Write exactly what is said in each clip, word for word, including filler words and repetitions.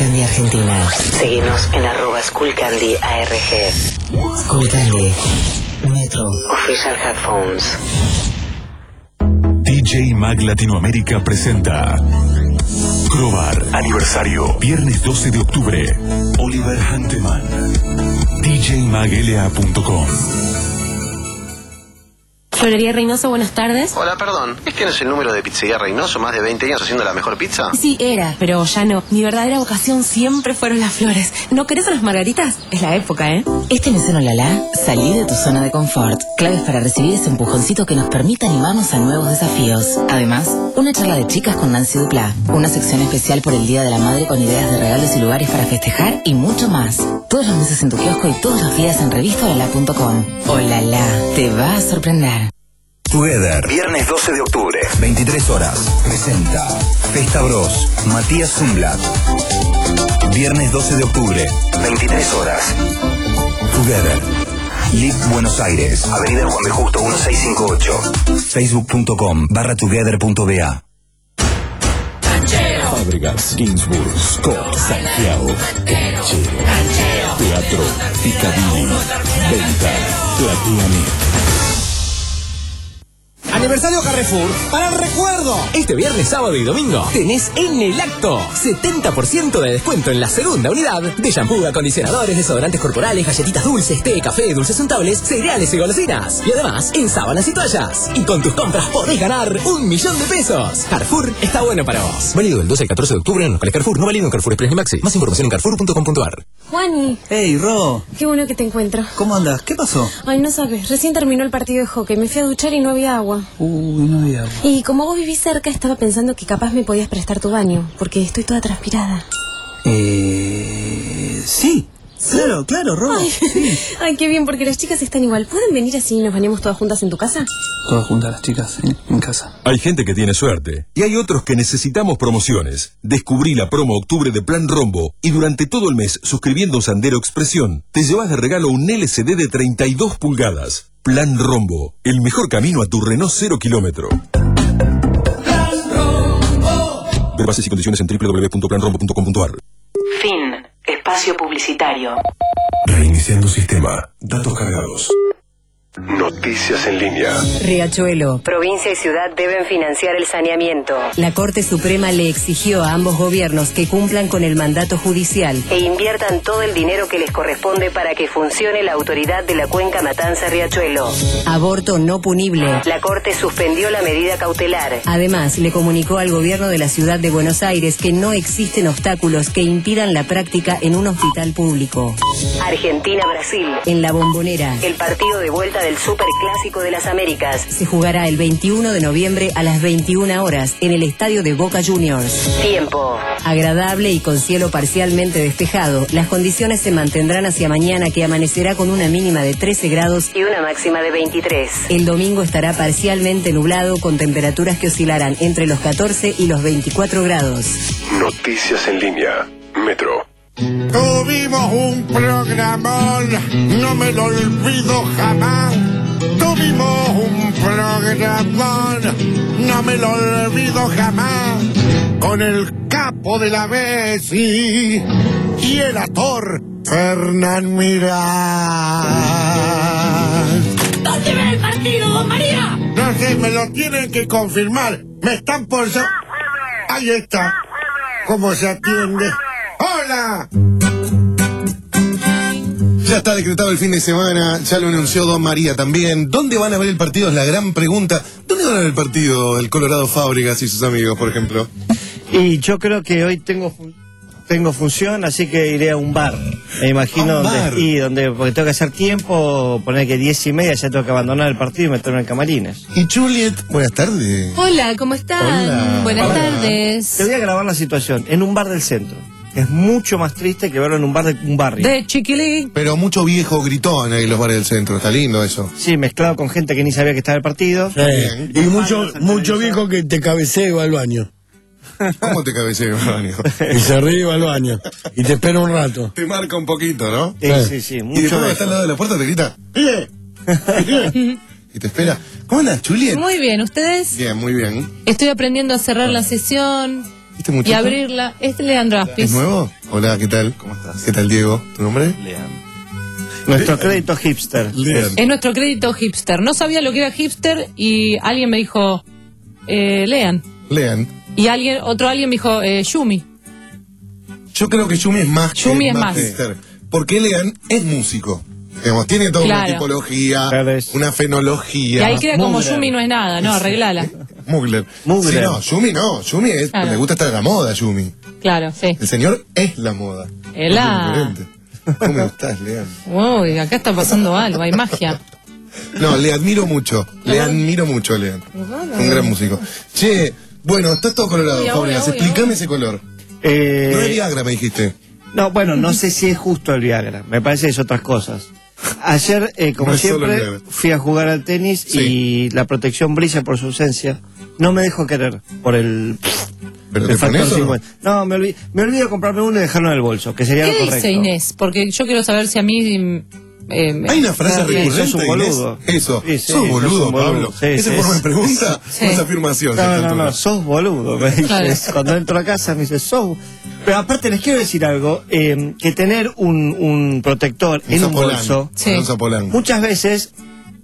Candy Argentina. Seguinos en arroba Skullcandy A R G. Skullcandy. Metro. Official Headphones. D J Mag Latinoamérica presenta Crobar Aniversario, viernes doce de octubre. Oliver Hanteman. D J Mag L A punto com. Florería Reynoso, buenas tardes. Hola, perdón. ¿Es que no es el número de Pizzería Reynoso? ¿Más de veinte años haciendo la mejor pizza? Sí, era, pero ya no. Mi verdadera vocación siempre fueron las flores. ¿No querés unas margaritas? Es la época, ¿eh? Este mesero Lala, salí de tu zona de confort. Claves para recibir ese empujoncito que nos permite animarnos a nuevos desafíos. Además, una charla de chicas con Nancy Duplá. Una sección especial por el Día de la Madre con ideas de regalos y lugares para festejar y mucho más. Todos los meses en tu kiosco y todos los días en revista lala punto com. Oh, Lala, te va a sorprender. Together, viernes doce de octubre, veintitrés horas, presenta Festa Bros, Matías Zumblad. Viernes doce de octubre, veintitrés horas. Together, Live Buenos Aires, Avenida Juan B. Justo mil seiscientos cincuenta y ocho, facebook punto com barra together punto b a. Fábregas, Ginsburg, Scott, Santiago, Canchero, Teatro, Picadilly, Venta, Platiname. Aniversario Carrefour para el recuerdo. Este viernes, sábado y domingo tenés en el acto setenta por ciento de descuento en la segunda unidad de shampoo, acondicionadores, desodorantes corporales, galletitas dulces, té, café, dulces untables, cereales y golosinas. Y además en sábanas y toallas. Y con tus compras podés ganar un millón de pesos. Carrefour está bueno para vos. Válido del doce al catorce de octubre en locales Carrefour. No válido en Carrefour Express ni Maxi. Más información en carrefour punto com punto a r. Juani. Hey, Ro. Qué bueno que te encuentro. ¿Cómo andas? ¿Qué pasó? Ay, no sabes. Recién terminó el partido de hockey. Me fui a duchar y no había agua. Uy, no había agua. Y como vos vivís cerca, estaba pensando que capaz me podías prestar tu baño, porque estoy toda transpirada. Eh... Sí. Claro, claro, Ro. Ay, sí. Ay, qué bien, porque las chicas están igual. ¿Pueden venir así y nos bañamos todas juntas en tu casa? Todas juntas las chicas, ¿eh? En casa. Hay gente que tiene suerte y hay otros que necesitamos promociones. Descubrí la promo Octubre de Plan Rombo y durante todo el mes, suscribiendo un Sandero Expresión, te llevas de regalo un L C D de treinta y dos pulgadas. Plan Rombo, el mejor camino a tu Renault cero kilómetro. Plan Rombo. Ver bases y condiciones en doble u doble u doble u punto plan rombo punto com punto a r. Fin. Espacio publicitario. Reiniciando sistema. Datos cargados. Noticias en línea. Riachuelo. Provincia y ciudad deben financiar el saneamiento. La Corte Suprema le exigió a ambos gobiernos que cumplan con el mandato judicial e inviertan todo el dinero que les corresponde para que funcione la autoridad de la cuenca Matanza-Riachuelo. Aborto no punible. La Corte suspendió la medida cautelar. Además, le comunicó al gobierno de la ciudad de Buenos Aires que no existen obstáculos que impidan la práctica en un hospital público. Argentina-Brasil. En La Bombonera. El partido de vuelta del Superclásico de las Américas se jugará el veintiuno de noviembre a las veintiuna horas en el estadio de Boca Juniors. Tiempo. Agradable y con cielo parcialmente despejado. Las condiciones se mantendrán hacia mañana, que amanecerá con una mínima de trece grados y una máxima de veintitrés. El domingo estará parcialmente nublado con temperaturas que oscilarán entre los catorce y los veinticuatro grados. Noticias en línea. Metro. Tuvimos un programón, no me lo olvido jamás. Tuvimos un programón, no me lo olvido jamás. Con el capo de la Bessi y el actor Fernán Mirás. ¿Dónde ve el partido, María? No sé, me lo tienen que confirmar. Me están por... Ahí está. ¿Cómo se atiende? ¡Hola! Ya está decretado el fin de semana, ya lo anunció Don María también. ¿Dónde van a ver el partido? Es la gran pregunta. ¿Dónde van a ver el partido el Colorado Fábregas y sus amigos, por ejemplo? Y yo creo que hoy tengo fun tengo función, así que iré a un bar. Me imagino ¿A un donde, bar? y donde, porque tengo que hacer tiempo, poner que diez y media ya tengo que abandonar el partido y meterme en camarines. Y Juliet, buenas tardes. Hola, ¿cómo están? Hola. Buenas Hola. tardes. Te voy a grabar la situación en un bar del centro. Es mucho más triste que verlo en un bar de un barrio. De Chiquilín. Pero mucho viejo gritón ahí en los bares del centro, está lindo eso. Sí, mezclado con gente que ni sabía que estaba el partido. Sí. Y mucho, mucho viejo que te cabecea y va al baño. ¿Cómo te cabeceo, baño? Y se ríe y va al baño. Y te espera un rato. Te marca un poquito, ¿no? Sí, sí, sí. Y Mucho después de cuando está al lado de la puerta te grita, ¡eh! Y te espera. ¿Cómo andas, Juliet? Muy bien, ¿ustedes? Bien, muy bien. Estoy aprendiendo a cerrar la sesión ¿Este y muchacho? abrirla. Este es Leandro Aspis. ¿Es nuevo? Hola, ¿qué tal? ¿Cómo estás? ¿Qué tal, Diego? ¿Tu nombre? Lean. Nuestro crédito hipster. Lean. Es nuestro crédito hipster. No sabía lo que era hipster y alguien me dijo, eh, lean. Lean. Y alguien, otro alguien me dijo, eh, Yumi. Yo creo que Yumi es más Yumi que es más. hipster. Porque Lean es músico. Digamos, tiene toda Claro. una tipología, Claro, es- una Y fenología. ahí queda como Mugler. Yumi no es nada, no, arreglala. Mugler. Mugler. Sí, no, Yumi no. Yumi es, Claro. le gusta estar a la moda, Yumi. Claro, sí. El señor es la moda. Elá. Es diferente. ¿Cómo estás, Lean? Uy, acá está pasando algo, hay magia. No, le admiro mucho. Le admiro mucho a Lean. Un gran músico. Che, bueno, está todo colorado, Uy, uy, Fábregas. uy, Explícame uy. ese color. Eh, No es Viagra, me dijiste. No, bueno, no sé si es justo el Viagra. Me parece que es otras cosas. Ayer, eh, como No es solo el siempre, Viagra. fui a jugar al tenis Sí. y la protección brilla por su ausencia. No me dejo querer por el, ¿Pero el te factor pones o no? cincuenta. No, me olvidé, me olvidé de comprarme uno y dejarlo en el bolso, que sería ¿Qué lo correcto. dice Inés? Porque yo quiero saber si a mí... eh, Hay una frase Ah, sí, recurrente, sos un Inés. boludo. Eso, Sí, sí, sos sos boludo, un boludo. Pablo. Sí, ¿Esa sí, forma de sí. pregunta Sí. o es afirmación? No, a esta no, altura? no, sos boludo, me dices. Claro. Cuando entro a casa me dice, sos... Pero aparte les quiero decir algo, eh, que tener un, un protector Un en un zapolán, bolso, Sí. un zapolán. muchas veces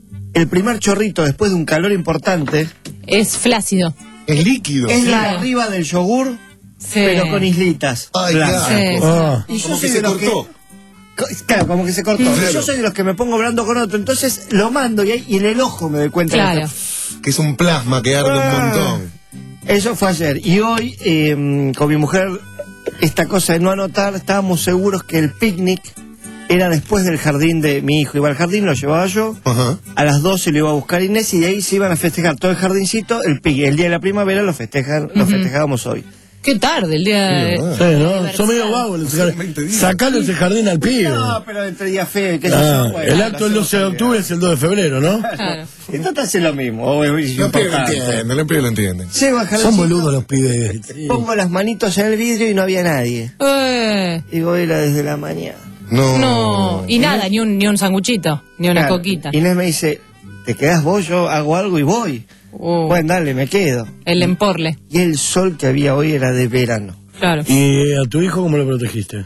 el primer chorrito después de un calor importante es flácido. Es líquido. es la Claro. de arriba del yogur, Sí. pero con islitas. Ay, blancas. claro. Sí. Ah, Y yo Como soy que de se los cortó. Co- Claro, como que se cortó. Claro. Yo soy de los que me pongo blando con otro, entonces lo mando y, ahí, y en el ojo me doy cuenta. Claro. de Que es un plasma que arde un Ah. montón. que- Eso fue ayer. Y hoy, eh, con mi mujer, esta cosa de no anotar, estábamos seguros que el picnic era después del jardín de mi hijo. Iba al jardín, lo llevaba yo. Ajá. A las doce lo iba a buscar Inés y de ahí se iban a festejar todo el jardincito. El pic- el día de la primavera lo, festejan, lo festejábamos hoy. Qué tarde el día de... sí, ¿no? Son medio vagos. los jardines. veinte días. Sacalo ese jardín al pibe. No, pero entre día feo y qué sé Ah, yo, bueno, el lo acto del hacemos doce de al día. octubre es el dos de febrero, ¿no? Claro. Entonces hace lo mismo. O es Los pibes lo importante. entienden, los pibes lo entienden. Llego al Son jardincito, boludos los pibes. sí. pongo las manitos en el vidrio y no había nadie. Eh, Y voy era desde la mañana. No. no, y nada, ni un, ni un sanguchito, ni una Claro, coquita. Inés me dice, ¿te quedás vos? Yo hago algo y voy. Uh, Bueno, dale, me quedo. el emporle, Y el sol que había hoy era de verano. claro. ¿Y a tu hijo cómo lo protegiste?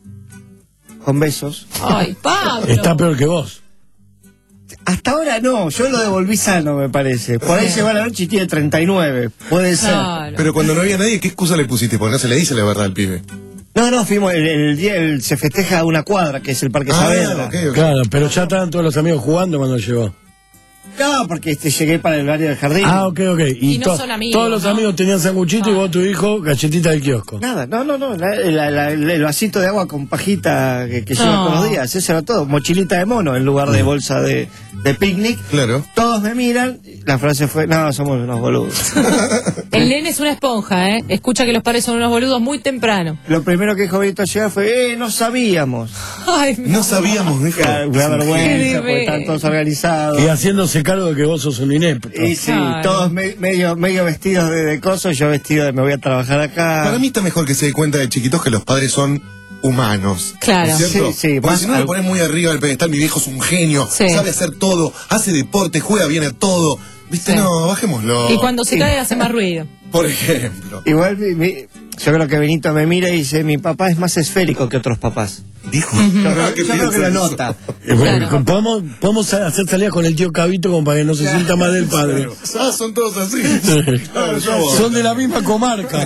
Con besos. Ay, Pablo. Está peor que vos. Hasta ahora no, yo lo devolví sano, me parece. Por ahí se va la noche y tiene treinta y nueve. Puede ser. Claro. Pero cuando no había nadie, ¿qué excusa le pusiste? Porque no se le dice la verdad al pibe. No, no, fuimos, el, el día el- se festeja a una cuadra, que es el Parque Ah, Saavedra. ok, ok. Claro, pero ya estaban todos los amigos jugando cuando llegó. No, porque este, llegué para el área del jardín. Ah, ok, ok. Y no to- son amigos, todos los ¿no? amigos tenían sanguchito y Ah. vos, tu hijo, galletita del kiosco. Nada, no, no, no, la- la- la- el vasito de agua con pajita que, que lleva No. todos los días, eso era todo, mochilita de mono en lugar de bolsa de, de picnic. Claro. Todos me miran, la frase fue, no, somos unos boludos. El nene es una esponja, ¿eh? Escucha que los padres son unos boludos muy temprano. Lo primero que dijo Benito al llegar fue, eh, no sabíamos. Ay, No sabíamos, dijo. Una Qué vergüenza, porque bebé. están todos organizados. Y haciéndose cargo de que vos sos un inepto. Y sí, Claro. todos me- medio, medio vestidos de, de coso, yo vestido de me voy a trabajar acá. Para mí está mejor que se dé cuenta de chiquitos que los padres son humanos. Claro. ¿No es cierto? Sí, sí, Porque más si no lo al- pones muy arriba del pedestal, mi viejo es un genio, Sí. sabe hacer todo, hace deporte, juega bien a todo. ¿Viste? Sí. No, bajémoslo. y cuando se Sí. cae hace más ruido. Por ejemplo. Igual mi- mi- yo creo que Benito me mira y dice, mi papá es más esférico que otros papás. Dijo. Yo creo, ¿Qué yo creo que piensas lo de eso? nota. Eh, bueno, Claro. ¿podemos, podemos hacer salidas con el tío Cabito como para que no se sienta más del padre. Ah, son todos así. Claro, yo- Son de la misma comarca.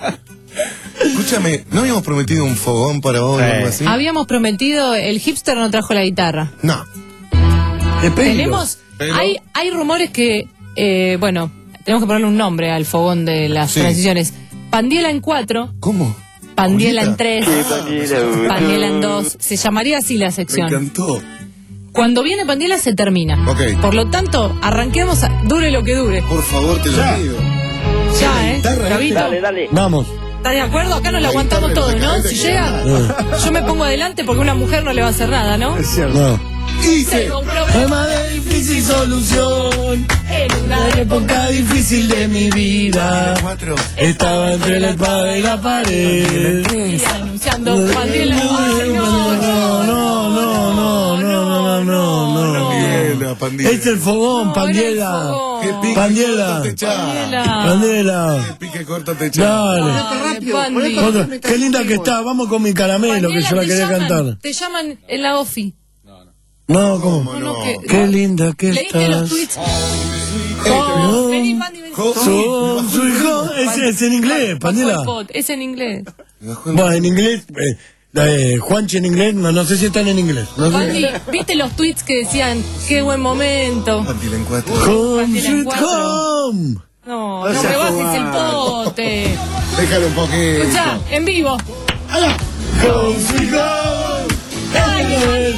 Escúchame, ¿no habíamos prometido un fogón para hoy o Sí. algo así? Habíamos prometido, el hipster no trajo la guitarra. No. Depende. Tenemos, Pero- hay, hay rumores que, eh, bueno, tenemos que ponerle un nombre al fogón de las Sí. transiciones. Pandiela en cuatro, ¿Cómo? Pandiela en Julieta. tres, Pandiela en dos. Se llamaría así la Me sección. encantó. Cuando viene Pandiela se termina. Ok. Por lo tanto, arranquemos, a- dure lo que dure. Por favor, te lo pido. Ya, ¿eh? guitarra, Gabito, dale. Vamos. ¿estás de acuerdo? Acá nos la La aguantamos guitarra todo, en la ¿no? cabeza Si que- llega, yo me pongo adelante porque una mujer no le va a hacer nada, ¿no? Es cierto. No. Dice. Tengo un problema de difícil solución. en una época difícil de mi vida. Cuatro. Estaba entre la espada y la pared. y anunciando Pandiela. Ay, no, No, no, no, no, no, no, no, no. Pandiela, Pandiela. Es el fogón, no, era el Pandiela. fogón. Que pique Pandiela. corto te echás. Pandiela. Que pique corto te echás. Dale. Otra. Qué linda que está. Vamos con mi caramelo, que yo la te quería llaman, cantar. Te llaman en la OFI. No, ¿cómo? No, que- Qué linda que ¿Leíste los estás. tweets? No. Vení, Pandi, vení. Son su hijo. Es, es en inglés, Pandiela. Es en inglés. Bueno, en inglés. Eh, eh, Juanchi en inglés. No, no sé si están en inglés. No sé. Pandi, ¿viste los tweets que decían qué buen momento? Pandiela en cuatro. Home, Pandiela en sweet cuatro. home. No, no rebases el pote. Déjalo un poquito. Escuchá, en vivo. Home, sweet home. Dale.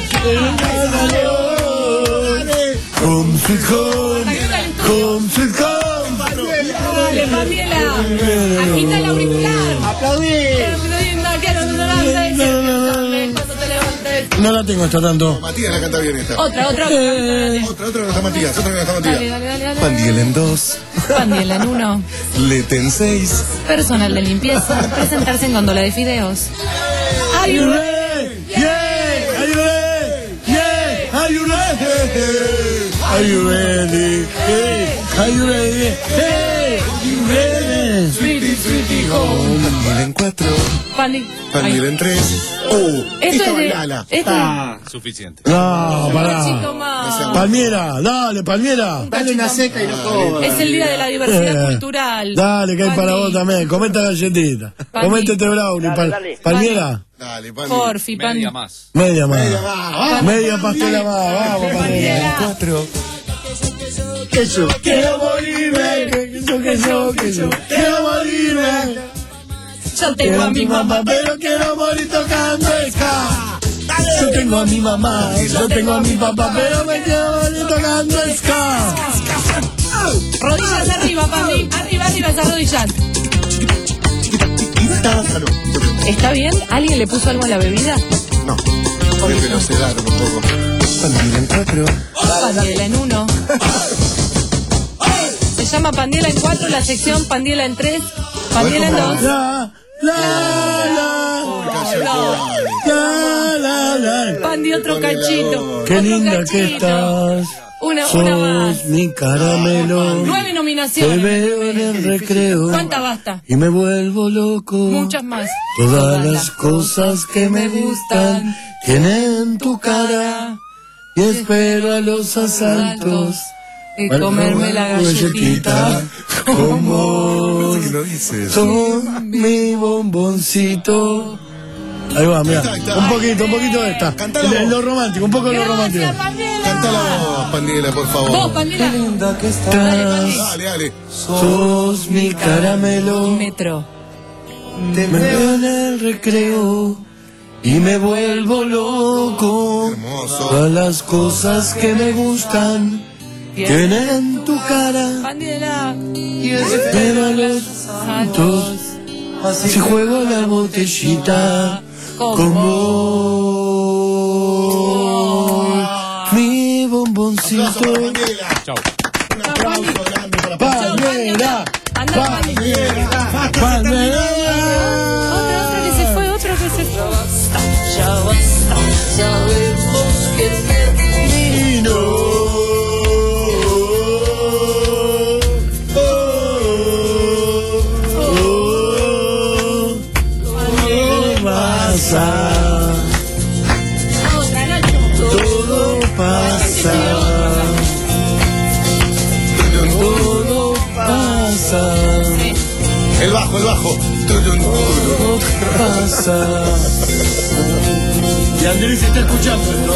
Home, sweet home. Home, sweet home. Dale, Pandiela. Agita el auricular. Aplaudí. Cuando te levantes. No la tengo esta tanto. Matías la canta bien esta. Otra, otra, Eh. otra. Otra, otra que no está Matías, otra que no está Dale, Matías. dale, dale, dale. Pandiela en dos. Pandiela en uno. Lete en seis. Personal de limpieza. Presentarse en góndola de fideos. Are you ready? Yeah. Are you ready? Yeah. Are you ready? Are you ready? Hey. Are you ready? Hey. Are you ready? Sweetie, sweetie home. Pandiela en cuatro. Pandi. Pandiela en tres. Oh, Esto es de. bailala. Esto Ah. Suficiente. No, Un pará. cachito más. Palmiera, dale, Palmiera. Dale una seca y lo cobra. Es el día de la diversidad Eh. cultural. Dale, que hay para Pandi. vos también. Comete galletita. Pandi. Comete este brownie. Dale, Pal- dale. Palmiera. Dale, Pandi. Porfi, Pandi. Media más. Media más. Media más. Media pastela más. Vamos, Palmiera. Cuatro. Queso. Quiero morirme. Queso, queso, queso. Quiero morirme. Yo tengo Quiero a mi mamá. pero quiero morir tocando ska. Yo tengo a mi mamá, yo tengo a mi papá, pero me quiero morir tocando ska. Rodillas arriba, Pandi. Arriba, arriba esas rodillas. ¿Está bien? ¿Alguien le puso algo a la bebida? No. Porque lo sedaron un poco. Pandiela en cuatro. Pandiela en uno. Se llama Pandiela en cuatro, la sección Pandiela en tres, Pandiela en dos. La, la, la, la, la, la. Pandi, otro cachito. Qué otro linda que cachito. estás. Una, una más. Sos mi caramelo. Nueve Te nominaciones. veo en el recreo. ¿Cuánta basta? Y me vuelvo loco. Muchas más. Todas las cosas que me gustan tienen tu cara. Y espero a los asaltos. Y comerme la galletita. Como ¿Qué lo dices? son mi bomboncito. Ahí va, mira. Un poquito, un poquito de esta. Cantala Lo, vos. lo romántico, un poco de lo romántico. Gracias, Pandiela. Cantala vos, Pandiela, por favor. Vos, Pandiela. Estás, Dale, dale. sos mi caramelo. Metro. Me veo en el recreo y me vuelvo loco. Hermoso. Todas las cosas que me gustan tienen tu cara. Pandiela. Y espero a los santos. Si juego la botellita con vos, mi bomboncito. Chau. Un aplauso grande para Palmera, Anda, Pandi. Palmera. Otra, otra que se fue, otra que se fue. Vino. Pasa, Otra, Nacho. todo pasa, todo pasa, El bajo, el bajo. todo pasa. Y Andrés está escuchando, ¿no?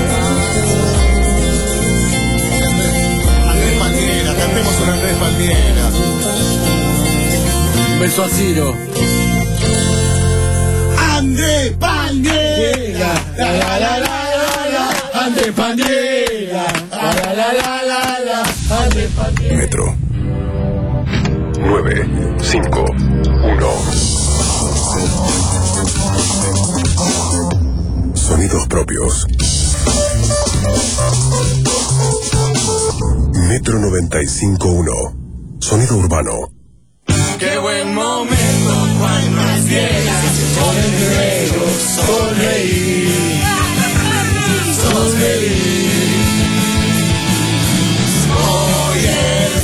Andrés Palmiera, cantemos un Andrés Palmiera. Un beso a Ciro. Andrés Palmiera. La la la la la la, Andrés Palmiera. La la la la la la, Andrés Palmiera. Metro. nueve, cinco, uno. Sonidos propios. Metro noventa y cinco punto uno. Sonido urbano. Qué buen momento cuando más llegas. Con el juego, sonreír. Sonreír. Hoy es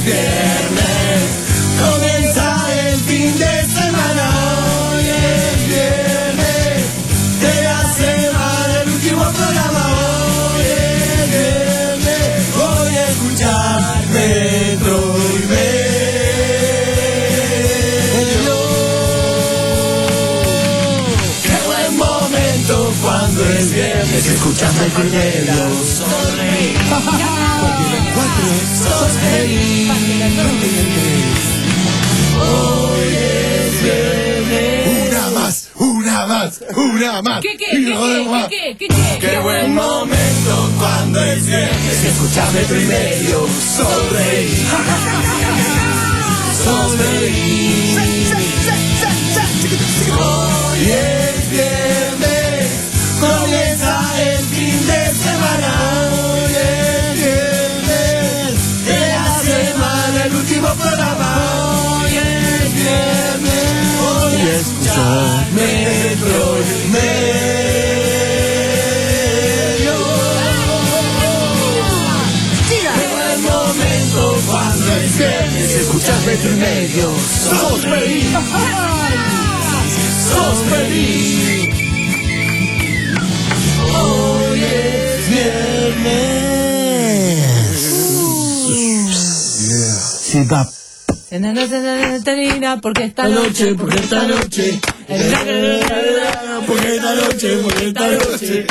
cuando es viernes, escuchas mejor medio. Sonreír. Sos feliz. Hoy es viernes. Una más, una más, una más. ¿Qué, qué, qué, qué, qué, qué, qué? Qué buen momento cuando es viernes, escuchas metro y medio. Sonreír. Sonreír. Hoy es viernes, comienza el fin de semana. Hoy es viernes, de la semana el último programa. Hoy es viernes, hoy escuchar metro y medio. Qué buen momento cuando es viernes, escuchas metro y medio. Sos feliz. Sos feliz. Hoy es viernes. Sí, va. Porque esta noche, porque esta noche, porque esta noche, porque esta noche.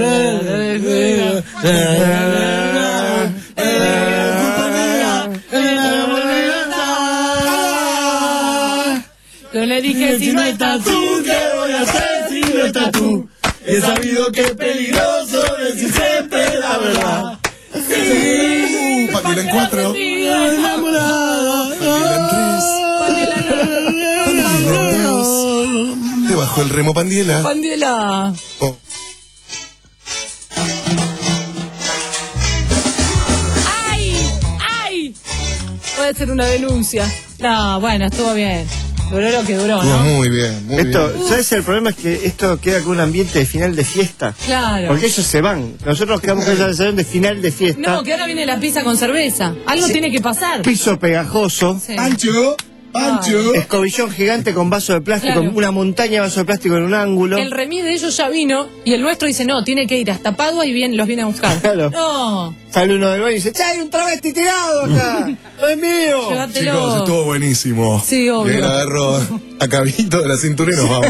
Yo le dije si no estás tú, ¿qué voy a hacer si no estás tú? He sabido que es peligroso decir siempre la verdad. Sí, Patiela en cuatro. enamorada. Patiela en tres. Patiela en dos. Te bajó el remo, Pandiela. Pandiela. Oh. ¡Ay! ¡Ay! Voy a hacer una denuncia. No, bueno, estuvo bien. Duró lo que duró, Estuvo ¿no? muy bien, muy Esto, bien. ¿sabes el problema? Es que esto queda con un ambiente de final de fiesta. Claro. Porque ellos se van. Nosotros nos quedamos con esa sensación de final de fiesta. No, que ahora viene la pizza con cerveza. Algo Sí. tiene que pasar. Piso pegajoso. Sí. Pancho, Pancho. Escobillón gigante con vaso de plástico. Claro. Una montaña de vaso de plástico en un ángulo. El remis de ellos ya vino y el nuestro dice, no, tiene que ir hasta Padua y bien, los viene a buscar. Claro. No, Sale uno del baño y dice, ¡che, hay un travesti tirado acá! ¡No es mío! llévatelo. Chicos, estuvo buenísimo. Sí, obvio. Bien, agarro a Cabito de la cintura y nos vamos.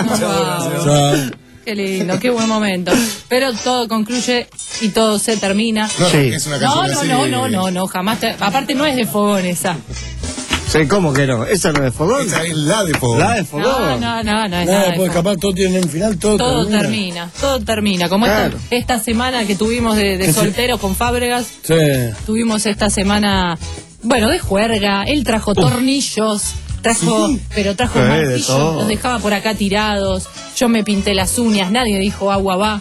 Wow. Qué lindo, qué buen momento. Pero todo concluye y todo se termina. No, Sí. es una No, canción no, así. no, no, no, no, jamás. te- Aparte no es de fogón esa. Sí, ¿cómo que no? ¿Esa no es de fogón? Esa es la de fogón. La de No, fogón. no, no, no es Nada, nada de pues fogón. capaz todo tiene un final, todo, Todo termina. termina, todo termina. Como esta, Claro. esta semana que tuvimos de, de soltero con Fábregas, Sí. tuvimos esta semana, bueno, de juerga. Él trajo tornillos, trajo, pero trajo Sí, de martillos, todo. los dejaba por acá tirados. Yo me pinté las uñas, nadie dijo agua va.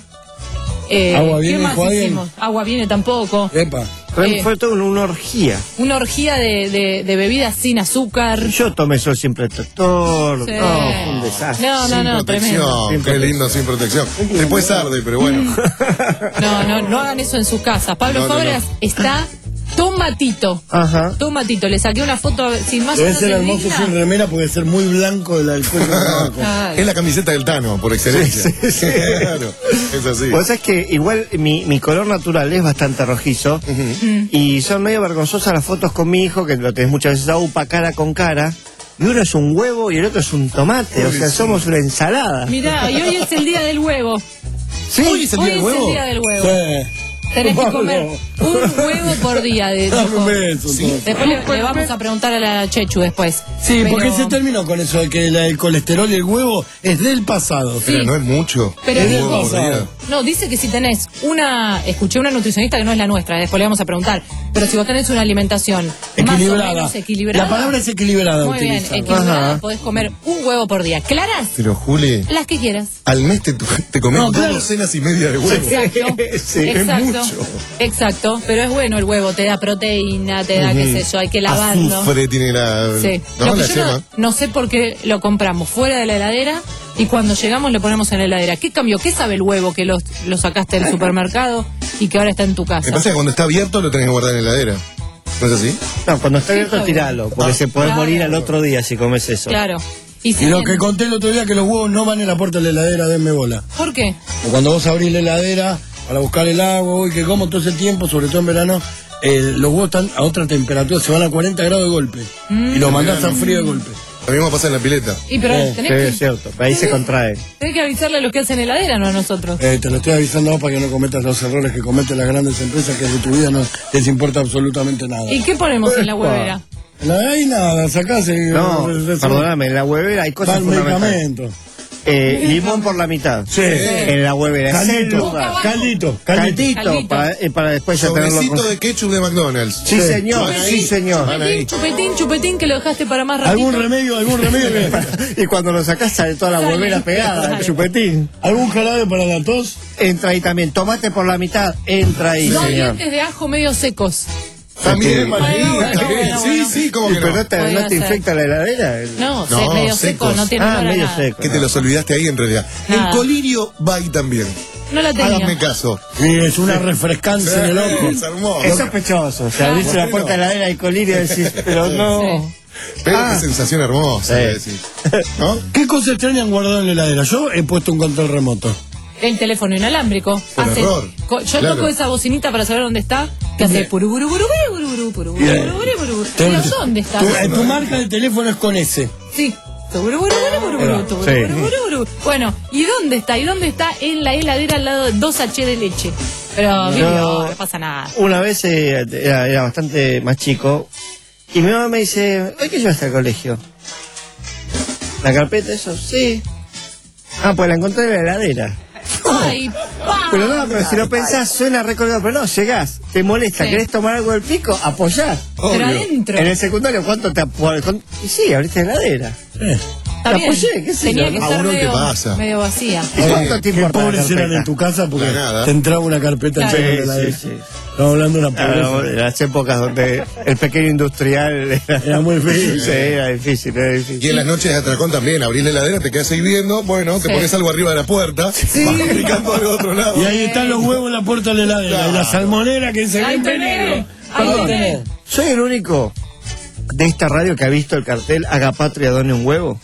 Eh, Agua viene, ¿qué más dijo alguien. hicimos? Agua viene tampoco. Epa. Fue, Eh. fue toda una orgía. Una orgía de, de, de bebidas sin azúcar. Yo tomé sol sin protector. Sí. No, fue un desastre. No, no, Sin no, tremendo. protección. Qué lindo sin protección. Después arde, pero bueno. No, no, no hagan eso en sus casas. Pablo No, no, Fábregas no. está tomatito. Ajá. Tomatito. Le saqué una foto sin más o Debe menos ser es hermoso digna. sin remera porque debe ser muy blanco de la del cuello. Claro. Es la camiseta del Tano, por excelencia. Sí, sí, sí. Claro, es así. Vos sabés que igual mi, mi color natural es bastante rojizo. Y son medio vergonzosas las fotos con mi hijo, que lo tenés muchas veces a UPA cara con cara. Y uno es un huevo y el otro es un tomate. O sea, somos una ensalada. Mirá, y hoy es el día del huevo. ¿Sí? Hoy es el Hoy día del es el huevo. día del huevo. Sí. Tenés que Pablo. comer un huevo por día de Dame un dijo. beso, Sí. entonces. Después le, le vamos a preguntar a la Chechu después. Sí, Pero- porque se terminó con eso de que la- el colesterol y el huevo es del pasado. Sí. Pero no es mucho. Pero Un dijo- huevo por día. No, dice que si tenés una... Escuché una nutricionista que no es la nuestra, después le vamos a preguntar. Pero si vos tenés una alimentación más o Equilibrada. menos equilibrada... La palabra es equilibrada. Muy bien, utilizada. equilibrada. Ajá. Podés comer un huevo por día. ¿Claras? Pero Juli, Las que quieras. al mes te, te comes No, dos claro. docenas y media de huevos. Exacto. Sí, es exacto. mucho. Exacto. Pero es bueno el huevo, te da proteína, te da, qué sé yo, hay que lavarlo. Azufre tiene la. Sí. No, Lo que la yo yema. no, no sé por qué lo compramos fuera de la heladera y cuando llegamos lo ponemos en la heladera. ¿Qué cambió? ¿Qué sabe el huevo que lo, lo sacaste del supermercado y que ahora está en tu Me casa? pasa que cuando está abierto lo tenés que guardar en la heladera. ¿No es así? No, cuando está Sí, abierto, Javier. tiralo. Porque Ah, se podés claro. morir al otro día si comes eso. Claro. Y, si Y lo bien- que conté el otro día que los huevos no van en la puerta de la heladera, denme bola. ¿Por qué? O cuando vos abrís la heladera para buscar el agua, uy, que como todo ese tiempo, sobre todo en verano, eh, los huevos están a otra temperatura, se van a cuarenta grados de golpe. Y los mandás a frío de golpe. Lo mismo pasa en la pileta. Y pero Sí, tenés sí, que... es cierto. Ahí se contrae. Tenés que avisarle a los que hacen heladera, no a nosotros. Eh, te lo estoy avisando vos para que no cometas los errores que cometen las grandes empresas que de tu vida no les importa absolutamente nada. ¿Y qué ponemos en la huevera? No hay nada, sacás y... No, perdóname, en la huevera hay cosas Van fundamentales. medicamentos. Eh, limón por la mitad. Sí. En la huevera. Es el Caldito, lugar. caldito, Caldito, Caldito. para, eh, para después ya tenerlo Sobrecito con... de ketchup de McDonald's. Sí, señor, Van sí, ahí. señor. Van ahí. Chupetín, chupetín, chupetín, que lo dejaste para más ratito. ¿Algún remedio, algún remedio? que- Y cuando lo sacás sale toda la Sale, huevera pegada, sale. el chupetín. ¿Algún jarabe para la tos? Entra ahí también. Tomate por la mitad, entra ahí, Dos señor. dientes de ajo medio secos. También, Bueno, María, bueno, también. bueno, Sí, bueno. sí, como ¿Y que pero no. no te, Podría no te ser. infecta la heladera? No, No, se- medio secos. seco, no tiene Ah, olor a medio nada. seco. Que te los olvidaste ahí en realidad. Nada. El colirio va ahí también. No la tenía. Háganme caso. Sí, es una refrescancia en el ojo. Es hermoso. Es sospechoso. O sea, abrís la puerta de la heladera y colirio y decís, pero no. Pero Ah. qué sensación hermosa. Sí. de decir. ¿No? ¿Qué cosas extrañan guardado en la heladera? Yo he puesto un control remoto. El teléfono inalámbrico. Por Hace- error. co- Yo Claro. toco esa bocinita para saber dónde está. Que hace puru puru puru puru puru puru puru puru puru puru. Pero ¿dónde está? Tu, eh, tu marca de teléfono es con ese. Sí. Tuburu, buru, buru, buru, buru, tuburu, Sí. buru, buru, buru. Bueno, ¿y dónde está? ¿Y dónde está? En la heladera al lado de dos H de leche. Pero, Yo- Vivi, no, no pasa nada. Una vez eh, era, era bastante más chico y mi mamá me dice, ¿hoy qué llevaste al colegio? ¿La carpeta eso? Sí. Ah, pues la encontré en la heladera. Ay, pa. Pero no, pero si lo pensás suena recolgado, pero no, llegás, te molesta, Sí. querés tomar algo del pico, apoyás. Pero adentro. En el secundario, ¿cuánto te apoyas? Y sí, abriste la heladera. Está la bien. apoyé, qué sé Tenía yo, que ¿no? estar A uno te medio, pasa. medio vacía. ¿Y cuánto te Qué importa la pobres eran carpeta? en tu casa porque Para nada. te entraba una carpeta Claro. entera en la Sí, heladera. sí, sí. Estamos hablando de una Claro, pobreza. en las épocas donde el pequeño industrial era, Era muy difícil. Sí, era difícil, era difícil. Y en las noches de atracón también, abrís la heladera, te quedas ahí viendo, bueno, te Sí. pones algo arriba de la puerta, vas picando de otro lado. Y ahí están los huevos en la puerta de la heladera. Y la salmonera que se ve Ahí en tenés. peligro. Ahí Perdón. tenés. Soy el único de esta radio que ha visto el cartel Haga Patria, done un huevo.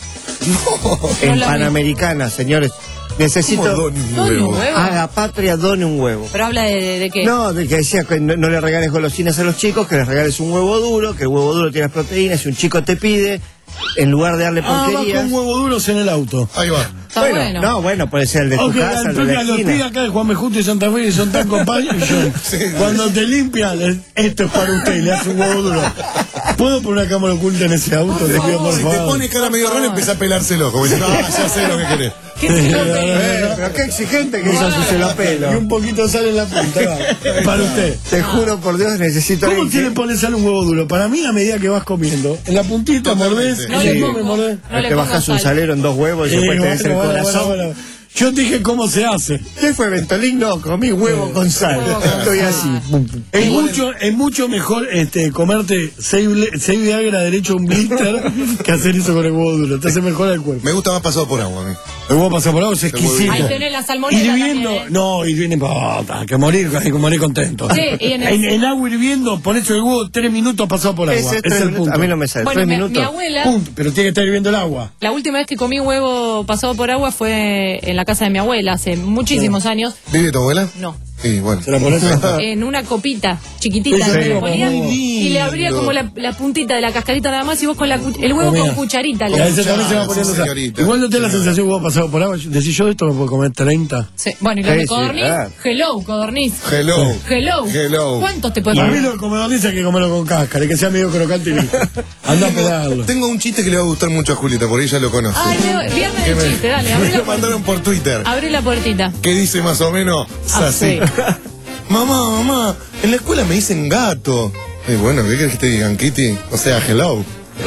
En No la vi. Panamericana, señores. Necesito. ¿Cómo done un Done un huevo? huevo. Haga Patria, done un huevo. Pero habla de, de, de qué. No, de que decía que no, no le regales golosinas a los chicos, que les regales un huevo duro, que el huevo duro tiene las proteínas. Si un chico te pide, en lugar de darle Ah, va porquerías. con huevos duros en el auto. Ahí va. Está bueno, bueno. no, bueno, puede ser el de tu Ok, casa, el de Antonio, la los pide esquina. acá de Juan B. Justo y Santa Fe y son tan compañeros. Cuando te limpian, es- esto es para usted y le hace un huevo duro. ¿Puedo poner una cámara oculta en ese auto? Te pido por Si te favor. pone cara medio rara, empieza a pelárselo. Como diciendo, ah, ya sé lo que querés. ¿Qué se lo Eh, pero qué exigente que eso se la Y pelo. un poquito sale en la punta. va. Para usted. Te juro por Dios, necesito ¿Cómo alguien se le que- pone sal un huevo duro? Para mí, a medida que vas comiendo, en la puntita Totalmente. mordés, No y le después pongo. me mordés. No le te pongas bajas un sal. salero en dos huevos y Eh, después tenés bueno, el bueno, corazón. bueno, bueno. Yo dije cómo se hace. ¿Qué fue Ventolín? No, comí huevo con sal. Huevo con Estoy sal. así. Es mucho, es mucho mejor este, comerte seis, ble- seis Viagra derecho a un blister que hacer eso con el huevo duro. Te hace mejor el cuerpo. Me gusta más pasado por agua a mí. El huevo pasado por agua es exquisito. Ahí tenés la salmonela Hirviendo, también, ¿eh? no, hirviendo, puta, que morir, hay que morir contento. Sí, y en el- en, en agua hirviendo, ponés el huevo tres minutos pasado por agua. Ese Ese tres es el minutos. punto. A mí no me sale. Bueno, Tres mi, mi minutos. abuela, Punto, pero tiene que estar hirviendo el agua. la última vez que comí huevo pasado por agua fue en la casa de mi abuela, hace muchísimos años. ¿Vive tu abuela? No. Sí, bueno. ¿Se la pones? En una copita chiquitita Sí, que sí. le ponía Muy y le abría como la, la puntita de la cascarita nada más y vos con la, cu- el huevo Comía. con cucharita. Y le- a veces también se va Sí, poniendo sal. señorita. Igual no tenés la sensación que huevo pasado por agua. Decís yo de esto me puedo comer treinta. Sí. Bueno, y los Sí, de sí, codorniz, claro. hello, codorniz. Hello. Hello. Hello. ¿Cuántos te Y puedes a mí comer? lo que comedor dice hay que comerlo con cáscara y que sea medio crocante y listo. Anda a pegarlo. Tengo un chiste que le va a gustar mucho a Julieta, por ella lo conoce. Ay, me- viernes Que de me- chiste, dale, me abrí lo la, mandaron por Twitter. abrí la puertita. Que dice más o menos así. Así. Mamá, mamá, en la escuela me dicen gato. Y bueno, ¿qué querés que te digan, Kitty? O sea, hello.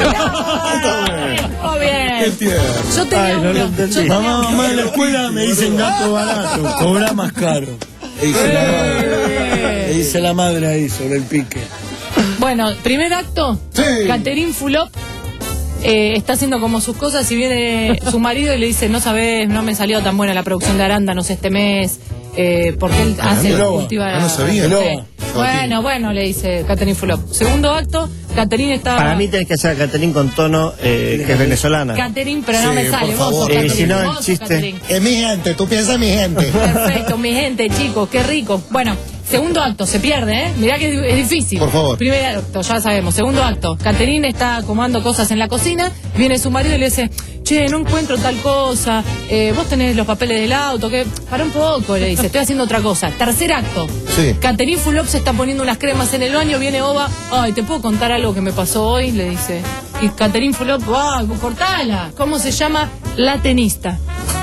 Oh, Qué bien. tierno. Yo tenía Ay, no lo uno. entendí. Yo tenía Mamá, uno. mamá, en la escuela me dicen gato barato, cobra más caro. Le dice la madre, le dice la madre ahí sobre el pique. Bueno, primer acto. Sí. Catherine Fulop eh, está haciendo como sus cosas y viene su marido y le dice, no sabes, no me salió tan buena la producción de arándanos este mes, eh, porque él hace, Loba. cultiva... Ah, no sabía. Sí. Loba. Bueno, bueno, le dice Catherine Fulop. Segundo acto, Catherine está... Para mí tenés que hacer a Caterín con tono eh, que es venezolana. Catherine, pero no Sí, me por sale. Vos favor. sos Eh, Catherine, si no, el vos sos chiste- Catherine. Es mi gente, tú piensas mi gente. Perfecto, mi gente, chicos, qué rico. Bueno, segundo acto, se pierde, ¿eh? Mirá que es, es difícil. Por favor. Primer acto, ya sabemos. Segundo acto, Caterine está acomodando cosas en la cocina, viene su marido y le dice, che, no encuentro tal cosa, eh, vos tenés los papeles del auto, que para un poco, le dice, estoy haciendo otra cosa. Tercer acto, Sí. Caterine Fulop se está poniendo unas cremas en el baño, viene Oba, ay, ¿te puedo contar algo que me pasó hoy? Le dice. Y Caterine Fulop, ay, cortala. ¿Cómo se llama? La tenista.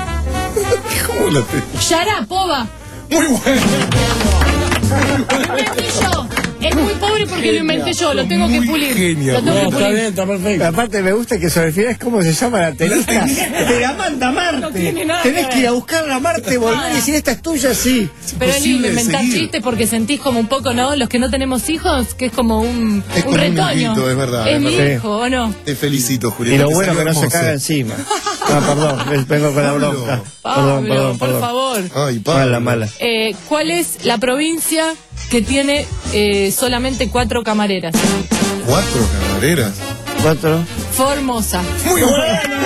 ¿Cómo la te... Yará, Oba. Muy bueno. Lo inventé yo. Es muy pobre porque lo inventé yo, lo tengo que pulir. Genial. Lo tengo No, que está pulir. bien, está perfecto. Aparte me gusta que sobre el final es cómo se llama la tenista. Te la manda Marte. No tiene nada Tenés que que ir a ver. buscarla a Marte, volver y decir esta es tuya, sí. Pero es lindo imposible de inventar seguir. chistes porque sentís como un poco, ¿no? Los que no tenemos hijos, que es como un, Es un como un retoño. hijito, es verdad, Es es mi verdad. hijo, ¿o no? Te felicito, Y Julieta. lo te bueno salió que no se hermoso. caga encima. Ah, perdón, les vengo con la bronca. Pablo, Perdón, perdón, por perdón. favor. Ay, Pablo. Mala, mala. Eh, ¿Cuál es la provincia que tiene eh, solamente cuatro camareras? Cuatro camareras. Cuatro. Formosa. Muy bueno.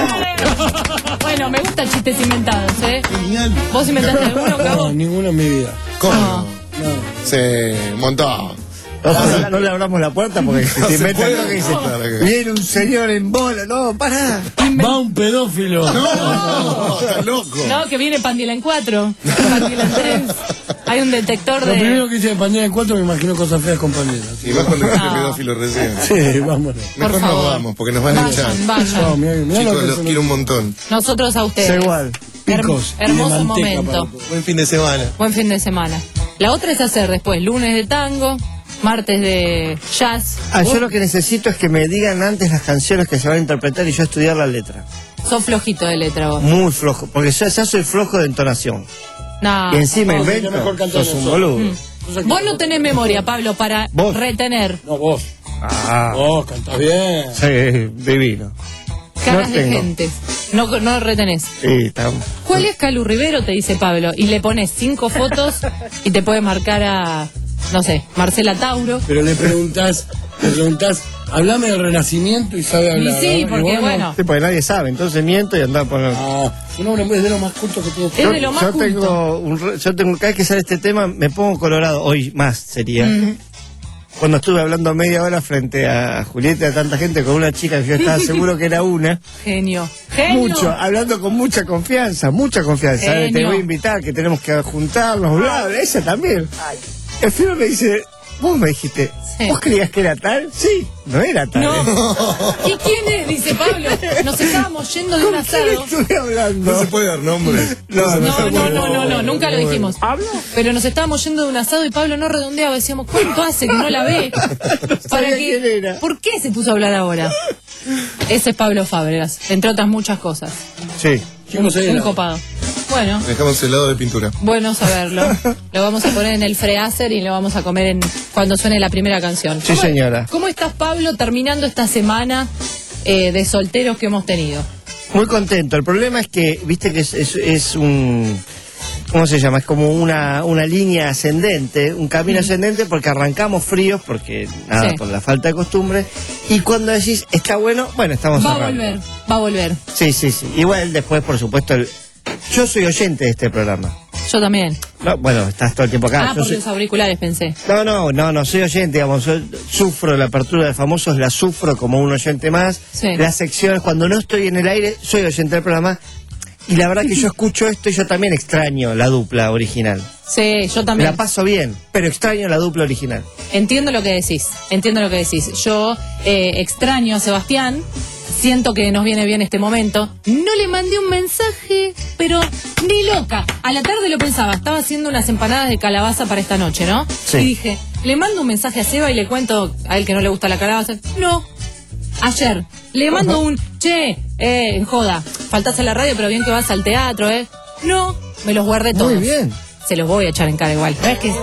Bueno, me gustan chistes inventados, ¿eh? Genial. ¿Vos inventaste alguno, No, Cabo? ninguno en mi vida. ¿Cómo? No. Sí, un montón. No, no, no le abramos la puerta porque si No te se inventan puede. lo que dice. Claro que- Viene un señor en bola. No, pará. Va un pedófilo. No, estás loco. No, que viene Pandila en cuatro, Pandila en tres. Hay un detector Lo de... primero que hice de pandilla en cuatro me imagino cosas feas compañeras. Y más cuando dijiste No. pedófilo recién. Sí, vámonos. Mejor Por nos favor. vamos, porque nos van a echar. Vayan, vayan. No, mirá, mirá lo Chicos, que los son quiero un los- montón. Nosotros a ustedes. Es igual. Picos y de Hermoso manteca momento. para todos. Buen fin de semana. Buen fin de semana. La otra es hacer después lunes de tango, martes de jazz. Ah, yo lo que necesito es que me digan antes las canciones que se van a interpretar y yo estudiar la letra. Sos flojito de letra vos. Muy flojo, porque yo ya soy flojo de entonación. No. Y encima no, invento, que mejor cantar sos un nosotros. boludo. Vos no tenés memoria, Pablo, para Vos. retener No, vos. Ah, Vos cantás bien. sí, divino. caras no de tengo. gente. No, no retenés. Sí, estamos. ¿Cuál es Calu Rivero? Te dice Pablo. Y le pones cinco fotos y te puede marcar a, no sé, Marcela Tauro. Pero le preguntás, le preguntás, hablame del Renacimiento y sabe Y hablar. sí, ¿no? porque bueno, Sí, porque nadie sabe, entonces miento y ando a poner. Ah, su nombre es de lo más culto que tiene. es de lo más yo culto. tengo un, re- yo tengo cada vez que sale este tema me pongo colorado, hoy más sería. Cuando estuve hablando media hora frente a Julieta y a tanta gente con una chica que yo estaba seguro que era una, Genio. Genio. mucho, hablando con mucha confianza, mucha confianza. ¿sabes? Te Genio. voy a invitar, que tenemos que juntarnos, bla, bla, ella también. El film me dice, vos me dijiste, Sí. ¿vos creías que era tal? Sí, no era tal. No. ¿eh? ¿Y quién es? Dice Pablo. Nos estábamos yendo de un ¿Con quién asado. estuve hablando? No se puede dar nombres. No, se No, puede. no, no, no, no, nunca lo dijimos. Pero nos estábamos yendo de un asado y Pablo no redondeaba. Decíamos, ¿cuánto hace que no la ve? sabía quién era. ¿Por qué se puso a hablar ahora? Ese es Pablo Fábregas, entre otras muchas cosas. Sí. Chicos, ahí Muy la- copado. Bueno, Dejamos el lado de pintura. bueno saberlo. Lo vamos a poner en el freezer y lo vamos a comer en cuando suene la primera canción. Sí, ¿Cómo- señora. ¿Cómo estás, Pablo, terminando esta semana eh, de solteros que hemos tenido? Muy contento. El problema es que, viste que es, es, es un... ¿Cómo se llama? Es como una, una línea ascendente, un camino ascendente porque arrancamos fríos, porque nada, Sí. por la falta de costumbre. Y cuando decís, está bueno, bueno, estamos Va a cerrando. volver, va a volver. Sí, sí, sí. Igual después, por supuesto, el... yo soy oyente de este programa. Yo también. No, bueno, estás todo el tiempo acá. Ah, Yo por soy- los auriculares pensé. No, no, no, no soy oyente, digamos, yo sufro la apertura de famosos, la sufro como un oyente más. Sí. Las secciones, cuando no estoy en el aire, soy oyente del programa. Y la verdad que yo escucho esto y yo también extraño la dupla original. Sí, yo Me también. la paso bien, pero extraño la dupla original. Entiendo lo que decís, entiendo lo que decís. Yo eh, extraño a Sebastián, siento que nos viene bien este momento. No le mandé un mensaje, pero ni loca. A la tarde lo pensaba, estaba haciendo unas empanadas de calabaza para esta noche, ¿no? Sí. Y dije, le mando un mensaje a Seba y le cuento a él que no le gusta la calabaza. No. Ayer, le mando un, che, eh, en joda, faltás a la radio, pero bien que vas al teatro, ¿eh? No, me los guardé todos. Muy bien. Se los voy a echar en cara igual. No es que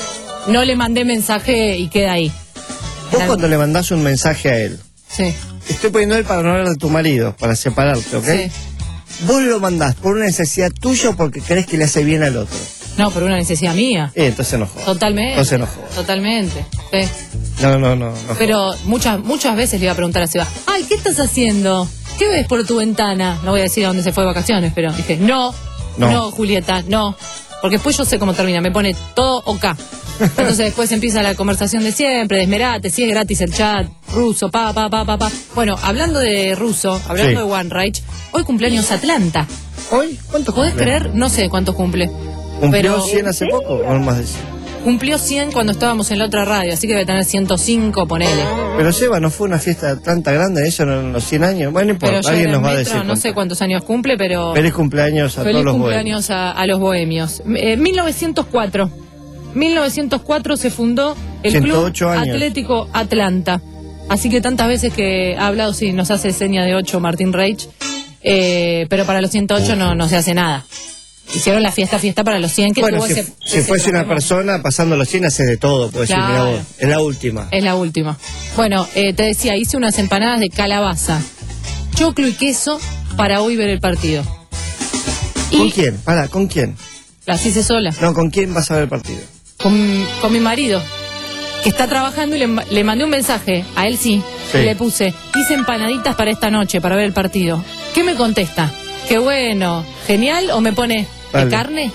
no le mandé mensaje y queda ahí. Vos cuando le mandás un mensaje a él, Sí, estoy poniendo él para no hablar de tu marido, para separarte, ¿ok? sí. Vos lo mandás por una necesidad tuya o porque crees que le hace bien al otro. No, por una necesidad mía. Eh, entonces no jodas. Totalmente. Entonces no jodas. Totalmente. Sí. No, no, no. no jodas. Pero muchas muchas veces le iba a preguntar a Seba, ay, ¿qué estás haciendo? ¿Qué ves por tu ventana? No voy a decir a dónde se fue de vacaciones, pero dije, no, no, No. Julieta, no. Porque después yo sé cómo termina, me pone todo OK. Entonces después empieza la conversación de siempre, de esmerate, si es gratis el chat, ruso, pa, pa, pa, pa, pa. Bueno, hablando de ruso, hablando Sí. de One Rage, hoy cumpleaños Atlanta. ¿Hoy? ¿Cuánto ¿Podés cumple? creer? No sé cuántos cumple. ¿Cumplió Pero cien hace poco o más de cien? cumplió cien cuando estábamos en la otra radio, así que debe tener ciento cinco, ponele. Pero Seba, ¿no fue una fiesta tan grande eso en los cien años? Bueno, no importa, Pero yo alguien en el nos va a metro, decir. no sé cuántos años cumple, pero... Feliz cumpleaños a Feliz todos los cumpleaños a, a los bohemios. Eh, mil novecientos cuatro. mil novecientos cuatro se fundó el ciento Club ocho años. Atlético Atlanta. Así que tantas veces que ha hablado, sí, nos hace seña de ocho Martín Reich, eh, pero para los ciento ocho no, no se hace nada. Hicieron la fiesta, fiesta para los cien que Bueno, tuvo si, ese, si ese fuese una problema. persona pasando los cien hace de todo, puede decir, Claro. mira vos, es la última. Es la última. Bueno, eh, te decía, hice unas empanadas de calabaza, choclo y queso para hoy ver el partido. ¿Con Y quién? Pará, ¿con quién? las hice sola. No, ¿con quién vas a ver el partido? Con, con mi marido, que está trabajando y le, le mandé un mensaje, a él sí, Sí. y le puse, hice empanaditas para esta noche, para ver el partido. ¿Qué me contesta? Qué bueno, genial, o me pone, ¿de Dale. carne?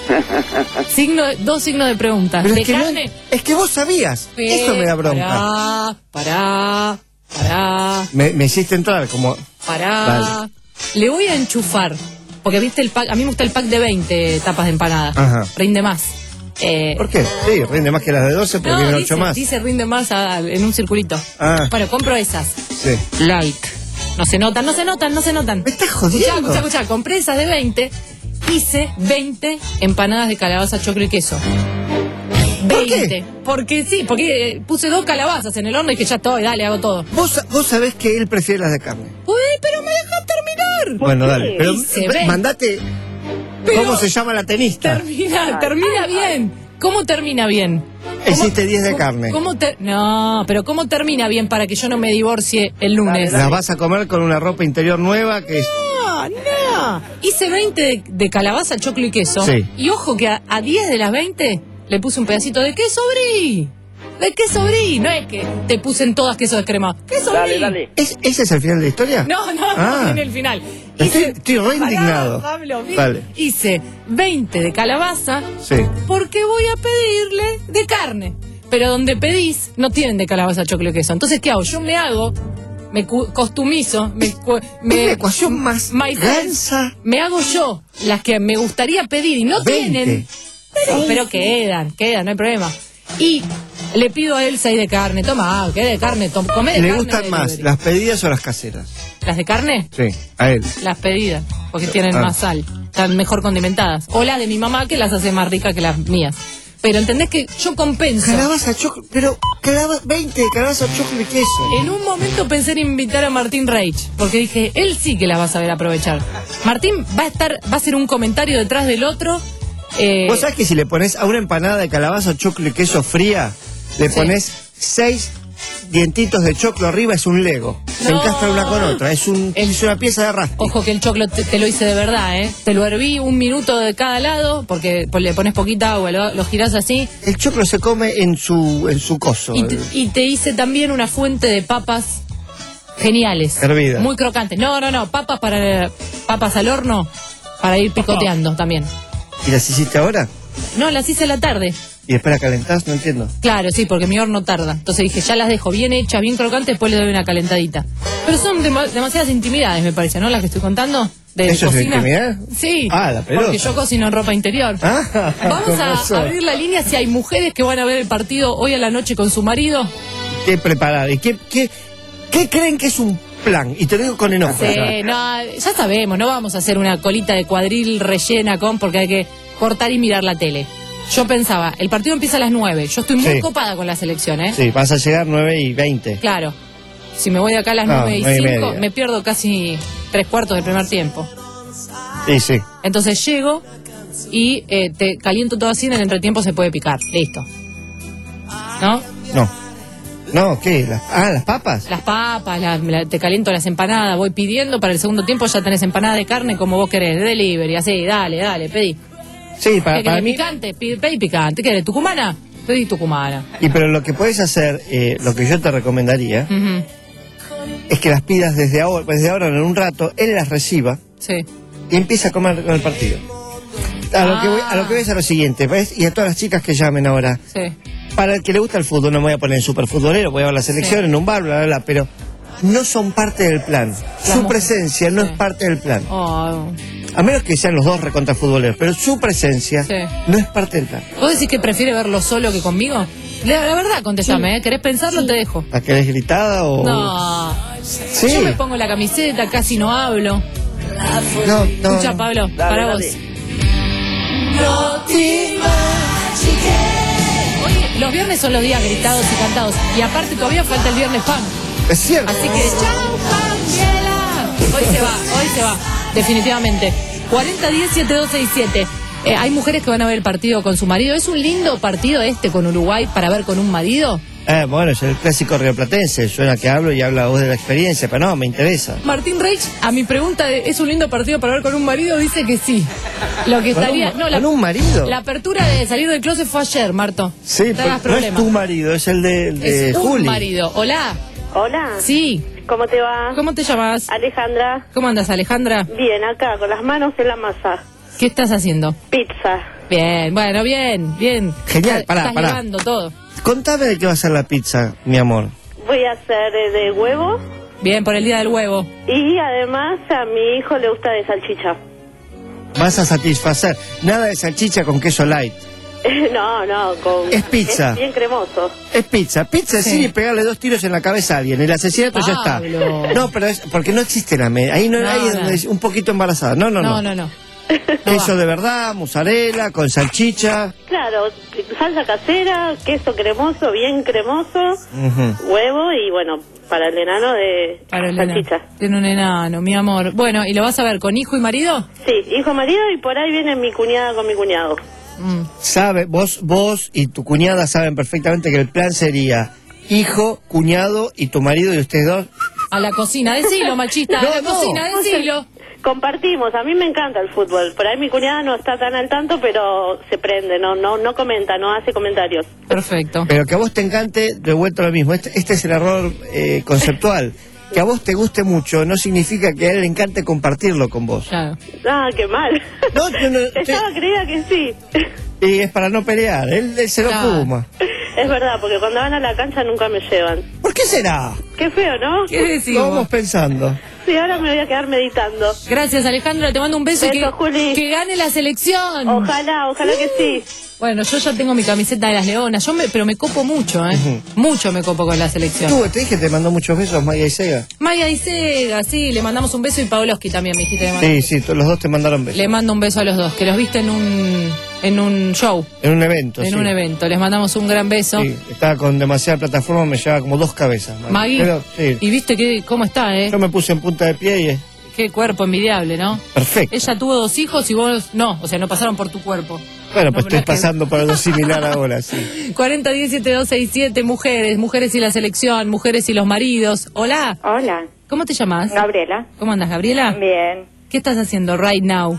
Signo, dos signos de pregunta. Pero ¿De es que, no- carne? es que vos sabías, eso me da bronca. Pará, pará, pará, Me, me hiciste entrar como... pará. Dale. Le voy a enchufar, porque viste el pack, a mí me gusta el pack de veinte tapas de empanada. Ajá. Rinde más. Eh, ¿Por qué? Sí, rinde más que las de doce, pero no, tiene dice, ocho más. dice rinde más a- en un circulito. Ah. Bueno, compro esas. Sí. Light. No se notan, no se notan, no se notan. Me estás Escuchá, jodiendo. escuchá, escuchá. Compré esas de veinte. Hice veinte empanadas de calabaza, choclo y queso. ¿Por qué? veinte. Porque sí, porque eh, puse dos calabazas en el horno y que ya estoy, dale, hago todo. Vos, vos sabés que él prefiere las de carne. Uy, pero me dejan terminar. Bueno, dale. Pero Y se ve. mandate... Pero- ¿Cómo se llama la tenista? Termina, termina bien. ¿Cómo termina bien? Hiciste diez de carne. ¿Cómo te- no, pero ¿cómo termina bien para que yo no me divorcie el lunes? Las vas a comer con una ropa interior nueva que es... No, no. Hice veinte de, de calabaza, choclo y queso. Sí. Y ojo que a, a diez de las veinte le puse un pedacito de queso brie. De queso brie. No es que te puse en todas queso descremado. Queso brie. ¿Es, ¿Ese es el final de la historia? No, no, Ah. no, en el final. Estoy, estoy re Pará, indignado. Pablo, vi- Dale. Hice veinte de calabaza Sí. porque voy a pedirle de carne. Pero donde pedís no tienen de calabaza, choclo y queso. Entonces, ¿qué hago? Yo me hago, me cu- costumizo, me, cu- me, Es la ecuación más my friends, gansa. me hago yo las que me gustaría pedir y no veinte. tienen. Pero, pero quedan, quedan, no hay problema. Y le pido a él seis de carne. Toma, que de carne, tom, come de ¿Le carne. gustan de más delivery. las pedidas o las caseras? ¿Las de carne? Sí, a él. Las pedidas, porque tienen Ah. más sal, están mejor condimentadas. O las de mi mamá, que las hace más ricas que las mías. Pero entendés que yo compenso. Calabaza, choclo, pero calabaza, veinte de calabaza, choclo y queso. En un momento pensé en invitar a Martín Reich, porque dije, él sí que la va a saber aprovechar. Martín va a estar, va a hacer un comentario detrás del otro. eh, Vos sabés que si le pones a una empanada de calabaza, choclo y queso fría, le Sí. pones seis dientitos de choclo arriba, es un Lego. Se No. encastra una con otra, es, un, El- es una pieza de rastre. Ojo que el choclo te, te lo hice de verdad, ¿eh? Te lo herví un minuto de cada lado, porque pues, le pones poquita agua, lo, lo girás así. El choclo se come en su, en su coso. Y te, y te hice también una fuente de papas geniales. Hervidas. Muy crocantes. No, no, no, papas para papas al horno para ir picoteando también. ¿Y las hiciste ahora? No, las hice a la tarde. ¿Y después la calentás? No entiendo. Claro, sí, porque mi horno tarda. Entonces dije, ya las dejo bien hechas, bien crocantes, después le doy una calentadita. Pero son dema- demasiadas intimidades, me parece, ¿no? Las que estoy contando. De ¿Eso es cocina. intimidad? Sí. Ah, la pelota. Porque yo cocino en ropa interior. Ah, Vamos con a razón. abrir la línea si hay mujeres que van a ver el partido hoy a la noche con su marido. ¿Qué preparar? ¿Y qué, qué, qué creen que es un plan? Y te lo digo con enojo. Sí, ya. no, ya sabemos, no vamos a hacer una colita de cuadril rellena con, porque hay que cortar y mirar la tele. Yo pensaba, el partido empieza a las nueve, yo estoy muy Sí. copada con la selección, ¿eh? Sí, vas a llegar nueve y veinte. Claro, si me voy de acá a las No, nueve y nueve y cinco, media. me pierdo casi tres cuartos del primer tiempo. Sí, sí. Entonces llego y eh, te caliento todo así, en el entretiempo se puede picar, listo. ¿No? No. No, ¿qué? Las- ah, las papas. Las papas, la- la- te caliento las empanadas, voy pidiendo, para el segundo tiempo ya tenés empanada de carne como vos querés, de delivery, así, dale, dale, pedí. Sí, para, ¿Qué para querés, mí. picante? Pide- Pedí picante. ¿Qué querés, tucumana? Pedí tucumana. Y pero lo que puedes hacer, eh, lo que yo te recomendaría, Ujú, es que las pidas desde ahora, desde ahora en un rato, él las reciba sí. y empieza a comer con el partido. A lo, que voy, a lo que voy es a lo siguiente, ¿ves? Y a todas las chicas que llamen ahora. Sí. Para el que le gusta el fútbol, no me voy a poner en superfutbolero, voy a ver la selección Sí. en un bar, bla, bla, bla, pero no son parte del plan. Su Vamos. presencia no Sí. es parte del plan. Oh. A menos que sean los dos recontra futboleros, pero su presencia Sí. no es parte del plan. ¿Vos decís que prefiere verlo solo que conmigo? La, la verdad, contestame, ¿eh? ¿Querés pensarlo? Te dejo. ¿La querés gritada o...? No. Sí. Yo me pongo la camiseta, casi no hablo. No, no. Escucha, Pablo, Dale, para dale. vos. Oye, los viernes son los días gritados y cantados. Y aparte todavía falta el viernes pan. Es cierto. Así que, chau, Panguela. Hoy se va, hoy se va. Definitivamente. cuarenta diez setenta y dos sesenta y siete. Eh, hay mujeres que van a ver el partido con su marido. ¿Es un lindo partido este con Uruguay para ver con un marido? Eh, bueno, es el clásico rioplatense. Suena que hablo y habla vos de la experiencia, pero no, me interesa. Martín Reich, a mi pregunta de ¿es un lindo partido para ver con un marido? Dice que sí. Lo que ¿Con estaría. un- no, la, con un marido? La apertura de salir del closet fue ayer, Marto. Sí, No te hagas pero no es problema. tu marido, es el de, de Es un Juli. marido. Hola. Hola. Sí. ¿Cómo te va? ¿Cómo te llamas? Alejandra. ¿Cómo andas, Alejandra? Bien, acá, con las manos en la masa. ¿Qué estás haciendo? Pizza. Bien, bueno, bien, bien. Genial, Estás- pará, estás pará. llevando todo. Contame de qué va a ser la pizza, mi amor. Voy a hacer eh, de huevo Bien, por el día del huevo. y además a mi hijo le gusta de salchicha. Vas a satisfacer. Nada de salchicha con queso light. no, no, con... Es pizza. Es bien cremoso. Es pizza. Pizza es Sí. ir y pegarle dos tiros en la cabeza a alguien. El asesinato ya está. Pablo. No, pero es porque no existe la media. Ahí no, No, ahí es no. donde es un poquito embarazada. No, no, no. No, no, no. Queso de verdad, mozzarella, con salchicha. Claro, salsa casera, queso cremoso, bien cremoso, Ujú. huevo y bueno, para el enano de Para el salchicha. enano. Tiene un enano, mi amor. Bueno, ¿y lo vas a ver con hijo y marido? Sí, hijo marido y por ahí viene mi cuñada con mi cuñado. Mm. Sabe, vos, vos y tu cuñada saben perfectamente que el plan sería hijo, cuñado y tu marido y ustedes dos. A la cocina, decilo, machista. No, a la no. cocina, decilo. Compartimos, a mí me encanta el fútbol. Por ahí mi cuñada no está tan al tanto, pero se prende, no no no comenta, no hace comentarios. Perfecto. Pero que a vos te encante, de vuelta a lo mismo. Este, este es el error eh, conceptual. Que a vos te guste mucho no significa que a él le encante compartirlo con vos. Claro. Ah, qué mal. No, yo no- Estaba creída que sí. Y es para no pelear. Él, él se lo Claro. fuma. Es verdad, porque cuando van a la cancha nunca me llevan. ¿Por qué será? Qué feo, ¿no? ¿Qué decís Lo vos? vamos pensando. Sí, ahora me voy a quedar meditando. Gracias, Alejandra. Te mando un beso, y Beso, que, Juli. que gane la selección. Ojalá, ojalá que sí. Bueno, yo ya tengo mi camiseta de las Leonas, yo me, pero me copo mucho, ¿eh? Mucho me copo con la selección. Tú, te dije, te mandó muchos besos, Maya y Sega. Maya y Sega, sí, le mandamos un beso y Pavlovsky también, me dijiste. Le mando, Sí, sí, tú- los dos te mandaron besos. le mando un beso a los dos, que los viste en un, en un show, En un evento, en sí. un evento. Les mandamos un gran beso. Sí, estaba con demasiada plataforma, me llevaba como dos cabezas. Maggie. Maggie, Pero, sí. y viste que, cómo está, ¿eh? Yo me puse en punta de pie y es Qué cuerpo envidiable, ¿no? perfecto. Ella tuvo dos hijos y vos no, o sea, no pasaron por tu cuerpo. Bueno, No, pues pero estoy es que- pasando por algo similar ahora, sí. cuarenta diez setenta y dos sesenta y siete, mujeres, mujeres y la selección, mujeres y los maridos. Hola, Hola, ¿cómo te llamas? Gabriela. ¿Cómo andas, Gabriela? Bien. ¿Qué estás haciendo right now?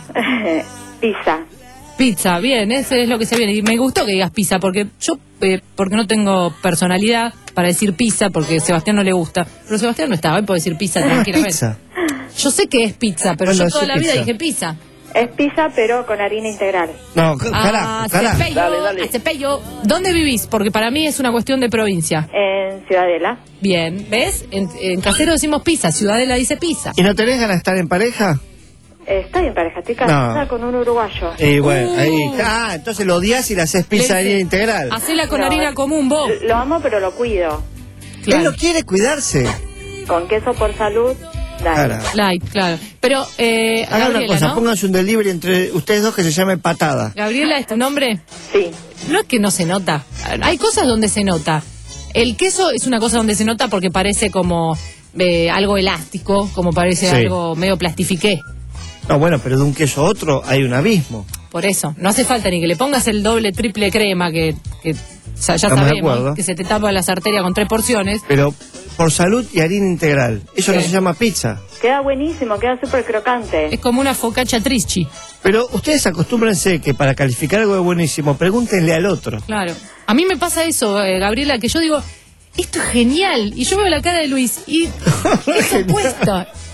Pizza. Pizza, bien, ese es lo que se viene. Y me gustó que digas pizza, porque yo, eh, porque no tengo personalidad para decir pizza, porque a Sebastián no le gusta. Pero Sebastián no estaba, hoy puedo decir pizza Ah, tranquilamente. pizza. Yo sé que es pizza, pero Bueno, yo toda sí, la vida pizza. dije pizza. Es pizza, pero con harina integral. No, c- Ah, carajo, carajo. Cepello, a Cepello. ¿Dónde vivís? Porque para mí es una cuestión de provincia. En Ciudadela. Bien, ¿ves? En, en casero decimos pizza, Ciudadela dice pizza. ¿Y no tenés ganas de estar en pareja? Estoy en pareja, estoy casada No. con un uruguayo. Y bueno, Uh. ahí. Ah, entonces lo odias y le haces pizza de Le- harina integral. Hacela con No, harina eh. común, vos. Lo amo, pero lo cuido. Claro. Él no quiere cuidarse. Con queso por salud, dale. Carajo. Light, claro. Pero, eh, Hagan una Gabriela, cosa, ¿no? pónganse un delivery entre ustedes dos que se llame Patada. Gabriela, ¿es tu nombre? Sí. No es que no se nota. Hay cosas donde se nota. El queso es una cosa donde se nota porque parece como eh, algo elástico, como parece Sí. algo medio plastifiqué. No, bueno, pero de un queso a otro hay un abismo. Por eso, no hace falta ni que le pongas el doble, triple crema, que, que o sea, ya Estamos de sabemos acuerdo. que se te tapa las arterias con tres porciones. Pero por salud y harina integral. Eso no Sí. se llama pizza. Queda buenísimo, queda súper crocante. Es como una focaccia trischi. Pero ustedes acostúmbrense que para calificar algo de buenísimo, pregúntenle al otro. Claro. A mí me pasa eso, eh, Gabriela, que yo digo, esto es genial. Y yo veo la cara de Luis y es opuesto.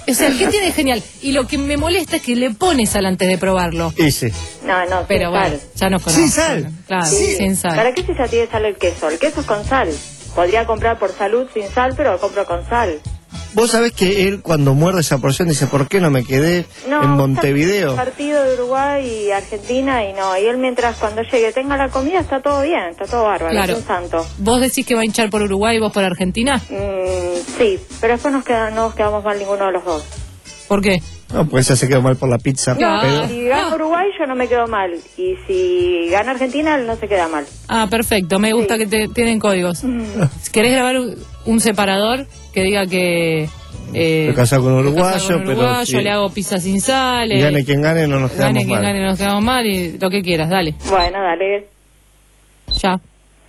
O sea, ¿qué tiene genial? Y lo que me molesta es que le pone sal antes de probarlo. Y sí. No, no, Pero sin bueno, sal. ya nos conocemos. Sin sal. Claro, Sí. sin sal. ¿Para qué si ya tiene sal el queso? El queso es con sal. Podría comprar por salud sin sal, pero lo compro con sal. Vos sabés que él cuando muerde esa porción dice, ¿por qué no me quedé No, en Montevideo? Partido de Uruguay y Argentina y no. Y él mientras cuando llegue tenga la comida está todo bien, está todo bárbaro, Claro. es un santo. ¿Vos decís que va a hinchar por Uruguay y vos por Argentina? Mm, sí, pero después nos queda, no nos quedamos mal ninguno de los dos. ¿Por qué? No, pues ya se quedó mal por la pizza. No, pero- si gana Uruguay yo no me quedo mal. Y si gana Argentina él no se queda mal. Ah, perfecto. Me gusta que te, tienen códigos. ¿Querés grabar un, un separador que diga que... Eh, Me casado con un me casado uruguayo, con un pero uruguayo, sí. le hago pizza sin sal. Y eh, gane quien gane, no nos quedamos gane quien mal. gane, nos quedamos mal y lo que quieras, dale. Bueno, dale. Ya.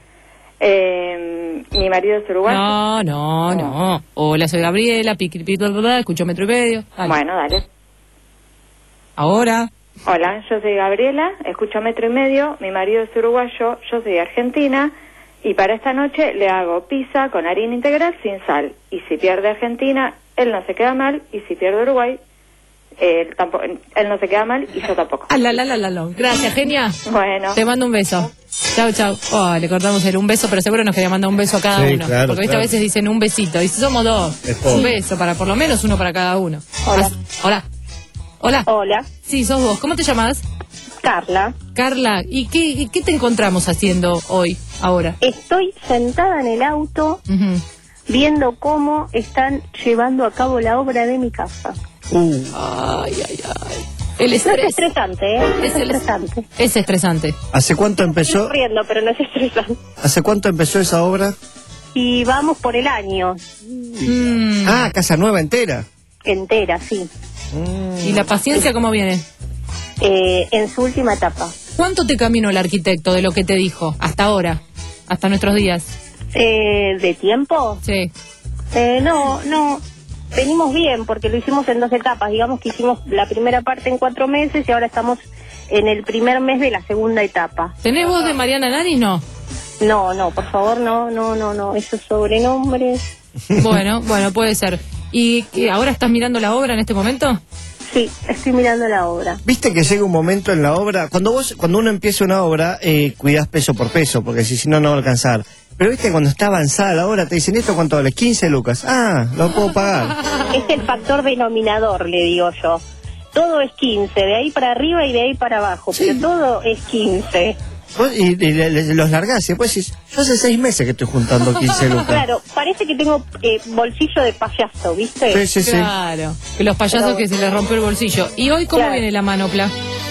Eh, mi marido es uruguayo. No, no, no. Hola, soy Gabriela, piqui, piqui, bla, bla, bla, escucho metro y medio. Dale. Bueno, dale. Ahora. Hola, yo soy Gabriela, escucho Metro y Medio, mi marido es uruguayo, yo soy argentina y para esta noche le hago pizza con harina integral sin sal. Y si pierde Argentina, él no se queda mal y si pierde Uruguay, él, tampoco, él no se queda mal y yo tampoco. Ah, la, la, la, la, la. Gracias, genia. Bueno. Te mando un beso. Chau, chau. Oh, le cortamos el un beso, pero seguro nos quería mandar un beso a cada Sí, uno. claro, porque viste, claro. a veces dicen un besito. Y si somos dos, Es poco. un beso para por lo menos uno para cada uno. Hola. As- Hola. Hola. Hola. Sí, sos vos. ¿Cómo te llamas? Carla. Carla. ¿Y qué, y qué te encontramos haciendo hoy, ahora? Estoy sentada en el auto Ujú. viendo cómo están llevando a cabo la obra de mi casa. Uh, Ay, ay, ay. El No es estrés estresante, ¿eh? Es Es el- estresante. es estresante. ¿Hace cuánto empezó? Estoy riendo, pero no es estresante. ¿Hace cuánto empezó esa obra? Y vamos por el año Mm. Ah, casa nueva entera. entera, sí. ¿Y la paciencia cómo viene? Eh, en su última etapa. ¿Cuánto te caminó el arquitecto de lo que te dijo hasta ahora? Hasta nuestros días. Eh, ¿De tiempo? Sí. Eh, no, no. Venimos bien porque lo hicimos en dos etapas. Digamos que hicimos la primera parte en cuatro meses y ahora estamos en el primer mes de la segunda etapa. ¿Tenés voz de Mariana Nani? No. No, no, por favor, no, no, no, no. Esos sobrenombres. Bueno, bueno, puede ser. ¿Y qué, ahora estás mirando la obra en este momento? Sí, estoy mirando la obra. Viste que llega un momento en la obra, cuando vos, cuando uno empieza una obra, eh, cuidás peso por peso, porque si si no, no va a alcanzar. Pero viste, cuando está avanzada la obra, te dicen, ¿esto cuánto vale? quince lucas. Ah, lo puedo pagar. Es el factor denominador, le digo yo. Todo es quince, de ahí para arriba y de ahí para abajo, pero todo es quince. Vos- Y, y le- le- los largás y después decís, yo hace seis meses que estoy juntando quince lucas. Claro, parece que tengo eh, bolsillo de payaso, ¿viste? Sí, sí, sí. Claro. Que los payasos Pero- que se les rompió el bolsillo. ¿Y hoy cómo Claro. viene la manopla?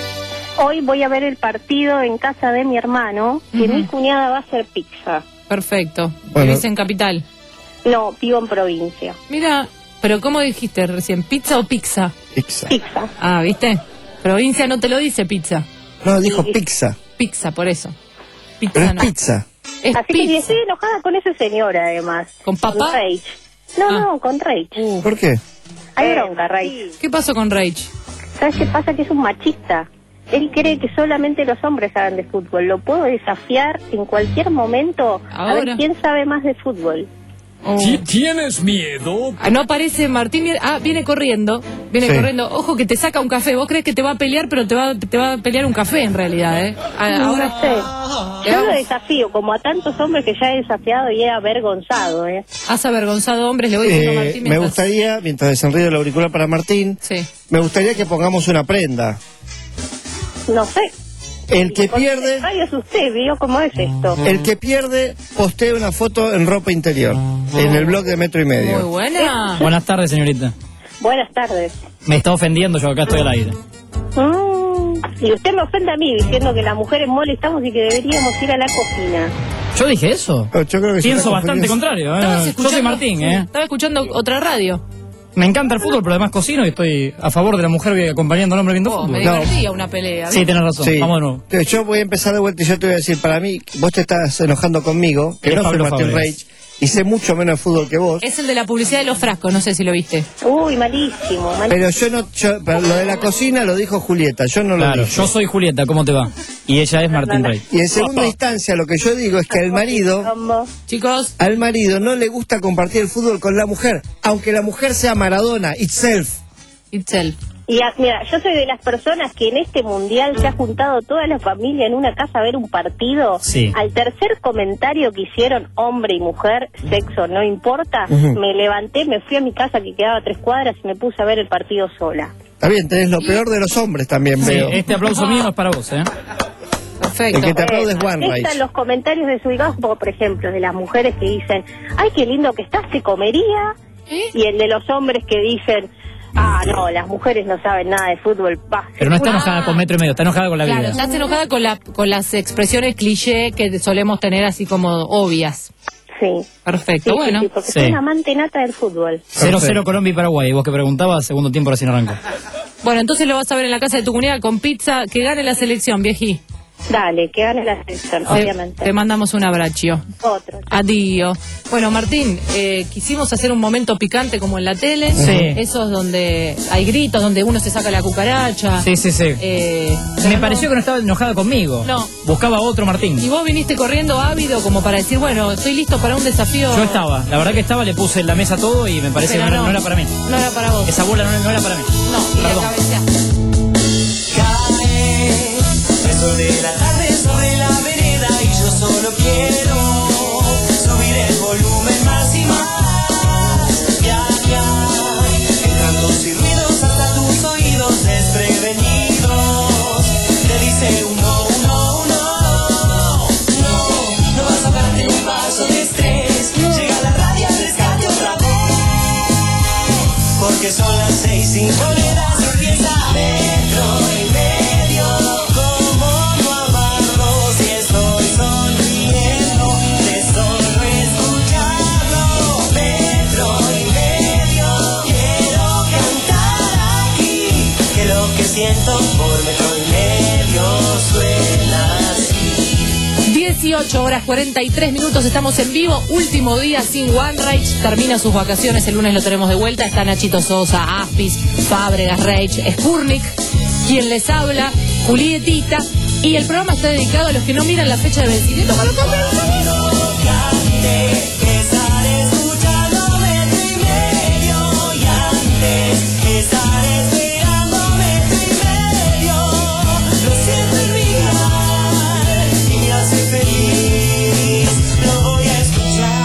Hoy voy a ver el partido en casa de mi hermano, que Ujú. mi cuñada va a hacer pizza. Perfecto. Bueno. ¿Vivís en Capital? No, vivo en provincia. Mira, pero ¿cómo dijiste recién? ¿Pizza o pizza? Pizza. Pizza. Ah, ¿viste? Provincia no te lo dice pizza. No, dijo pizza. Pizza, por eso. Pero Pizza es no. pizza. Es Así que pizza. estoy enojada con ese señor, además. ¿Con papá? Con Rage. No, Ah. no, con Rage. Uh, ¿Por qué? Hay Eh, bronca, Rage. ¿Qué pasó con Rage? ¿Sabes qué pasa? Que es un machista. Él cree que solamente los hombres saben de fútbol. Lo puedo desafiar en cualquier momento a Ahora. ver quién sabe más de fútbol. Oh. ¿Tienes miedo? Ah, no aparece Martín. viene- Ah, viene corriendo. Viene Sí. corriendo. Ojo que te saca un café. Vos crees que te va a pelear, pero te va, te va a pelear un café en realidad, ¿eh? Ah, No ahora. sé. Yo lo desafío, como a tantos hombres que ya he desafiado y he avergonzado, ¿eh? Has avergonzado hombres, le voy diciendo a Eh, Martín. me mientras- gustaría, mientras desenredo el auricular para Martín, Sí. me gustaría que pongamos una prenda. No sé. El que pierde, Ay, es usted, ¿vio cómo es esto? el que pierde, postea una foto en ropa interior, en el blog de Metro y Muy Medio. buena. Buenas tardes, señorita. Buenas tardes. Me está ofendiendo, yo acá estoy al aire. Mm, y usted me ofende a mí diciendo que las mujeres molestamos y que deberíamos ir a la cocina. ¿Yo dije eso? No, yo creo que se Pienso está bastante confundiendo. contrario. Estabas ¿eh? Yo escuchando, soy Martín, ¿eh? Estaba escuchando otra radio. Me encanta el fútbol, pero además cocino y estoy a favor de la mujer acompañando al hombre viendo Oh, me fútbol. No. divertía una pelea. Sí, ¿viste? tenés razón. Sí. Vamos de nuevo. Yo voy a empezar de vuelta y yo te voy a decir, para mí, vos te estás enojando conmigo, que Es no soy Pablo Martín Fábregas. Reich, y sé mucho menos de fútbol que vos. Es el de la publicidad de los frascos, no sé si lo viste. Uy, malísimo, malísimo. Pero yo no, yo, pero lo de la cocina lo dijo Julieta, yo no Claro, lo dije. yo soy Julieta, ¿cómo te va? Y ella es Martín Rey. Y en segunda instancia lo que yo digo es que al marido, chicos, al marido no le gusta compartir el fútbol con la mujer, aunque la mujer sea Maradona, itself. Itself. Y a- mira, yo soy de las personas que en este mundial se ha juntado toda la familia en una casa a ver un partido. Sí. Al tercer comentario que hicieron hombre y mujer, sexo no importa, Ujú. me levanté, me fui a mi casa que quedaba a tres cuadras y me puse a ver el partido sola. Está bien, tenés lo peor de los hombres también, Sí, veo. este aplauso mío es para vos, ¿eh? Perfecto. El que te aplaude es One Están Rage. los comentarios desubicados, por ejemplo, de las mujeres que dicen, ay, qué lindo que está, se comería. Y el de los hombres que dicen, ah, no, las mujeres no saben nada de fútbol. Bah, Pero no está ah, enojada con metro y medio, está enojada con la Claro, vida. estás enojada con, la, con las expresiones cliché que solemos tener así como obvias. Sí. Perfecto, Sí, bueno. sí, sí, porque Sí. soy una amante nata del fútbol. cero cero Colombia y Paraguay. Vos que preguntabas, segundo tiempo recién arrancó. Bueno, entonces lo vas a ver en la casa de tu cuñada con pizza. Que gane la selección, viejí. Dale, que gane la selección, Te, obviamente. te mandamos un abrazo. Otro. Adiós. Bueno, Martín, eh, quisimos hacer un momento picante como en la tele. Sí. Esos donde hay gritos, donde uno se saca la cucaracha. Sí, sí, sí. Eh, Me pareció que no estaba enojada conmigo. No. Buscaba otro Martín. Y vos viniste corriendo ávido como para decir, bueno, estoy listo para un desafío. Yo estaba, la verdad que estaba, le puse en la mesa todo y me parece Pero que no, era- no. no era para mí. No era para vos. Esa bola no, no era para mí. No, y la Perdón. cabeceaste. El sol de la tarde sobre la vereda y yo solo quiero subir el volumen más y más. Viajar, entrando sin ruidos hasta tus oídos desprevenidos. Te dice uno, uno, uno. No, no vas a darte un paso de estrés. Llega la radio al rescate otra vez. Porque son las seis, cinco horas, empieza metro y medio. Como no amarlo si estoy sonriendo de solo escucharlo. Metro y medio, quiero cantar aquí. Que lo que siento por metro y medio suena así. dieciocho horas cuarenta y tres minutos, estamos en vivo, último día sin One Rage, termina sus vacaciones, el lunes lo tenemos de vuelta, está Nachito Sosa, Aspis, Fábregas, Rage, Spurnik, quien les habla, Julietita, y el programa está dedicado a los que no miran la fecha de vencimiento. ¡Para Estaré escuchando metro y medio y antes estaré esperando metro y medio. Lo siento en mi alma y me hace feliz. Lo voy a escuchar.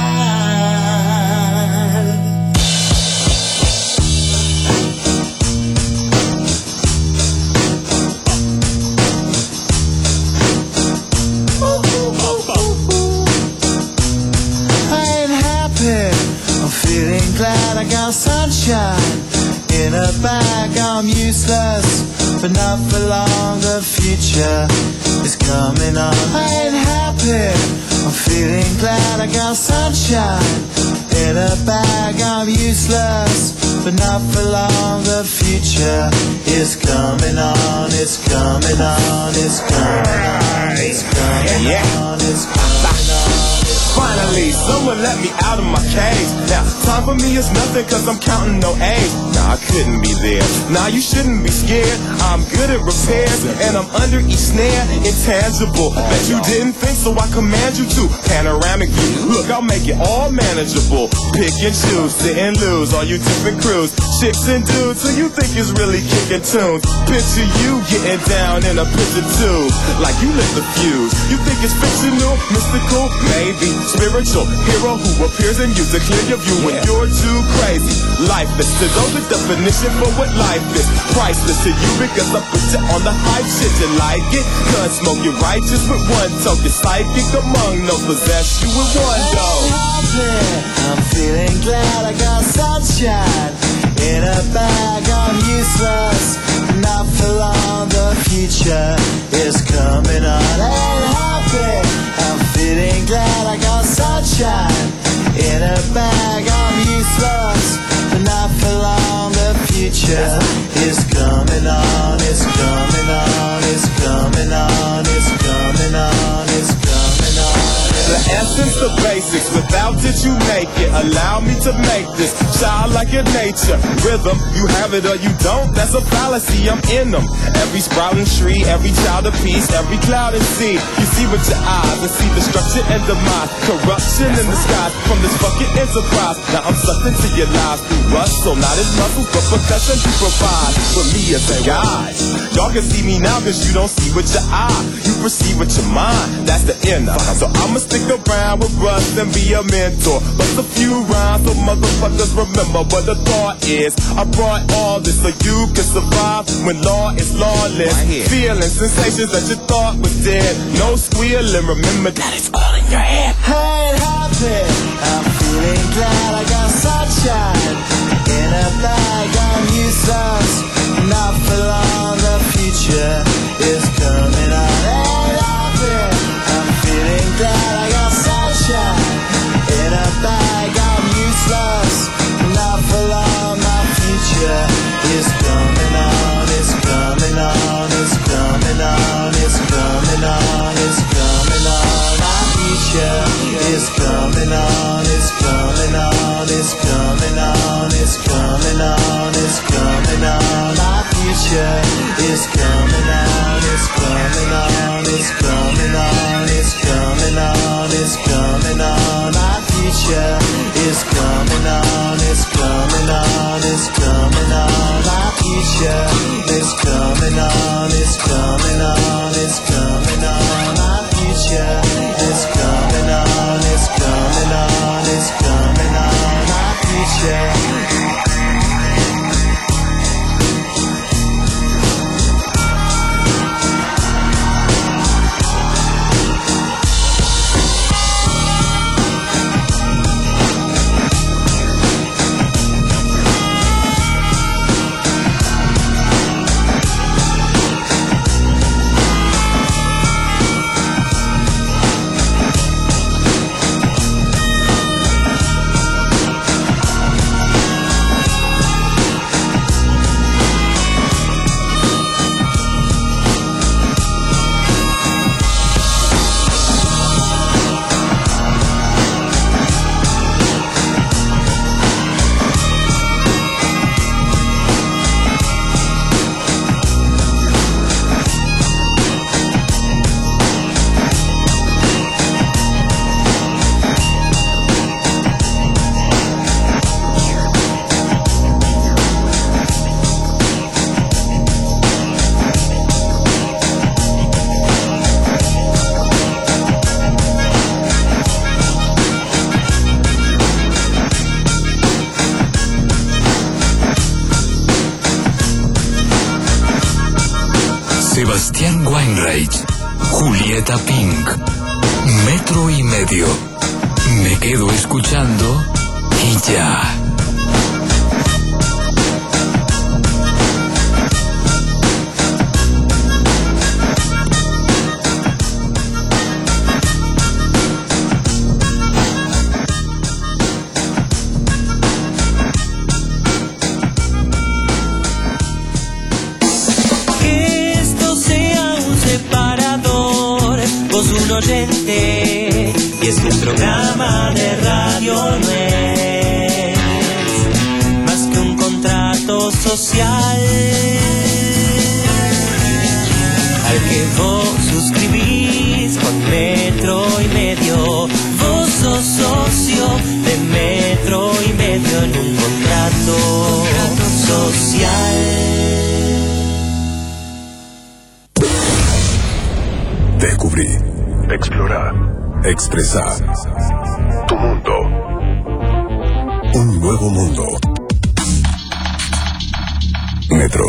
I'm happy, I'm feeling glad I got sunshine in a bag. I'm useless, but not for long. The future is coming on. I'm happy, I'm feeling glad I got sunshine in a bag. I'm useless, but not for long. The future is coming on. It's coming on. It's coming on. It's coming on. It's coming on. Finally, someone let me out of my cage. Now, time for me is nothing cause I'm counting no A's. Nah, I couldn't be there. Nah, you shouldn't be scared. I'm good at repairs and I'm under each snare. Intangible. Bet you didn't think so I command you to. Panoramic view. Look, I'll make it all manageable. Pick and choose, sit and lose. All you different crews. Chicks and dudes who you think is really kicking tunes. Picture you getting down in a picture tube. Like you lit the fuse. You think it's fictional, mystical, maybe. Spiritual hero who appears in you to clear your view when you're too crazy. Lifeless to those the definition for what life is. Priceless to you because I put you on the hype shit. You like it? Gun smoke, you're righteous with one toke. You're psychic among no possess you with one dose. I'm feeling glad I got sunshine in a bag. I'm useless, not for long. The future is coming on. I'm happy. I'm feeling glad I got sunshine in a bag. I'm useless, but not for long. The future is coming on. It's coming on. It's coming on. It's coming on. It's coming on. The S Essence the basics, without it you make it. Allow me to make this childlike in nature. Rhythm, you have it or you don't, that's a fallacy, I'm in them. Every sprouting tree, every child of peace, every cloud and sea. You see with your eyes and see destruction and demise. Corruption in the skies from this fucking enterprise. Now I'm sucked into your lives through rust, so not as muscles, but percussion to provide for me as a guide. Y'all can see me now cause you don't see with your eye. You perceive with your mind, that's the inner. So I'ma stick around with Russ and be a mentor. Bust a few rhymes so motherfuckers remember what the thought is. I brought all this so you can survive when law is lawless. Right, feeling sensations that you thought was dead. No squealing, remember that it's all in your head. Hey, happy, I'm feeling glad I got sunshine in a bag. I'm useless, not for long. The future is coming on. Hey, happy, I'm feeling glad I got sunshine in a bag. I'm useless, not for long. My future is coming on. It's coming on. It's coming on. It's coming on. It's coming on. My future is coming on. It's coming on. It's coming on. It's coming on. It's coming on. My future is coming on. It's coming on. It's coming on. It's coming on. It's coming on. My future is coming on. It's coming on. It's coming on. My future is coming on. It's coming on. It's coming on. My future is coming on. It's coming on. It's coming on. My future. Sebastián Weinreich, Julieta Pink, Metro y Medio. Me quedo escuchando y ya. Oyente, y es que un programa de radio no es más que un contrato social al que vos suscribís con Metro y Medio. Vos sos socio de Metro y Medio en un contrato social. Descubrí, explorar, expresar. Tu mundo. Un nuevo mundo. Metro.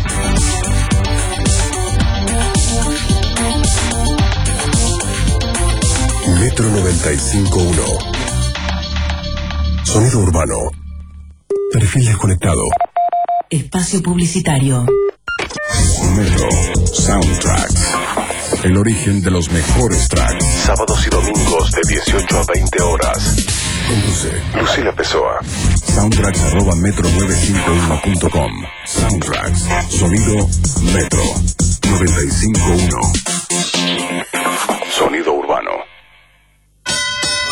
Metro noventa y cinco punto uno. Sonido urbano. Perfil desconectado. Espacio publicitario. Metro Soundtracks. El origen de los mejores tracks. Sábados y domingos de dieciocho a veinte horas. Conduce Lucila Pessoa. Soundtracks arroba metro novecientos cincuenta y uno punto com. Soundtracks. Sonido Metro noventa y cinco punto uno. Sonido urbano.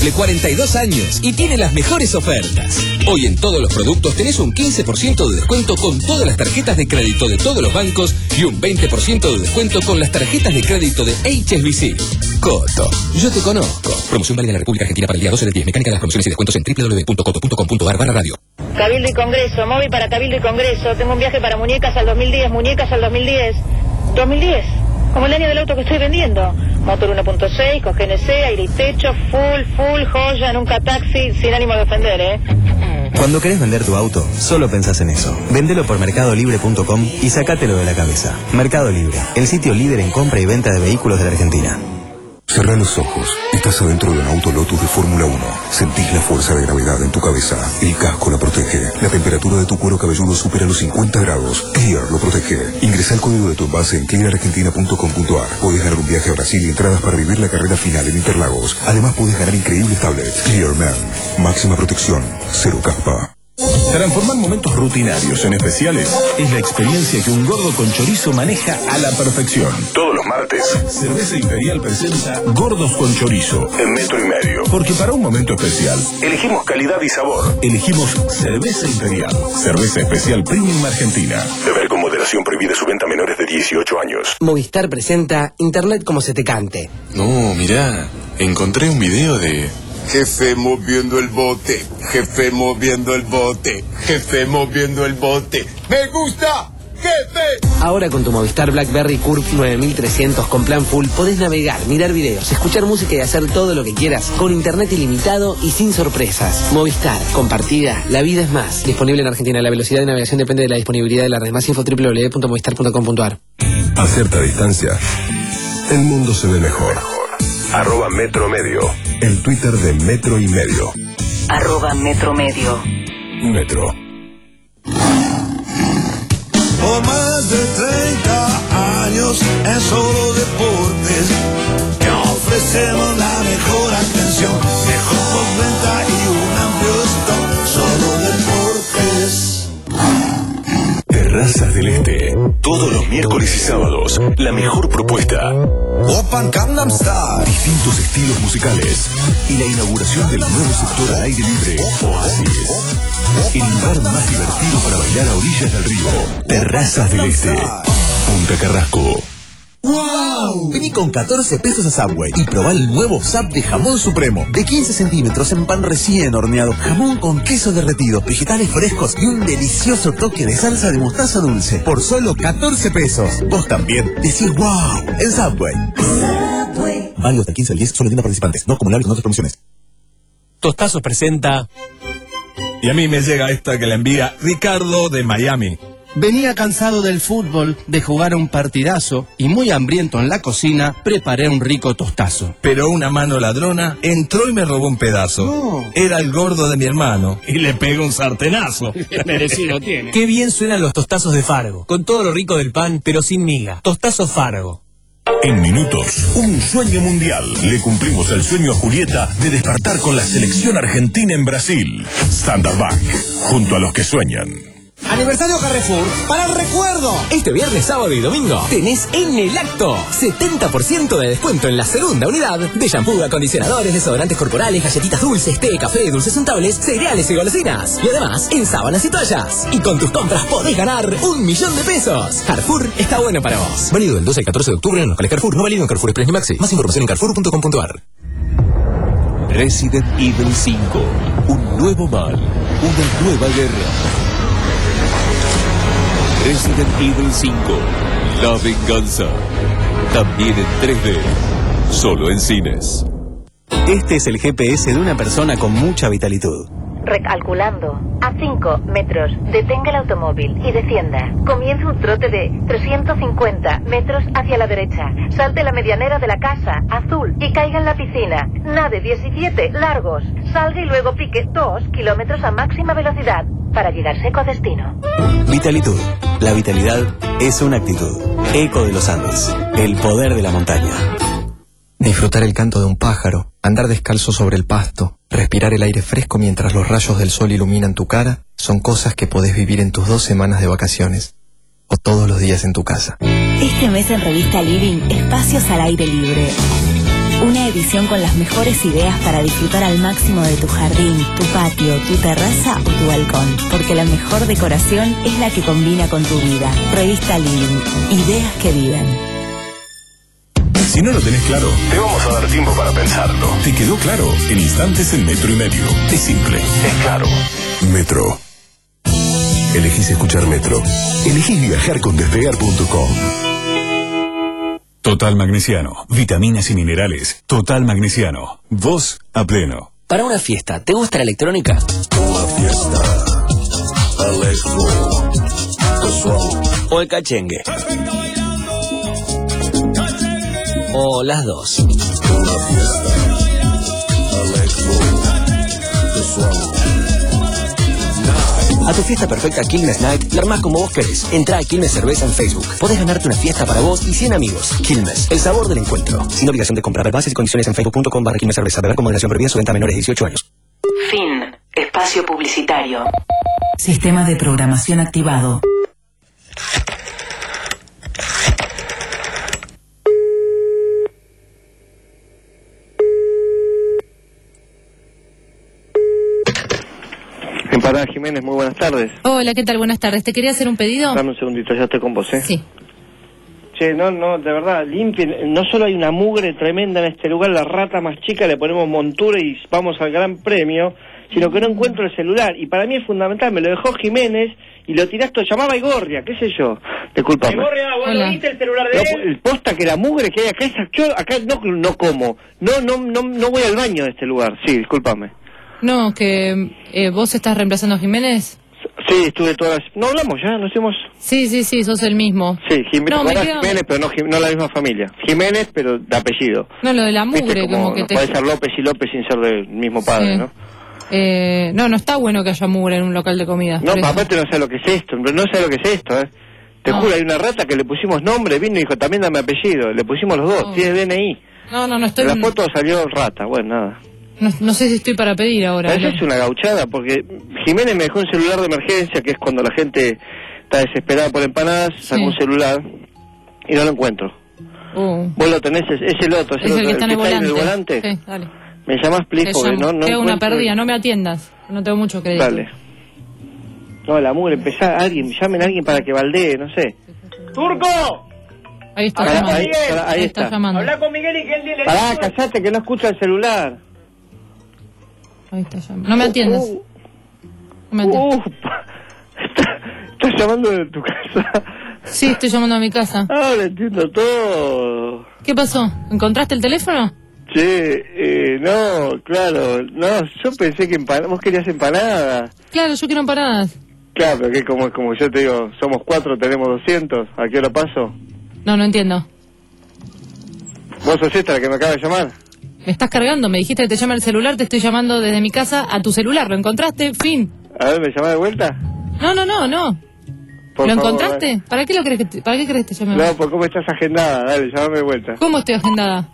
cumple cuarenta y dos años y tiene las mejores ofertas. Hoy en todos los productos tenés un quince por ciento de descuento con todas las tarjetas de crédito de todos los bancos y un veinte por ciento de descuento con las tarjetas de crédito de H S B C. Coto, yo te conozco. Promoción válida en la República Argentina para el día doce del diez. Mecánica de las promociones y descuentos en doble u doble u doble u punto coto punto com punto a r barra radio. Cabildo y Congreso, móvil para Cabildo y Congreso. Tengo un viaje para Muñecas al dos mil diez, Muñecas al dos mil diez. ¿dos mil diez? Como el año del auto que estoy vendiendo. Motor uno punto seis, con G N C, aire y techo, full, full, joya, nunca taxi, sin ánimo de ofender, ¿eh? Cuando querés vender tu auto, solo pensás en eso. Vendelo por mercado libre punto com y sacátelo de la cabeza. Mercado Libre, el sitio líder en compra y venta de vehículos de la Argentina. Cerrá los ojos. Estás adentro de un auto Lotus de Fórmula uno. Sentís la fuerza de gravedad en tu cabeza. El casco la protege. La temperatura de tu cuero cabelludo supera los cincuenta grados. Clear lo protege. Ingresa el código de tu envase en clear argentina punto com punto a r. Podés ganar un viaje a Brasil y entradas para vivir la carrera final en Interlagos. Además podés ganar increíbles tablets. Clear Man. Máxima protección. Cero caspa. Transformar momentos rutinarios en especiales es la experiencia que un gordo con chorizo maneja a la perfección. Todos los martes, Cerveza Imperial presenta Gordos con Chorizo en Metro y Medio. Porque para un momento especial, elegimos calidad y sabor. Elegimos Cerveza Imperial, cerveza especial premium argentina. Beber con moderación, prohibida su venta a menores de dieciocho años. Movistar presenta Internet como se te cante. No, mirá, encontré un video de... Jefe moviendo el bote, jefe moviendo el bote, jefe moviendo el bote. ¡Me gusta! ¡Jefe! Ahora con tu Movistar BlackBerry Curve nueve mil trescientos con plan full podés navegar, mirar videos, escuchar música y hacer todo lo que quieras con internet ilimitado y sin sorpresas. Movistar, compartida, la vida es más. Disponible en Argentina. La velocidad de navegación depende de la disponibilidad de la red. Más info doble u doble u doble u punto movistar punto com punto a r. A cierta distancia, el mundo se ve mejor. Arroba Metro Medio. El Twitter de Metro y Medio. Arroba Metro Medio. Metro. Por más de treinta años en Solo Deportes te ofrecemos la mejor atención, mejor postventa y un amplio stock. Solo Deportes. Terrazas del Este. Todos los miércoles y sábados. La mejor propuesta. Open Gangnam Style. Distintos estilos musicales. Y la inauguración del nuevo sector al aire libre, Oasis. El lugar más divertido para bailar a orillas del río. Terrazas del Este. Punta Carrasco. ¡Wow! Vení con catorce pesos a Subway y probá el nuevo Sub de jamón supremo. De quince centímetros en pan recién horneado. Jamón con queso derretido, vegetales frescos y un delicioso toque de salsa de mostaza dulce. Por solo catorce pesos. Vos también decís ¡wow! En Subway. Subway. Válido hasta el quince al diez, solo en tiendas participantes. No acumulable con otras promociones. Tostazos presenta... Y a mí me llega esta que la envía Ricardo de Miami. Venía cansado del fútbol, de jugar un partidazo y muy hambriento en la cocina, preparé un rico tostazo. Pero una mano ladrona entró y me robó un pedazo. No. Era el gordo de mi hermano y le pegó un sartenazo. Merecido tiene. Qué bien suenan los tostazos de Fargo, con todo lo rico del pan, pero sin miga. Tostazo Fargo. En minutos, un sueño mundial. Le cumplimos el sueño a Julieta de despertar con la selección argentina en Brasil. Standard Bank, junto a los que sueñan. Aniversario Carrefour para el recuerdo. Este viernes, sábado y domingo tenés en el acto setenta por ciento de descuento en la segunda unidad de shampoo, acondicionadores, desodorantes corporales, galletitas dulces, té, café, dulces untables, cereales y golosinas. Y además en sábanas y toallas. Y con tus compras podés ganar un millón de pesos. Carrefour está bueno para vos. Válido del doce al catorce de octubre en los locales Carrefour. No válido en Carrefour Express ni Maxi. Más información en carrefour punto com punto a r. Resident Evil cinco. Un nuevo mal. Una nueva guerra. Resident Evil cinco. La venganza. También en tres D. Solo en cines. Este es el G P S de una persona con mucha vitalitud. Recalculando. A cinco metros. Detenga el automóvil y descienda. Comience un trote de trescientos cincuenta metros hacia la derecha. Salte la medianera de la casa, azul, y caiga en la piscina. Nade diecisiete largos. Salga y luego pique dos kilómetros a máxima velocidad para llegar seco a destino. Vitalitud. La vitalidad es una actitud. Eco de los Andes. El poder de la montaña. Disfrutar el canto de un pájaro, andar descalzo sobre el pasto, respirar el aire fresco mientras los rayos del sol iluminan tu cara, son cosas que podés vivir en tus dos semanas de vacaciones, o todos los días en tu casa. Este mes en Revista Living, espacios al aire libre. Una edición con las mejores ideas para disfrutar al máximo de tu jardín, tu patio, tu terraza o tu balcón. Porque la mejor decoración es la que combina con tu vida. Revista Living. Ideas que viven. Si no lo tenés claro, te vamos a dar tiempo para pensarlo. ¿Te quedó claro? En instantes en metro y medio. Es simple, es claro. Metro. Elegís escuchar Metro. Elegís viajar con despegar punto com. Total Magnesiano. Vitaminas y minerales. Total Magnesiano. Vos a pleno. Para una fiesta, ¿te gusta la electrónica? Una fiesta. Electro. ¿O el cachengue? O las dos. Una fiesta. Electro. A tu fiesta perfecta Quilmes Night la armás como vos querés. Entrá a Quilmes Cerveza en Facebook. Podés ganarte una fiesta para vos y cien amigos. Quilmes, el sabor del encuentro. Sin obligación de comprar. Bases y condiciones en facebook punto com barra Quilmes Cerveza. Beber con moderación, prohibida su venta a menores de dieciocho años. Fin. Espacio publicitario. Sistema de programación activado. Empanada Jiménez, muy buenas tardes. Hola, ¿qué tal? Buenas tardes. ¿Te quería hacer un pedido? Dame un segundito, ya estoy con vos, ¿eh? Sí. Che, no, no, de verdad, limpien. No solo hay una mugre tremenda en este lugar, la rata más chica, le ponemos montura y vamos al gran premio, sino que no encuentro el celular. Y para mí es fundamental, me lo dejó Jiménez y lo tiraste, llamaba Igorria, qué sé yo. Disculpame. Igorria, ¿vos no viste el celular de No, él? el posta que la mugre que hay acá, esa, yo acá no, no como, no, no, no, no voy al baño de este lugar, sí, discúlpame. No, que eh, vos estás reemplazando a Jiménez. Sí, estuve todas las... No hablamos ya, nos hemos... Sí, sí, sí, sos el mismo. Sí, Jiménez, No, me ahora quedo- Jiménez, pero no, Jim- no la misma familia. Jiménez, pero de apellido. No, lo de la Viste, mugre, como, como que no te... puede ser López y López sin ser del mismo padre, Sí. ¿no? Eh, no, no está bueno que haya mugre en un local de comida. No, aparte no sé lo que es esto, no sé lo que es esto, ¿eh? Te No. juro, hay una rata que le pusimos nombre, vino y dijo, también dame apellido. Le pusimos los dos, No. tiene D N I. No, no, no estoy... En la foto salió rata, bueno, nada. No, no sé si estoy para pedir ahora. Eso es una gauchada, porque Jiménez me dejó un celular de emergencia, que es cuando la gente está desesperada por empanadas, sacó Sí. un celular y no lo encuentro. Uh, Vos lo tenés, es, es el otro, es, es el otro, que está en el ahí en volante. el volante. Sí, dale. Me llamás, please, Te porque llamo. no, no Tengo una encuentro- perdida, no me atiendas. No tengo mucho crédito. Dale. No, la mugre, empezá, alguien, llamen a alguien para que baldee, no sé. ¡Turco! Ahí está Pará, llamando. ahí, pará, ahí está. llamando. Habla con Miguel y que él le... Pará, callate, que no escucha el celular. Ahí está llamando. No me atiendas. Uh, No me atiendas. uh, Estás llamando de tu casa. Sí, estoy llamando a mi casa. Ahora entiendo todo. ¿Qué pasó? ¿Encontraste el teléfono? Che, eh, no, claro, no, yo pensé que empanadas, vos querías empanadas. Claro, yo quiero empanadas. Claro, pero que como, como yo te digo, somos cuatro, tenemos doscientos, ¿a qué hora paso? No, no entiendo. ¿Vos sos esta la que me acaba de llamar? Me estás cargando, me dijiste que te llama el celular, te estoy llamando desde mi casa a tu celular. ¿Lo encontraste? Fin. A ver, ¿me llamás de vuelta? No, no, no, no. Por ¿Lo favor, encontraste? ¿Para qué lo crees que te, ¿Para qué crees que te llame? No, por cómo estás agendada, dale, llamame de vuelta. ¿Cómo estoy agendada?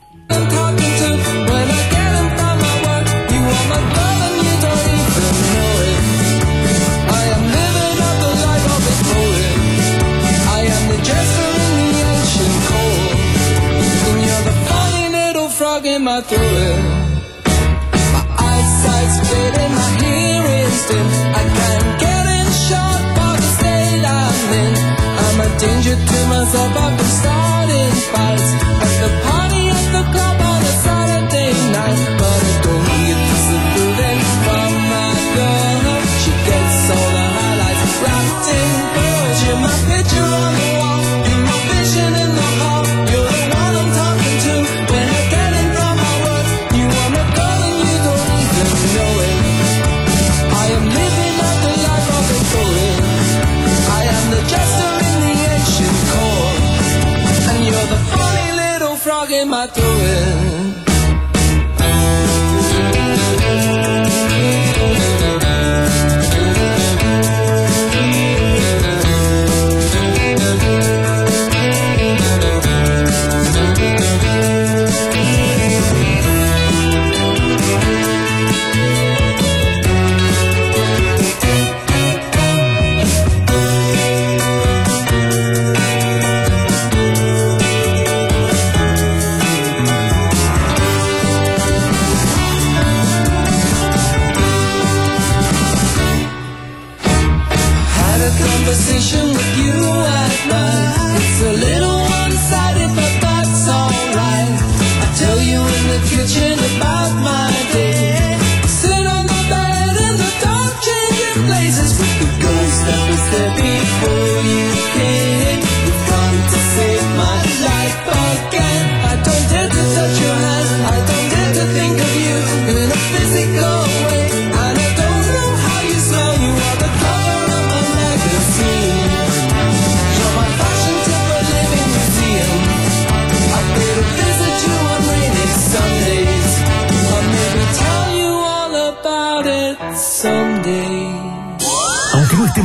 In my throat, my eyesight's fading, my hearing's dim. I can't get in shot by the state I'm in. I'm a danger to myself. I've been starting fights at the party at the club on a Saturday night, but I don't get disapproval from my girl. She gets all the highlights wrapped in pearls. You're my picture on the wall, you're my vision in the hall. You're the one I'm talking to when I get in from my work. You are my girl and you don't even know it. I am living out the life of a poet. I am the jester in the ancient court, and you're the funny little frog in my throat.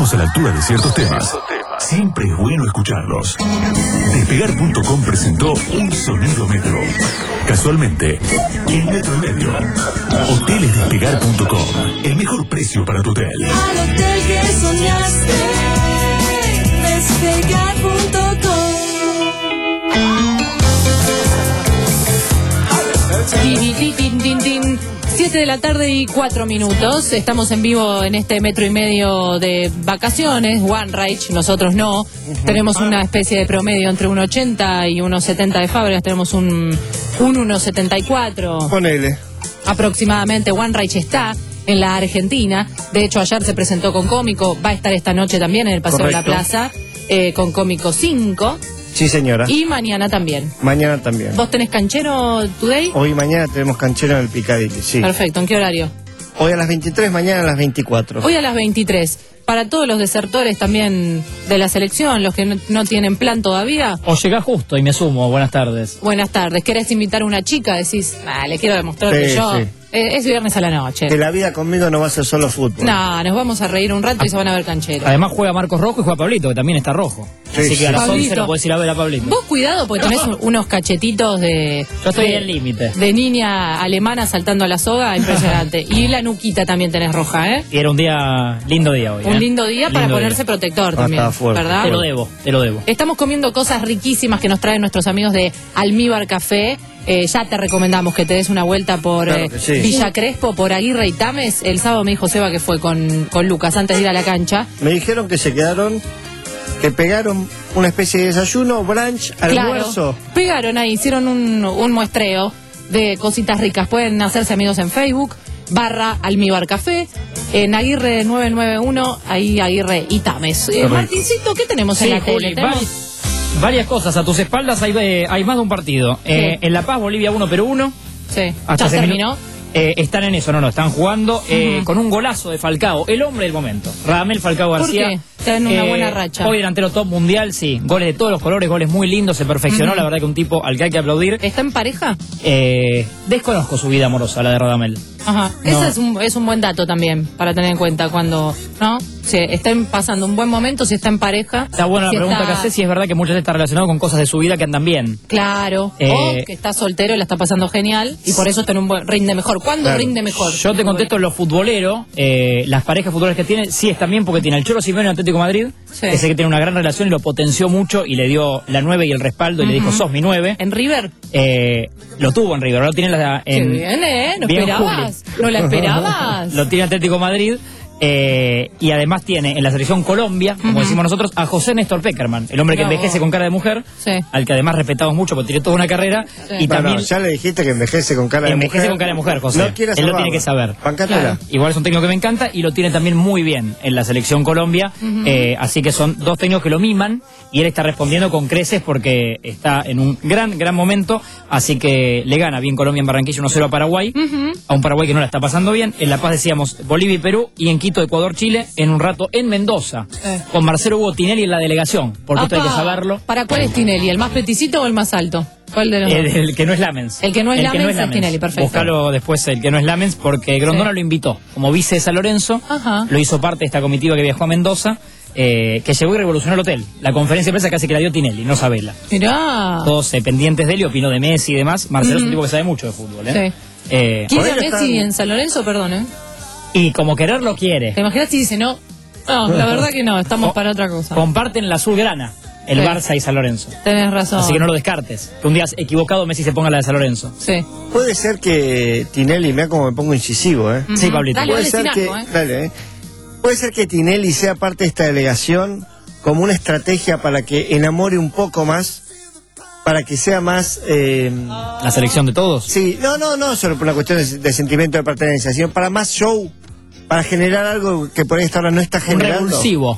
estamos a la altura de ciertos temas, siempre es bueno escucharlos. Despegar punto com presentó Un Sonido Metro. Casualmente, el metro y medio. Hoteles Despegar punto com. El mejor precio para tu hotel. Al hotel que soñaste, Despegar punto com. siete de la tarde y cuatro minutos. Estamos en vivo en este metro y medio de vacaciones. One Rage, nosotros no. Uh-huh. Tenemos una especie de promedio entre uno ochenta y uno setenta de Fábregas. Tenemos un, un uno setenta y cuatro. Ponele. Aproximadamente. One Rage está en la Argentina. De hecho, ayer se presentó con Cómico. Va a estar esta noche también en el Paseo Correcto. de la Plaza eh, con Cómico cinco. Sí, señora. Y mañana también. Mañana también. ¿Vos tenés canchero today? Hoy y mañana tenemos canchero en el Picadilly, sí. Perfecto. ¿En qué horario? Hoy a las veintitrés, mañana a las veinticuatro. Hoy a las veintitrés. Para todos los desertores también de la selección, los que no, no tienen plan todavía. O llega justo y me sumo. Buenas tardes. Buenas tardes. ¿Querés invitar a una chica? Decís, ah, le quiero demostrar Sí, que yo... sí. Eh, es viernes a la noche. Que la vida conmigo no va a ser solo fútbol. No, nos vamos a reír un rato y se van a ver cancheros. Además juega Marcos Rojo y juega Pablito, que también está rojo. Sí, Así sí. que a las Pablito. once lo podés ir a ver a Pablito. Vos cuidado porque tenés un- unos cachetitos de... Yo estoy de, en límite. de niña alemana saltando a la soga, impresionante. Y la nuquita también tenés roja, ¿eh? Y era un día, lindo día hoy. Un ¿eh? lindo día para Lindo ponerse día. protector Ah, también, está fuerte. ¿verdad? Te lo debo, te lo debo. Estamos comiendo cosas riquísimas que nos traen nuestros amigos de Almíbar Café. Eh, ya te recomendamos que te des una vuelta por Claro eh, que sí. Villa Crespo, por Aguirre y Tames. El sábado me dijo Seba que fue con, con Lucas antes de ir a la cancha. Me dijeron que se quedaron, que pegaron una especie de desayuno, brunch, almuerzo. Claro, pegaron ahí, hicieron un, un muestreo de cositas ricas. Pueden hacerse amigos en Facebook, barra Almíbar Café, en Aguirre nueve nueve uno, ahí Aguirre y Tames. Eh, Martincito, ¿qué tenemos en Sí, la tele? Juli, Tenemos- vari- varias cosas. A tus espaldas hay, eh, hay más de un partido. Eh, en La Paz, Bolivia uno, Perú uno. Sí, Hasta ya ese terminó. minuto- Eh, están en eso, no, no, están jugando eh, con un golazo de Falcao, el hombre del momento. Radamel Falcao ¿Por García. qué? Está en una Eh, buena racha. Hoy delantero top mundial, sí. Goles de todos los colores, goles muy lindos, se perfeccionó. Ujú. La verdad que un tipo al que hay que aplaudir. ¿Está en pareja? Eh, desconozco su vida amorosa, la de Radamel. Ajá. No. Ese es un, es un buen dato también para tener en cuenta cuando, ¿no? Si están pasando un buen momento, si está en pareja. Está buena la si pregunta está- que haces, si es verdad que muchas veces está relacionado con cosas de su vida que andan bien. Claro. Eh, o que está soltero y la está pasando genial y por eso está en un buen, rinde mejor. ¿Cuándo Claro. rinde mejor? Yo te contesto en lo futbolero, eh, las parejas futboleras que tiene, sí están bien porque tiene al Cholo Simeone en Atlético de Madrid, Sí. que sé que tiene una gran relación y lo potenció mucho y le dio la nueve y el respaldo y le dijo, Ujú. sos mi nueve. ¿En River? Eh, lo tuvo en River, ahora lo tiene en la, en, Qué bien, ¿eh? ¿No bien, esperabas? Juli. ¿No la esperabas? Lo tiene Atlético de Madrid. Eh, y además tiene en la selección Colombia, como Ujú. decimos nosotros, a José Néstor Peckerman, el hombre que Mirá envejece vos. con cara de mujer, Sí. al que además respetamos mucho porque tiene toda una carrera. Sí. Y No, no, también ya le dijiste que envejece con cara de mujer. envejece con cara de mujer, José. No quiere Él lo salvarla. tiene que saber. Bancátela. Claro. Igual es un técnico que me encanta y lo tiene también muy bien en la selección Colombia. Ujú. Eh, así que son dos técnicos que lo miman y él está respondiendo con creces porque está en un gran, gran momento. Así que le gana bien Colombia en Barranquilla uno cero a Paraguay. Ujú. A un Paraguay que no la está pasando bien. En La Paz decíamos Bolivia y Perú y en Quito, Ecuador, Chile. En un rato en Mendoza Eh. con Marcelo Hugo Tinelli en la delegación. Porque esto hay que Apa, saberlo. ¿Para cuál es Tinelli? ¿El más peticito o el más alto? ¿Cuál de los dos? El, el que no es Lamens. El que no es Lamens es Tinelli, perfecto. Búscalo después, el que no es Lamens, porque Grondona lo invitó como vice de San Lorenzo. Ajá. Lo hizo parte de esta comitiva que viajó a Mendoza, eh, que llegó y revolucionó el hotel. La conferencia de prensa casi que la dio Tinelli, no Sabela. Mirá. Todos eh, pendientes de él y opinó de Messi y demás. Marcelo es un Ujú. tipo que sabe mucho de fútbol. ¿eh? Sí. Eh, ¿Quiere a Por ahí Messi están- en San Lorenzo? Perdón, ¿eh? y como querer lo quiere. ¿Te imaginas si dice no? No, la verdad que no, estamos para otra cosa. Comparten la azulgrana, el Sí. Barça y San Lorenzo. Tenés razón. Así que no lo descartes. Que un día equivocado Messi se ponga la de San Lorenzo. Sí. Puede ser que Tinelli, mira cómo me pongo incisivo, ¿eh? Sí, Pablito. Dale, Puede dale, ser sin que, asco, ¿eh? dale, ¿eh? Puede ser que Tinelli sea parte de esta delegación como una estrategia para que enamore un poco más, para que sea más... eh, La selección de todos. sí, no, no, no solo por una cuestión de, de sentimiento de pertenencia, sino para más show, para generar algo que por ahí hasta ahora no está Un generando. revulsivo.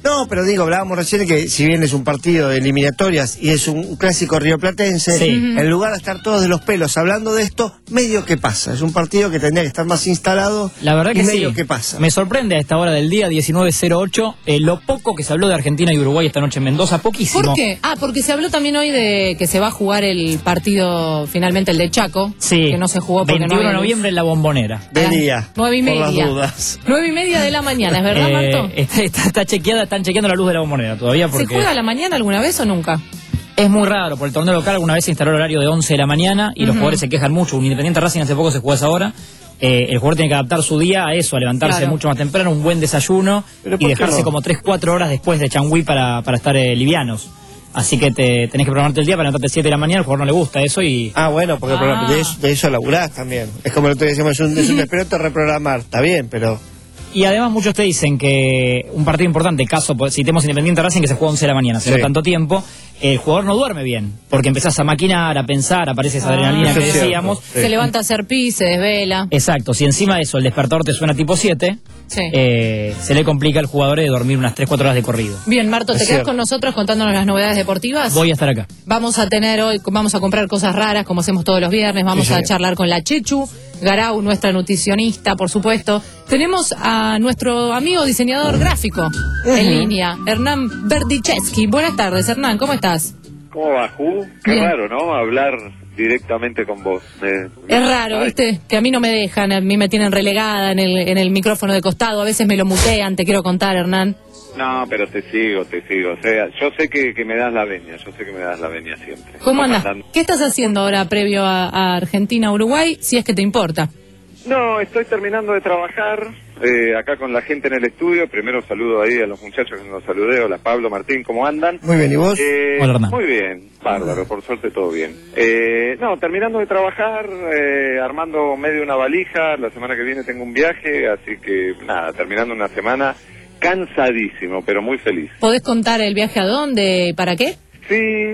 No, pero digo, hablábamos recién que si bien es un partido de eliminatorias y es un clásico rioplatense, Sí. en lugar de estar todos de los pelos hablando de esto, medio que pasa. Es un partido que tendría que estar más instalado. La verdad y que medio sí. que pasa. Me sorprende a esta hora del día, diecinueve cero ocho, eh, lo poco que se habló de Argentina y Uruguay esta noche en Mendoza, poquísimo. ¿Por qué? Ah, porque se habló también hoy de que se va a jugar el partido, finalmente el de Chaco, Sí. que no se jugó porque veintiuno no de había luz. noviembre en la Bombonera. Venía. Nueve y por las media. dudas. Nueve y media de la mañana, ¿es verdad, Eh, Marto? está, está- está chequeada, están chequeando la luz de la Bombonera todavía porque... ¿Se juega a la mañana alguna vez o nunca? Es muy raro, por el torneo local alguna vez se instaló el horario de once de la mañana y los Ujú. jugadores se quejan mucho. Un Independiente Racing hace poco se jugó a esa hora. Eh, el jugador tiene que adaptar su día a eso, a levantarse Claro. mucho más temprano, un buen desayuno ¿Pero y por qué dejarse no? como tres cuatro horas después de Changüí para, para estar eh, livianos. Así que te, tenés que programarte el día para levantarte siete de la mañana, al jugador no le gusta eso y... Ah, bueno, porque Ah. de, eso, de eso laburás también. Es como lo que decíamos, es un, es un despelote reprogramar. Está bien, pero... Y además muchos te dicen que un partido importante, caso, pues, citemos Independiente Racing que se juega a once de la mañana, hace Sí. no tanto tiempo, el jugador no duerme bien, porque empezás a maquinar, a pensar, aparece esa Ah. adrenalina Eso que es cierto. decíamos. Sí. Se levanta a hacer pis, se desvela. Exacto, si encima de eso el despertador te suena tipo siete, Sí. eh, se le complica al jugador de dormir unas tres cuatro horas de corrido. Bien, Marto, ¿te Es quedas cierto. con nosotros contándonos las novedades deportivas? Voy a estar acá. Vamos a tener hoy, vamos a comprar cosas raras como hacemos todos los viernes, vamos Sí, a señor. charlar con la Chechu Garau, nuestra nutricionista, por supuesto. Tenemos a nuestro amigo diseñador gráfico en línea, Hernán Berdichevsky. Buenas tardes, Hernán, ¿cómo estás? ¿Cómo va, Ju? Qué Bien. raro, ¿no? Hablar directamente con vos. Me- Es raro, Ay, ¿viste? Que a mí no me dejan, a mí me tienen relegada en el, en el micrófono de costado, a veces me lo mutean, te quiero contar, Hernán. No, pero te sigo, te sigo. O sea, yo sé que, que me das la venia, yo sé que me das la venia siempre. ¿Cómo andas? Mandando- ¿Qué estás haciendo ahora previo a, a Argentina-Uruguay, si es que te importa? No, estoy terminando de trabajar eh, acá con la gente en el estudio. Primero saludo ahí a los muchachos que nos saludé. Hola, Pablo, Martín, ¿cómo andan? Muy bien, ¿y vos? Eh, Hola, Hernán. muy bien, bárbaro, por suerte todo bien. Eh, no, terminando de trabajar, eh, armando medio una valija, la semana que viene tengo un viaje, así que nada, terminando una semana cansadísimo, pero muy feliz. ¿Podés contar el viaje a dónde y para qué? Sí,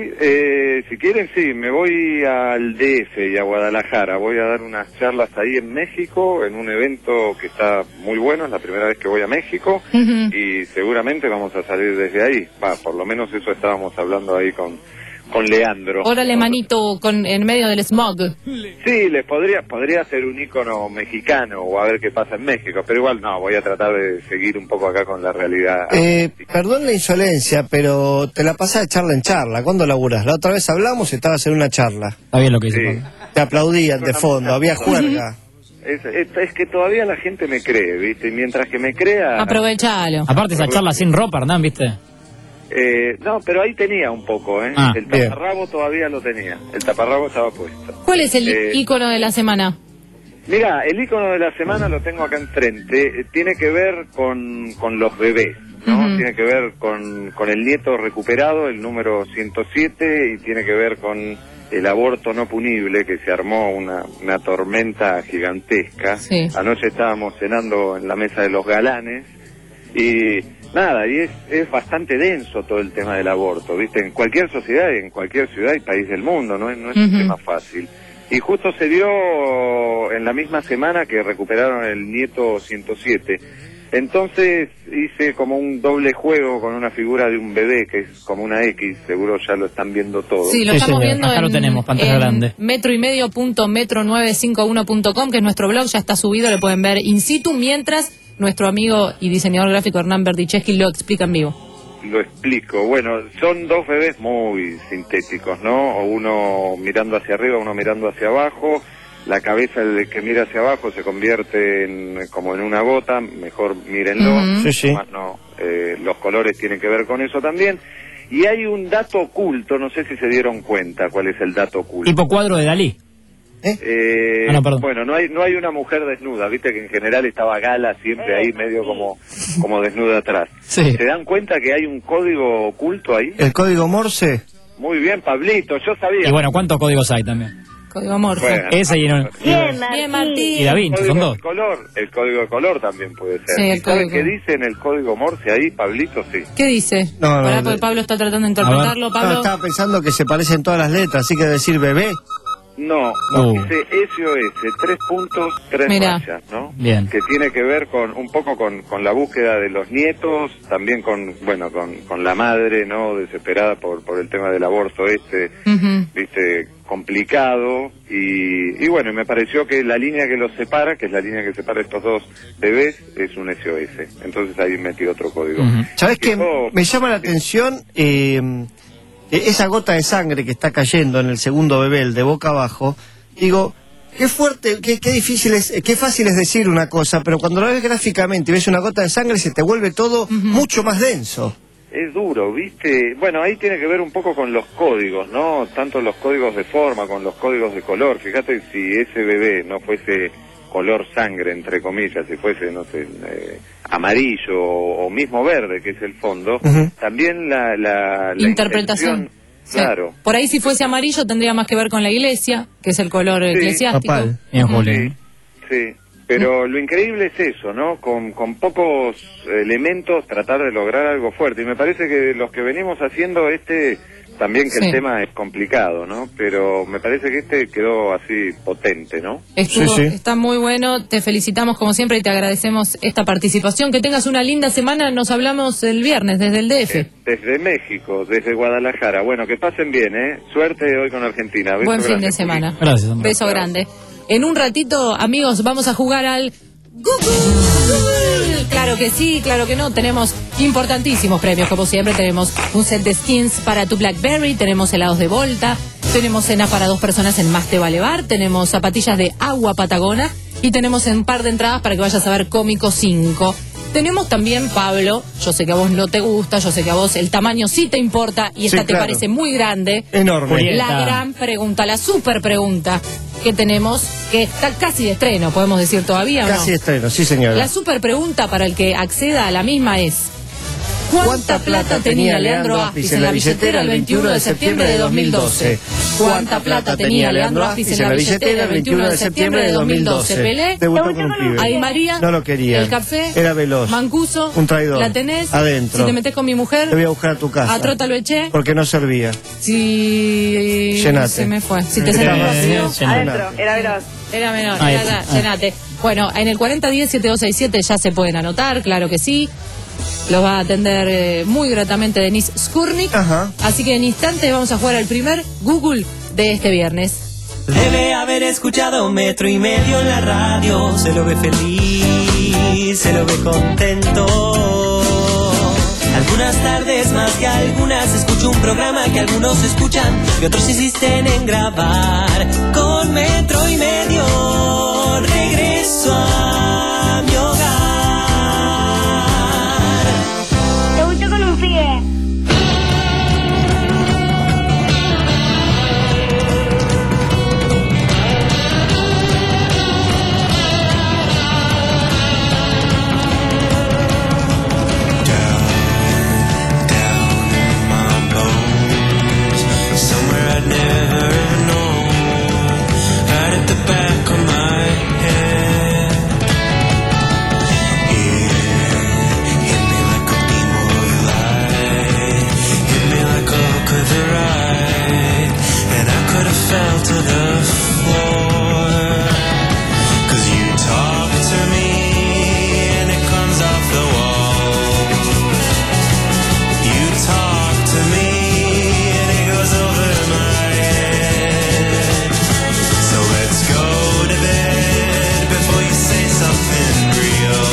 eh, si quieren, sí, me voy al D F y a Guadalajara, voy a dar unas charlas ahí en México, en un evento que está muy bueno, es la primera vez que voy a México, Ujú. y seguramente vamos a salir desde ahí, va, por lo menos eso estábamos hablando ahí con, con Leandro. Órale, manito, con, en medio del smog. Sí, les podría podría ser un ícono mexicano o a ver qué pasa en México, pero igual no, voy a tratar de seguir un poco acá con la realidad. Eh, perdón la insolencia, pero te la pasás de charla en charla. ¿Cuándo laburás? La otra vez hablamos y estabas en una charla. Está bien lo que dice Sí. Pablo. Te aplaudían de fondo, había juerga. Es, es, es que todavía la gente me cree, ¿viste? Y mientras que me crea... Aprovechalo. Aparte esa charla sin ropa, Hernán, ¿viste? Eh, no, pero ahí tenía un poco, ¿eh? Ah, el bien. taparrabo todavía lo tenía. El taparrabo estaba puesto. ¿Cuál es el Eh, ícono de la semana? Mira, el icono de la semana lo tengo acá enfrente. Eh, Tiene que ver con, con los bebés, ¿no? Ujú. Tiene que ver con, con el nieto recuperado, el número ciento siete, y tiene que ver con el aborto no punible, que se armó una, una tormenta gigantesca. Sí. Anoche estábamos cenando en la mesa de los galanes y nada, y es, es bastante denso todo el tema del aborto, ¿viste? En cualquier sociedad, en cualquier ciudad y país del mundo, no es, no es un Ujú. tema fácil. Y justo se dio en la misma semana que recuperaron el nieto ciento siete. Entonces hice como un doble juego con una figura de un bebé que es como una X, seguro ya lo están viendo todo. Sí, lo Sí, estamos señor. viendo Acá en, lo tenemos, pantalla en grande. metro y medio punto metro nueve cinco uno punto com, que es nuestro blog, ya está subido, lo pueden ver in situ, mientras nuestro amigo y diseñador gráfico Hernán Berdichevsky lo explica en vivo. Lo explico. Bueno, son dos bebés muy sintéticos, ¿no? O uno mirando hacia arriba, uno mirando hacia abajo. La cabeza del que mira hacia abajo se convierte en, como en una gota, mejor mírenlo. Ujú. Sí, sí. Además, no, eh, los colores tienen que ver con eso también. Y hay un dato oculto, no sé si se dieron cuenta cuál es el dato oculto. Tipo cuadro de Dalí. Eh, Ah, no, perdón. bueno, no hay no hay una mujer desnuda, viste que en general estaba Gala siempre ahí medio como, como desnuda atrás. Sí. ¿Se dan cuenta que hay un código oculto ahí? ¿El código Morse? Muy bien, Pablito, yo sabía. Y bueno, ¿cuántos códigos hay también? Código Morse. Bueno. Ese y, no- Bien, Bien, El Martín. y Da Vinci, son código dos. de color, el código de color también puede ser. Sí, el ¿Y ¿Saben código. qué dice en el código Morse ahí, Pablito? Sí. ¿Qué dice? No, no, Pará, no. porque Pablo está tratando de interpretarlo, No, Pablo. estaba pensando que se parecen todas las letras, así que decir bebé. No, no, Oh. dice S O S, tres puntos, tres Mirá. rayas, ¿no? Bien. Que tiene que ver con un poco con, con la búsqueda de los nietos, también con, bueno, con, con la madre, ¿no? Desesperada por, por el tema del aborto este, Ujú. viste, complicado. Y, y bueno, me pareció que la línea que los separa, que es la línea que separa estos dos bebés, es un S O S. Entonces ahí metí otro código. ¿Sabes qué? Yo- Me llama la atención eh, esa gota de sangre que está cayendo en el segundo bebé, el de boca abajo. Digo, qué fuerte, qué, qué difícil es, qué fácil es decir una cosa, pero cuando lo ves gráficamente y ves una gota de sangre se te vuelve todo mucho más denso. Es duro, ¿viste? Bueno, ahí tiene que ver un poco con los códigos, ¿no? Tanto los códigos de forma, con los códigos de color. Fíjate, si ese bebé no fuese color sangre, entre comillas, si fuese, no sé, eh, amarillo o, o mismo verde, que es el fondo, también la, la, la Interpretación. intención- Claro. Por ahí si fuese amarillo tendría más que ver con la iglesia, que es el color Sí. eclesiástico. Bien, Ujú. Julián. Sí, pero lo increíble es eso, ¿no? Con, con pocos elementos tratar de lograr algo fuerte. Y me parece que los que venimos haciendo este, también que Sí. el tema es complicado, ¿no? Pero me parece que este quedó así potente, ¿no? Estuvo, Está muy bueno, te felicitamos como siempre y te agradecemos esta participación. Que tengas una linda semana, nos hablamos el viernes desde el D F. Desde México, desde Guadalajara. Bueno, que pasen bien, ¿eh? Suerte hoy con Argentina. Beso Buen fin grande, de semana. Gracias, hombre. Beso grande. En un ratito, amigos, vamos a jugar al Google. Claro que sí, claro que no. Tenemos importantísimos premios, como siempre. Tenemos un set de skins para tu BlackBerry, tenemos helados de Volta, tenemos cena para dos personas en Más Te Vale Bar, tenemos zapatillas de Agua Patagona y tenemos un par de entradas para que vayas a ver Cómico cinco. Tenemos también, Pablo, yo sé que a vos no te gusta, yo sé que a vos el tamaño sí te importa y esta Sí, te claro. parece muy grande. Enorme. La gran pregunta, la super pregunta que tenemos, que está casi de estreno, podemos decir todavía, ¿o no? Casi estreno, sí señora. La super pregunta para el que acceda a la misma es: ¿cuánta plata tenía Leandro Aspis en la billetera el veintiuno de septiembre de dos mil doce? ¿Cuánta plata tenía Leandro Aspis en la billetera el veintiuno de septiembre de dos mil doce? Pelé, Debutó con un pibe. Ahí María, No lo quería. el café, Era veloz. Mancuso, Un traidor. la tenés, Adentro. si te metés con mi mujer, Te voy a buscar a tu casa. a Trota lo eché, Porque no servía. si Llenate. se me fue, si te Eh, salió eh, vacío, llenate. adentro, era veloz. Era menor, Ahí era está. ya, llenate. Bueno, en el cuarenta diez siete dos seis siete ya se pueden anotar, claro que sí. Los va a atender eh, muy gratamente Denise Skurnik. Así que en instantes vamos a jugar al primer Google de este viernes. Debe haber escuchado metro y medio en la radio. Se lo ve feliz, se lo ve contento. Algunas tardes más que algunas escucho un programa que algunos escuchan y otros insisten en grabar. Con metro y medio regreso a mi hogar. Te gusta con un pie. Somewhere I'd never known, right at the back of my head. It hit me like a beam of light, hit me like a hook of the ride, and I could have fell to the floor. Cause you talk to me and it comes off the wall. You talk to me and it goes over my head. So let's go to bed before you say something real.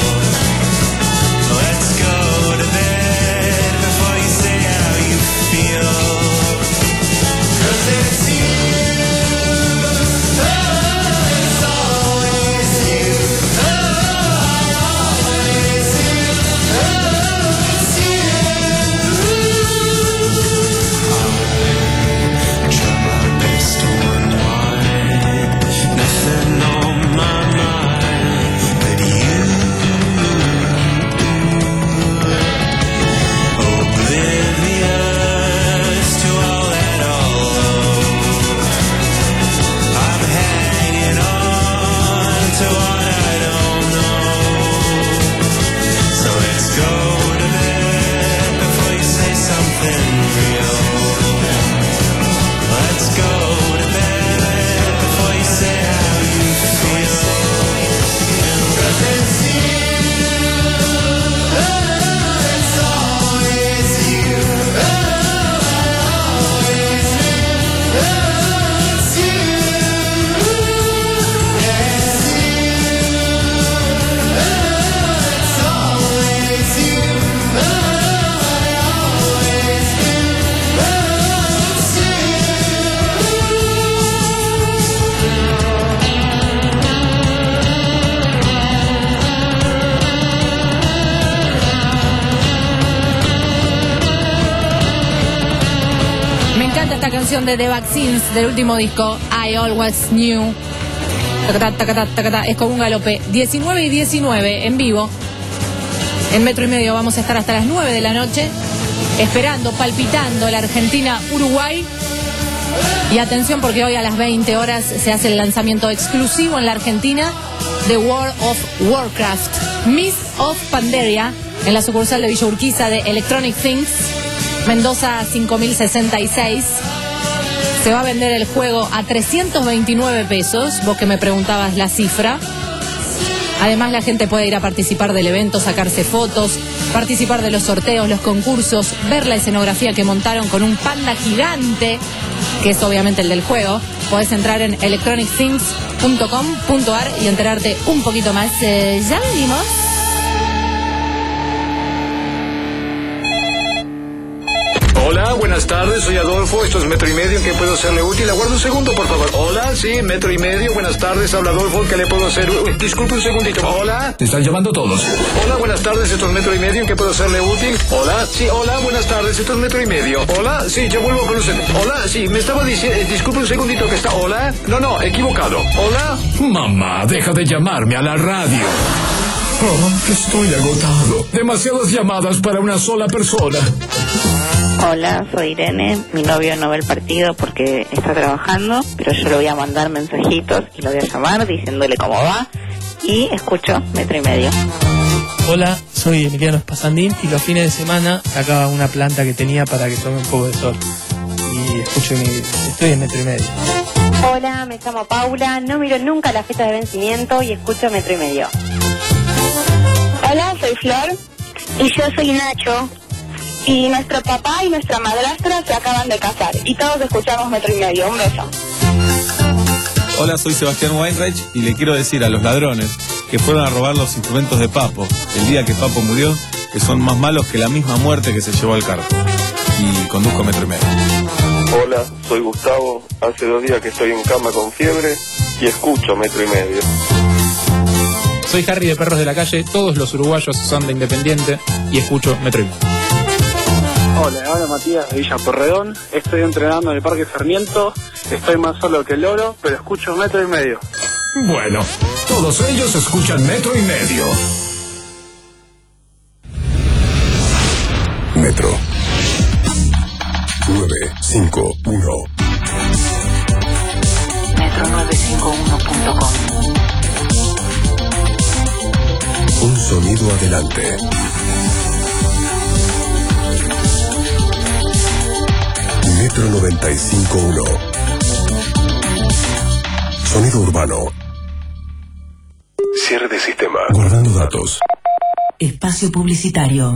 Let's go to bed before you say how you feel. Cause it's you. versión de The Vaccines del último disco, I Always Knew. Tacatá, tacatá, tacatá. Es como un galope. diecinueve y diecinueve en vivo. En Metro y Medio vamos a estar hasta las nueve de la noche, esperando, palpitando la Argentina-Uruguay. Y atención, porque hoy a las veinte horas se hace el lanzamiento exclusivo en la Argentina de World of Warcraft, Mists of Pandaria, en la sucursal de Villa Urquiza de Electronic Things, Mendoza cinco mil sesenta y seis. Se va a vender el juego a trescientos veintinueve pesos, vos que me preguntabas la cifra. Además, la gente puede ir a participar del evento, sacarse fotos, participar de los sorteos, los concursos, ver la escenografía que montaron con un panda gigante, que es obviamente el del juego. Podés entrar en electronic things punto com punto a r y enterarte un poquito más. Eh, ya venimos. Hola, buenas tardes, soy Adolfo, esto es Metro y Medio, ¿en qué puedo serle útil? Aguarda un segundo, por favor. Hola, sí, Metro y Medio, buenas tardes, habla Adolfo, ¿en qué le puedo hacer? Uy, disculpe un segundito. Hola. Te están llamando todos. Hola, buenas tardes, esto es Metro y Medio, ¿en qué puedo serle útil? Hola, sí, hola, buenas tardes, esto es Metro y Medio. Hola, sí, yo vuelvo con usted. Hola, sí, me estaba diciendo, eh, disculpe un segundito que está. Hola, no, no, equivocado. Hola. Mamá, deja de llamarme a la radio. Oh, estoy agotado. Demasiadas llamadas para una sola persona. Hola, soy Irene. Mi novio no ve el partido porque está trabajando, pero yo le voy a mandar mensajitos y lo voy a llamar diciéndole cómo va y escucho Metro y Medio. Hola, soy Emiliano Espasandín y los fines de semana sacaba una planta que tenía para que tome un poco de sol. Y escucho mi... estoy en Metro y Medio. Hola, me llamo Paula, no miro nunca la fecha de vencimiento y escucho Metro y Medio. Hola, soy Flor. Y yo soy Nacho. Y nuestro papá y nuestra madrastra se acaban de casar. Y todos escuchamos Metro y Medio. Un beso. Hola, soy Sebastián Weinreich y le quiero decir a los ladrones que fueron a robar los instrumentos de Papo el día que Papo murió, que son más malos que la misma muerte que se llevó al carro. Y conduzco Metro y Medio. Hola, soy Gustavo. Hace dos días que estoy en cama con fiebre y escucho Metro y Medio. Soy Harry de Perros de la Calle. Todos los uruguayos son de Independiente y escucho Metro y Medio. Hola, hola Matías de Villa Porredón. Estoy entrenando en el Parque Sarmiento. Estoy más solo que el loro, pero escucho Metro y Medio. Bueno, todos ellos escuchan Metro y Medio. Metro nueve cinco uno. metro nueve cinco uno punto com. Un sonido adelante. Metro noventa y cinco punto uno. Sonido urbano. Cierre de sistema. Guardando datos. Espacio publicitario.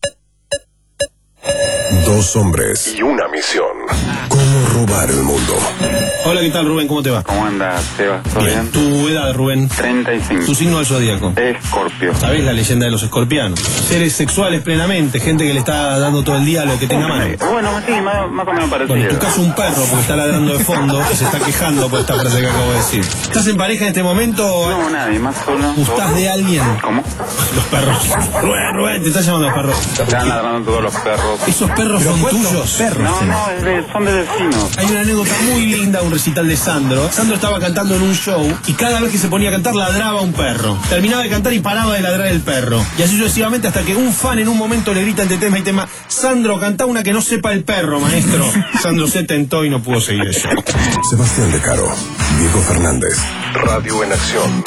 Dos hombres y una misión. ¿Cómo robar el mundo? Hola, ¿qué tal, Rubén? ¿Cómo te va? ¿Cómo andas, Seba? ¿Todo bien? ¿Tu edad, Rubén? treinta y cinco. ¿Tu signo del zodíaco? Escorpio. ¿Sabés la leyenda de los escorpianos? Seres sexuales plenamente, gente que le está dando todo el día lo que tenga a mano. Bueno, sí, más, más o menos parecido. Bueno, en tu caso un perro, porque está ladrando de fondo y se está quejando por esta frase que acabo de decir. ¿Estás en pareja en este momento? No, nadie, más solo. ¿Gustás de alguien? ¿Cómo? Los perros. Rubén, Rubén, te están llamando los perros. Están ladrando todos los perros. ¿Esos perros son tuyos? Perros. No, no, es de, son de vecinos. Hay una anécdota muy linda, un recital de Sandro. Sandro estaba cantando en un show y cada vez que se ponía a cantar ladraba un perro. Terminaba de cantar y paraba de ladrar el perro. Y así sucesivamente hasta que un fan en un momento le grita entre tema y tema: Sandro, cantá una que no sepa el perro, maestro. Sandro se tentó y no pudo seguir eso. Sebastián De Caro, Diego Fernández, Radio en Acción.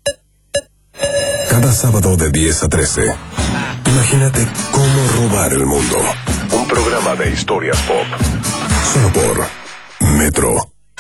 Cada sábado de diez a trece. Imagínate cómo robar el mundo. Un programa de historias pop. Solo por Metro.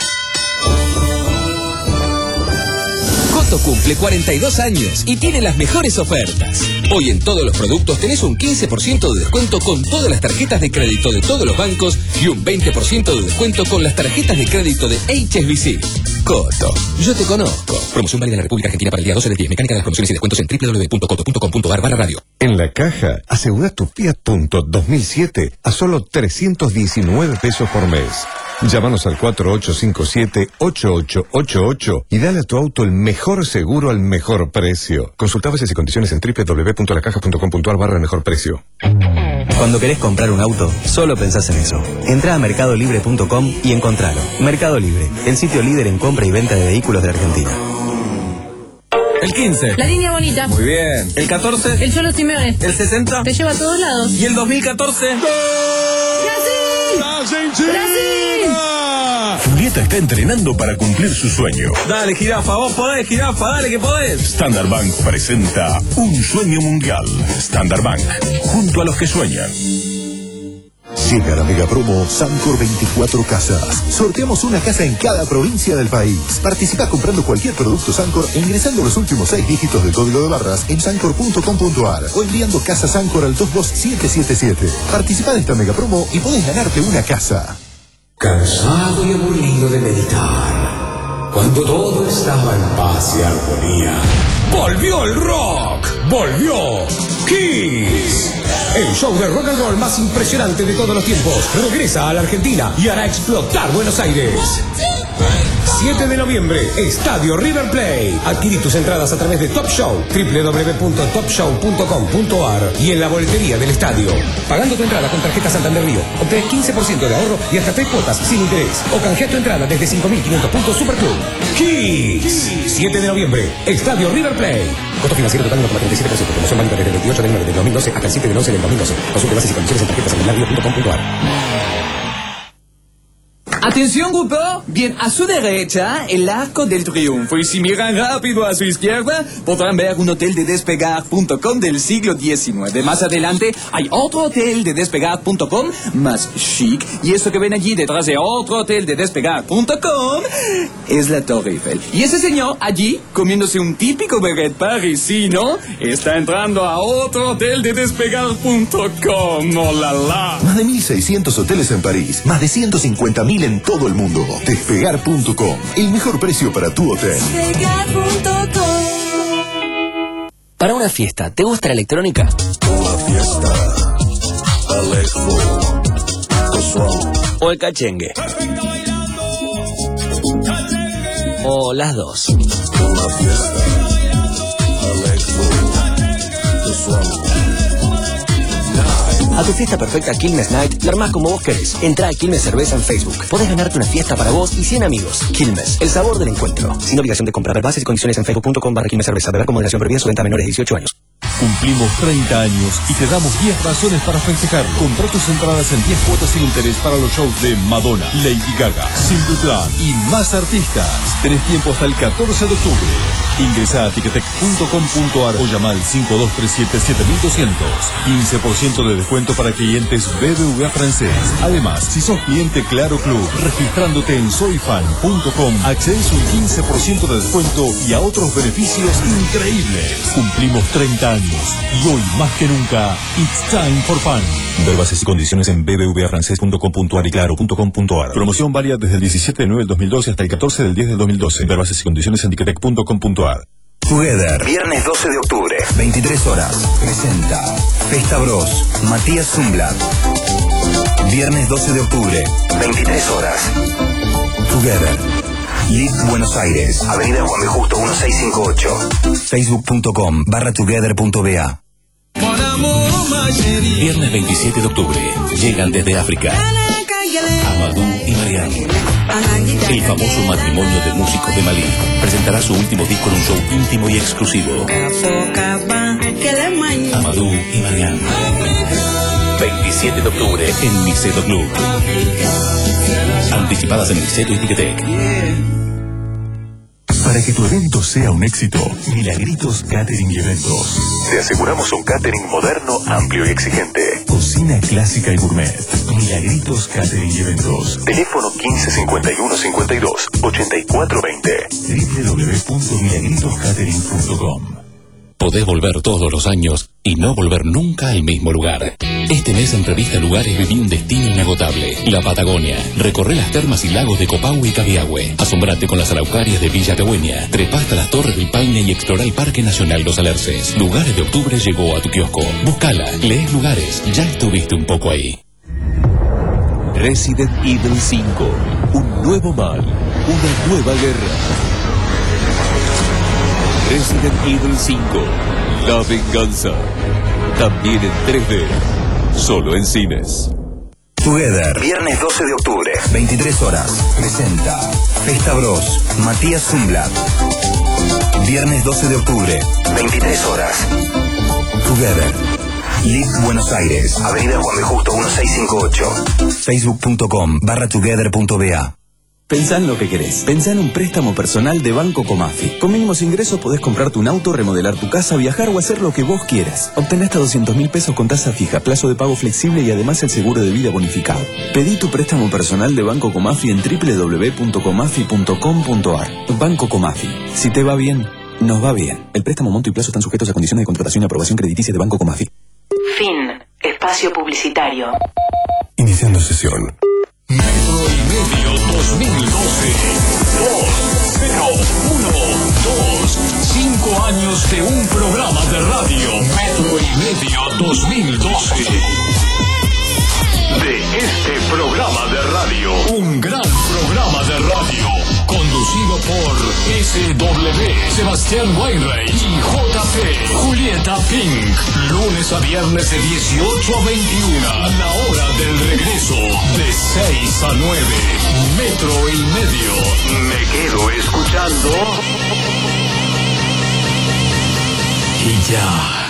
Coto cumple cuarenta y dos años y tiene las mejores ofertas. Hoy en todos los productos tenés un quince por ciento de descuento con todas las tarjetas de crédito de todos los bancos y un veinte por ciento de descuento con las tarjetas de crédito de H S B C. Coto, yo te conozco. Promoción válida en la República Argentina para el día doce del diez. Mecánica de las promociones y descuentos en doble u doble u doble u punto coto punto com punto a r barra radio. En La Caja, asegura tu Fiat Punto dos mil siete a solo trescientos diecinueve pesos por mes. Llámanos al cuatro ocho cinco siete, ocho ocho ocho ocho y dale a tu auto el mejor seguro al mejor precio. Consulta bases y condiciones en doble u doble u doble u punto la caja punto com punto a r barra mejor precio. Cuando querés comprar un auto, solo pensás en eso. Entrá a mercado libre punto com y encontralo. Mercado Libre, el sitio líder en compra y venta de vehículos de Argentina. El quince. La línea bonita. Muy bien. El catorce. El Cholo Simeone. El sesenta. Te lleva a todos lados. Y el dos mil catorce. ¡Brasil! ¡Brasil! Julieta está entrenando para cumplir su sueño. Dale, jirafa, vos podés, jirafa, dale que podés. Standard Bank presenta Un Sueño Mundial. Standard Bank, junto a los que sueñan. Llega la mega promo Sancor veinticuatro Casas. Sorteamos una casa en cada provincia del país. Participa comprando cualquier producto Sancor e ingresando los últimos seis dígitos del código de barras en sancor punto com punto ar o enviando casa Sancor al dos dos siete siete siete. Participa de esta mega promo y podés ganarte una casa. Cansado y aburrido de meditar, cuando todo estaba en paz y armonía, ¡volvió el rock! ¡Volvió Kiss! El show de rock and roll más impresionante de todos los tiempos regresa a la Argentina y hará explotar Buenos Aires. siete de noviembre, Estadio River Plate. Adquirí tus entradas a través de Top Show, doble u doble u doble u punto top show punto com punto ar y en la boletería del estadio. Pagando tu entrada con tarjeta Santander Río, obtenés quince por ciento de ahorro y hasta tres cuotas sin interés. O canjea tu entrada desde cinco mil quinientos puntos Superclub. Kiss. siete de noviembre, Estadio River Plate. Costo financiero total uno coma treinta y siete por ciento. Promoción válida desde el veintiocho de enero del dos mil doce hasta el siete de once del dos mil doce. Consulte bases y condiciones en tarjeta santander río punto com punto ar. Atención grupo, bien a su derecha el Arco del Triunfo y si miran rápido a su izquierda podrán ver un hotel de despegar punto com del siglo diecinueve. Más adelante hay otro hotel de despegar punto com más chic y eso que ven allí detrás de otro hotel de despegar punto com es la Torre Eiffel. Y ese señor allí comiéndose un típico baguette parisino está entrando a otro hotel de despegar punto com. ¡Oh, la, la! Más de mil seiscientos hoteles en París, más de ciento cincuenta mil en todo el mundo. Despegar punto com, el mejor precio para tu hotel. Despegar punto com. Para una fiesta, ¿te gusta la electrónica? Una fiesta. Electro. ¿O el cachengue? ¿O las dos? Una fiesta. Electro. A tu fiesta perfecta Quilmes Night la armás como vos querés. Entrá a Quilmes Cerveza en Facebook. Podés ganarte una fiesta para vos y cien amigos. Quilmes, el sabor del encuentro. Sin obligación de comprar. Bases y condiciones en facebook punto com barra Quilmes Cerveza. Beber con moderación, prohibida su venta a menores de dieciocho años. Cumplimos treinta años y te damos diez razones para festejarlo. Comprá tus entradas en diez cuotas sin interés para los shows de Madonna, Lady Gaga, Simple Plan y más artistas. Tenés tiempo hasta el catorce de octubre. Ingresa a ticketek punto com punto ar o llama al cinco dos tres siete siete mil doscientos. quince por ciento de descuento para clientes B B V A francés. Además, si sos cliente Claro Club, registrándote en soyfan punto com, accedes un quince por ciento de descuento y a otros beneficios increíbles. Cumplimos treinta años y hoy más que nunca, it's time for fun. Ver bases y condiciones en b b v a francés punto com punto ar y claro punto com punto ar. Promoción válida desde el diecisiete de nueve del dos mil doce hasta el catorce del diez del dos mil doce. Ver bases y condiciones en ticketek punto com punto ar. Together, viernes doce de octubre, veintitrés horas. Presenta Festa Bros, Matías Zumblad. Viernes doce de octubre, veintitrés horas. Together, Live Buenos Aires, Avenida Juan B. Justo mil seiscientos cincuenta y ocho. Facebook punto com barra together punto b a. Viernes veintisiete de octubre, llegan desde África Amadou y Marianne. El famoso matrimonio de músicos de Malí presentará su último disco en un show íntimo y exclusivo. Amadou y Marianne. veintisiete de octubre en Niceto Club. Anticipadas en Niceto y Ticketek. Para que tu evento sea un éxito, Milagritos Catering y Eventos. Te aseguramos un catering moderno, amplio y exigente. Cocina clásica y gourmet. Milagritos Catering y Eventos. Teléfono quince cincuenta y uno cincuenta y dos ochenta y cuatro veinte. doble u doble u doble u punto milagritos catering punto com. Podés volver todos los años y no volver nunca al mismo lugar. Este mes en Revista Lugares viví un destino inagotable. La Patagonia. Recorré las termas y lagos de Copahue y Cabiahue. Asombrate con las araucarias de Villa Tegüeña. Trepá hasta las Torres del Paine y explorá el Parque Nacional Los Alerces. Lugares de Octubre llegó a tu kiosco. Búscala, lees Lugares. Ya estuviste un poco ahí. Resident Evil cinco. Un nuevo mal. Una nueva guerra. Resident Evil cinco. La venganza. También en tres D. solo en cines. Together, viernes doce de octubre, veintitrés horas, presenta Festa Bros, Matías Zumblad. Viernes doce de octubre, veintitrés horas. Together. Live Buenos Aires, Avenida Juan B. Justo mil seiscientos cincuenta y ocho. Facebook.com barra together.ba. Pensá en lo que querés. Pensá en un préstamo personal de Banco Comafi. Con mínimos ingresos podés comprarte un auto, remodelar tu casa, viajar o hacer lo que vos quieras. Obtenés hasta doscientos mil pesos con tasa fija, plazo de pago flexible y además el seguro de vida bonificado. Pedí tu préstamo personal de Banco Comafi en doble u doble u doble u punto comafi punto com punto a r. Banco Comafi. Si te va bien, nos va bien. El préstamo, monto y plazo están sujetos a condiciones de contratación y aprobación crediticia de Banco Comafi. Fin. Espacio publicitario. Iniciando sesión. Metro y Medio dos mil doce. dos, cero, uno, dos. Cinco años de un programa de radio. Metro y Medio dos mil doce. De este programa de radio. Un gran programa de radio. Conducido por S W, Sebastián Weinreich y J P, Julieta Pink. Lunes a viernes de dieciocho a veintiuno. La hora del regreso de seis a nueve. Metro y Medio. Me quedo escuchando. Y ya.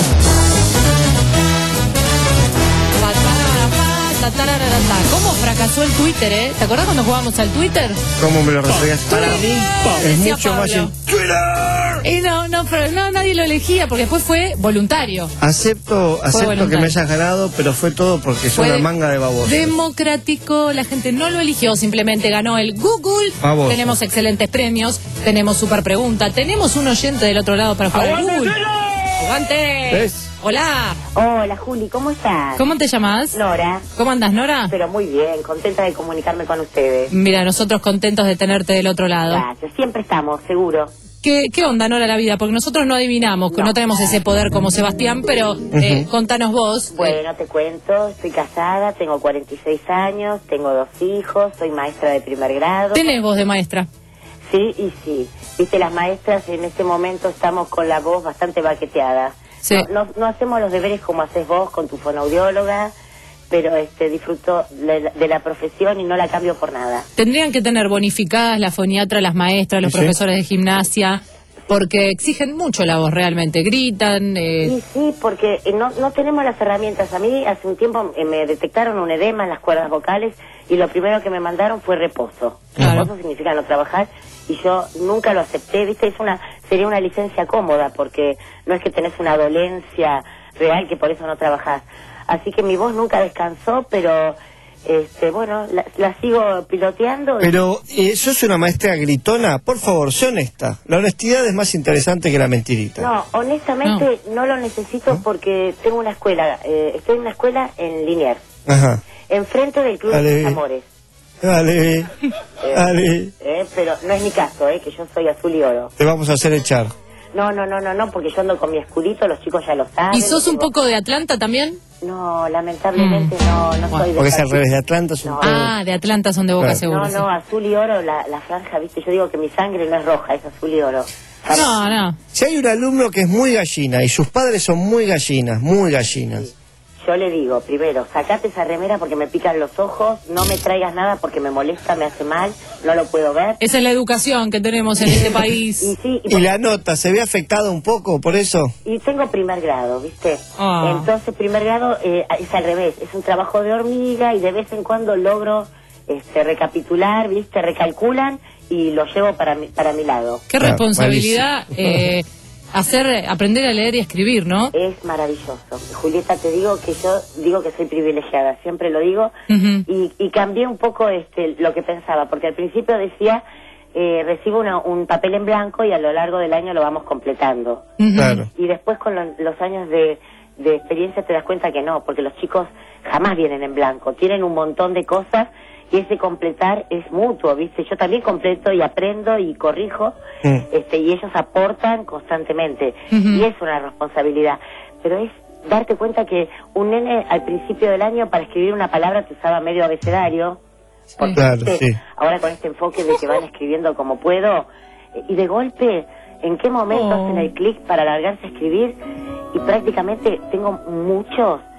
¿Cómo fracasó el Twitter, eh? ¿Te acordás cuando jugábamos al Twitter? ¿Cómo me lo referías? Para mí es Decía mucho Pablo. más en Twitter. Y no, no, pero no, nadie lo elegía porque después fue voluntario. Acepto, acepto voluntario. que me hayas ganado, pero fue todo porque soy Fue una manga de babosos. Democrático, la gente no lo eligió, simplemente ganó el Google. Baboso. Tenemos excelentes premios, tenemos super pregunta, tenemos un oyente del otro lado para jugar al Google. ¡Aguante! ¿Ves? Hola. Hola, Juli, ¿cómo estás? ¿Cómo te llamas? Nora. ¿Cómo andas, Nora? Pero muy bien, contenta de comunicarme con ustedes. Mira, nosotros contentos de tenerte del otro lado. Gracias, siempre estamos, seguro. ¿Qué, qué onda, Nora, la vida? Porque nosotros no adivinamos, que no tenemos ese poder como Sebastián, pero eh, Ujú. contanos vos. Bueno, te cuento, estoy casada, tengo cuarenta y seis años, tengo dos hijos, soy maestra de primer grado. Tenés voz de maestra. Sí, y sí. Viste, las maestras en este momento estamos con la voz bastante baqueteada. Sí. No, no, no hacemos los deberes como haces vos con tu fonoaudióloga, pero este disfruto de, de la profesión y no la cambio por nada. Tendrían que tener bonificadas las foniatras, las maestras, los ¿Sí? profesores de gimnasia, porque exigen mucho la voz realmente, gritan. Eh... Sí, sí, porque eh, no, no tenemos las herramientas. A mí hace un tiempo eh, me detectaron un edema en las cuerdas vocales y lo primero que me mandaron fue reposo. Claro. Reposo significa no trabajar y yo nunca lo acepté, ¿viste? Es una, sería una licencia cómoda porque no es que tenés una dolencia real que por eso no trabajás. Así que mi voz nunca descansó, pero este bueno, la, la sigo piloteando. y- Pero, eh, ¿sos una maestra gritona? Por favor, sé honesta. La honestidad es más interesante que la mentirita. No, honestamente no, lo necesito porque tengo una escuela, eh, estoy en una escuela en Liniers, Ajá. enfrente del Club Dale. de los Amores. Dale, Eh, dale. eh, pero no es mi caso, eh, que yo soy azul y oro. Te vamos a hacer echar. No, no, no, no, no, porque yo ando con mi escudito, los chicos ya lo saben. ¿Y sos un tengo- poco de Atlanta también? No, lamentablemente no, no soy de Porque es esa- al revés de Atlanta. Son todos- Ah, de Atlanta son de Boca Claro. seguro. No, sí. no, azul y oro, la, la franja, viste, yo digo que mi sangre no es roja, es azul y oro. No, no. Si hay un alumno que es muy gallina y sus padres son muy gallinas, muy gallinas. Yo le digo, primero, sacate esa remera porque me pican los ojos, no me traigas nada porque me molesta, me hace mal, no lo puedo ver. Esa es la educación que tenemos en este país. Y sí, y, Y por- la nota, ¿se ve afectada un poco por eso? y tengo primer grado, ¿viste? Ah. Entonces, primer grado eh, es al revés, es un trabajo de hormiga y de vez en cuando logro este, recapitular, ¿viste? Recalculan y lo llevo para mi, para mi lado. Qué responsabilidad eh, hacer, aprender a leer y a escribir, ¿no? Es maravilloso. Julieta, te digo que yo digo que soy privilegiada, siempre lo digo, Ujú. y, y cambié un poco este lo que pensaba, porque al principio decía, eh, recibo una- un papel en blanco y a lo largo del año lo vamos completando. Claro. Y después con lo- los años de, de experiencia te das cuenta que no, porque los chicos jamás vienen en blanco, tienen un montón de cosas y ese completar es mutuo, ¿viste? Yo también completo y aprendo y corrijo, Mm. este y ellos aportan constantemente Ujú. y es una responsabilidad, pero es darte cuenta que un nene al principio del año para escribir una palabra te usaba medio abecedario, porque, Claro, ¿viste? sí. ahora con este enfoque de que van escribiendo como puedo, eh, y de golpe, ¿en qué momento Oh. hacen el clic para largarse a escribir? Y prácticamente tengo muchos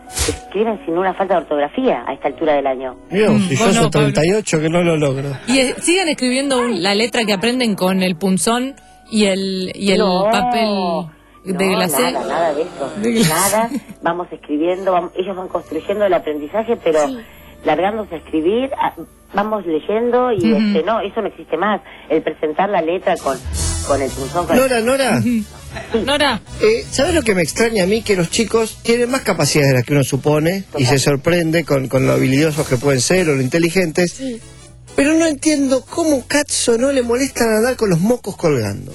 escriben sin una falta de ortografía a esta altura del año. Dios, Mm, y yo bueno, soy treinta y ocho que no lo logro. Y eh, sigan escribiendo un- la letra que aprenden con el punzón y el, y el No. papel de no, glacé. nada, nada de eso. De glacé. Nada, vamos escribiendo, vamos- ellos van construyendo el aprendizaje, pero largándose a escribir, a- vamos leyendo y Ujú. este no, eso no existe más. El presentar la letra con, con el punzón. Con Nora, Nora. Nora. Eh, ¿Sabes lo que me extraña a mí? Que los chicos tienen más capacidades de las que uno supone y se sorprende con, con lo habilidosos que pueden ser o lo inteligentes. Pero no entiendo cómo Katzo no le molestan andar con los mocos colgando.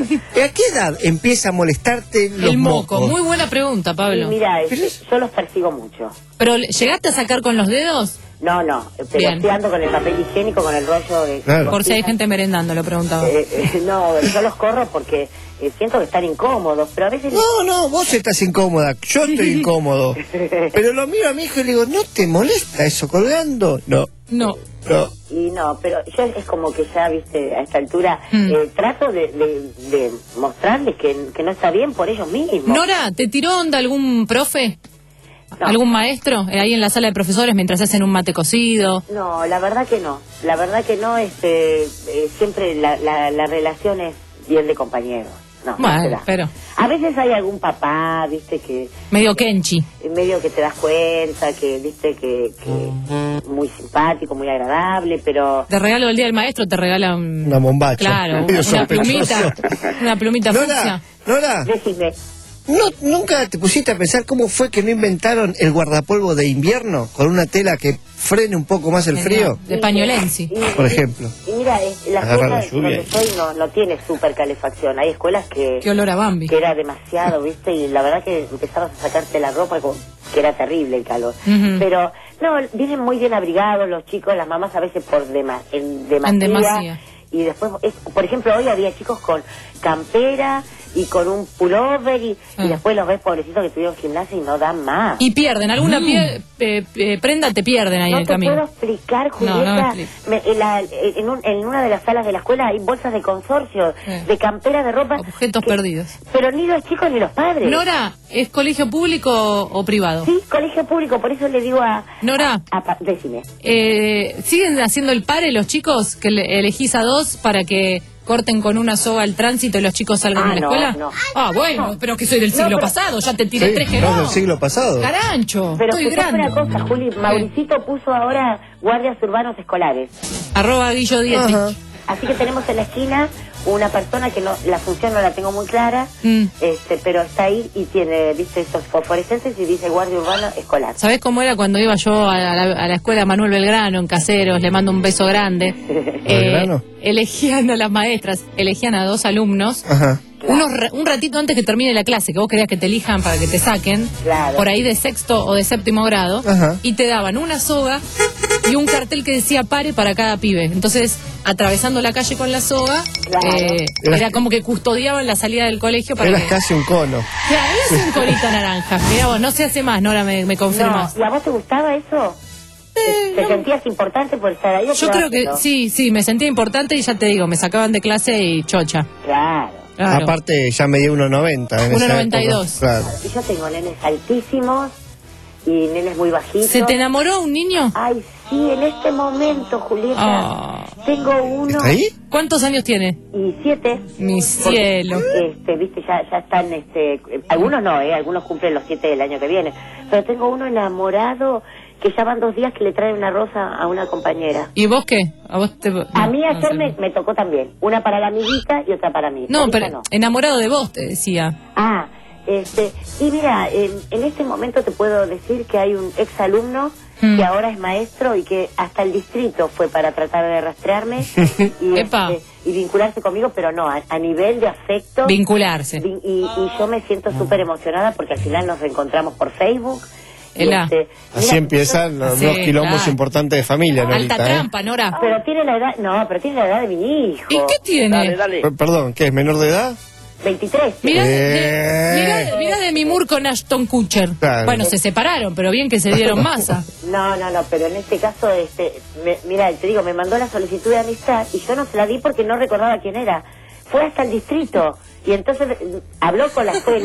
¿A qué edad empieza a molestarte los El moco, mocos? muy buena pregunta, Pablo. Y mira, este, yo los persigo mucho. ¿Pero ¿llegaste a sacar con los dedos? No, no, pero Bien. estoy ando con el papel higiénico, con el rollo de... Por si hay gente merendando, lo preguntaba. Eh, eh, no, yo los corro porque eh, siento que están incómodos, pero a veces... No, no, vos estás incómoda, yo estoy incómodo. Pero lo miro a mi hijo y le digo, ¿no te molesta eso colgando? No. No. No. Y no, pero yo es como que ya, viste, a esta altura Mm. eh, trato de, de, de mostrarles que, que no está bien por ellos mismos. Nora, ¿te tiró onda algún profe? ¿Algún maestro? Eh, ahí en la sala de profesores mientras hacen un mate cocido. No, la verdad que no. La verdad que no, este, eh, siempre la, la, la relación es bien de compañeros. No, no se Bueno, da. pero A veces hay algún papá, viste, que medio kenchi. en medio que te das cuenta, que, viste, que, que muy simpático, muy agradable, pero... Te regalo el día del maestro, te regala un... Una bombacha. Claro, Medio una sospechoso. plumita. Una plumita Nora, fucsia. Nora, Decime. ¿no, ¿nunca te pusiste a pensar cómo fue que no inventaron el guardapolvo de invierno con una tela que frene un poco más el frío? De pañolensi. Por ejemplo. Y mira, es- la Agarra la escuela lluvia donde estoy no, no tiene super calefacción. Hay escuelas que, Qué olor a Bambi. que era demasiado, ¿viste? Y la verdad que empezabas a sacarte la ropa como que era terrible el calor. Ujú. Pero, no, vienen muy bien abrigados los chicos, las mamás a veces por dema, en demasía. En demasía. Y después, es- por ejemplo, hoy había chicos con campera y con un pullover y, Ah. y después los ves pobrecitos que tuvieron gimnasia y no dan más. Y pierden, alguna pie- eh, eh, prenda te pierden ahí No en el te camino. puedo explicar, No, Julieta. no me expliques. Me- en, la- en un- en una de las salas de la escuela hay bolsas de consorcio, Eh. de camperas, de ropa. Objetos que- perdidos. Pero ni los chicos ni los padres. Nora, ¿es colegio público o privado? Sí, colegio público, por eso le digo a... Nora, a pa- decime. eh, ¿siguen haciendo el pare los chicos que le- elegís a dos para que corten con una soga el tránsito y los chicos salgan Ah, de la no, escuela? no. Ah, bueno, pero que soy del No, siglo pero- pasado, ya te tiré Sí, tres que sos no. del siglo pasado. Carancho, Pero estoy escuchame grande. una cosa, Juli. Mauricito puso ahora guardias urbanos escolares. Arroba Guillo Dietrich. Ajá. Así que tenemos en la esquina una persona que no, la función no la tengo muy clara, Mm. este, pero está ahí y tiene, viste, estos fosforescentes y dice guardia urbano escolar. ¿Sabés cómo era cuando iba yo a la, a la escuela Manuel Belgrano en Caseros? Le mando un beso grande. ¿Belgrano? Elegían a las maestras, elegían a dos alumnos. Ajá. Unos ra- un ratito antes que termine la clase, que vos querías que te elijan para que te saquen, Claro. por ahí de sexto o de séptimo grado, Ajá. y te daban una soga y un cartel que decía pare para cada pibe. Entonces, atravesando la calle con la soga, Claro. eh, Eras- era como que custodiaban la salida del colegio para Eras que... casi un cono. Claro, es un colito naranja. Mirá vos, no se hace más, Nora, me, me No, confirmas. ¿y a vos te gustaba eso? ¿Te, te sentías importante por estar ahí? o Yo te creo dabas que eso? sí, sí, me sentía importante y ya te digo, me sacaban de clase y chocha. Claro. Claro. Aparte, ya medía uno noventa. en esa uno noventa y época. dos. Claro. Y yo tengo nenes altísimos y nenes muy bajitos. ¿Se te enamoró un niño? Ay, sí, en este momento, Julieta. Ah. Tengo uno ¿Está ahí? ¿Cuántos años tiene? y siete. Mi cielo. Este, viste, ya, ya están, este, eh, algunos no, eh, algunos cumplen los siete del año que viene. Pero tengo uno enamorado que ya van dos días que le trae una rosa a una compañera. ¿Y vos qué? ¿A vos te... A mí no, ayer no me, sé. me tocó también, una para la amiguita y otra para mí. No, Ahorita pero no. enamorado de vos, te decía. Ah, este, y mira, en, en este momento te puedo decir que hay un ex alumno Mm. que ahora es maestro y que hasta el distrito fue para tratar de rastrearme y, Epa. este, y vincularse conmigo, pero no, a, a nivel de afecto. Vincularse. Vin- y, y yo me siento súper emocionada porque al final nos reencontramos por Facebook. y Elá. este, Así mira, empiezan los Sí, dos quilombos claro. importantes de familia, Alta Norita. ¿eh? trampa, Nora. Pero tiene la edad, no, pero tiene la edad de mi hijo. ¿Y qué tiene? P- Perdón, ¿qué es? ¿Menor de edad? veintitrés. Mirá, de, Eh. mirá, mirá de mi Moore con Ashton Kutcher. Claro. Bueno, se separaron, pero bien que se dieron masa. No, no, no, pero en este caso, este, me- mira, te digo, me mandó la solicitud de amistad y yo no se la di porque no recordaba quién era. Fue hasta el distrito y entonces eh, habló con la escuela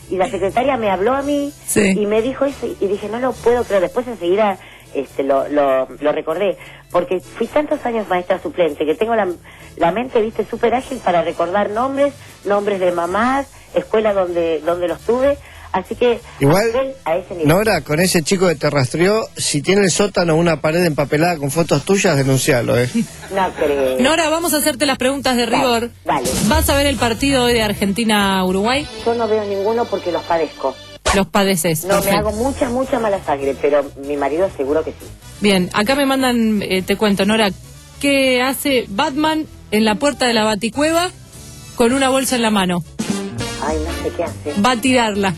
y la secretaria me habló a mí Sí. y me dijo eso y dije, no lo puedo creer. Después enseguida este, lo, lo, lo recordé, porque fui tantos años maestra suplente que tengo la, la mente, viste, súper ágil para recordar nombres, nombres de mamás, escuela donde, donde los tuve. Así que Igual, a ese nivel. Nora, con ese chico que te rastreó, si tiene el sótano una pared empapelada con fotos tuyas, denuncialo, ¿eh? No creo. Nora, vamos a hacerte las preguntas de rigor. Dale. ¿Vas a ver el partido hoy de Argentina-Uruguay? Yo no veo ninguno porque los padezco. Los padeces. No, perfecto. me hago mucha, mucha mala sangre, pero mi marido seguro que sí. Bien, acá me mandan, eh, te cuento, Nora, ¿qué hace Batman en la puerta de la Baticueva con una bolsa en la mano? Ay, no sé qué hace. Va a tirarla.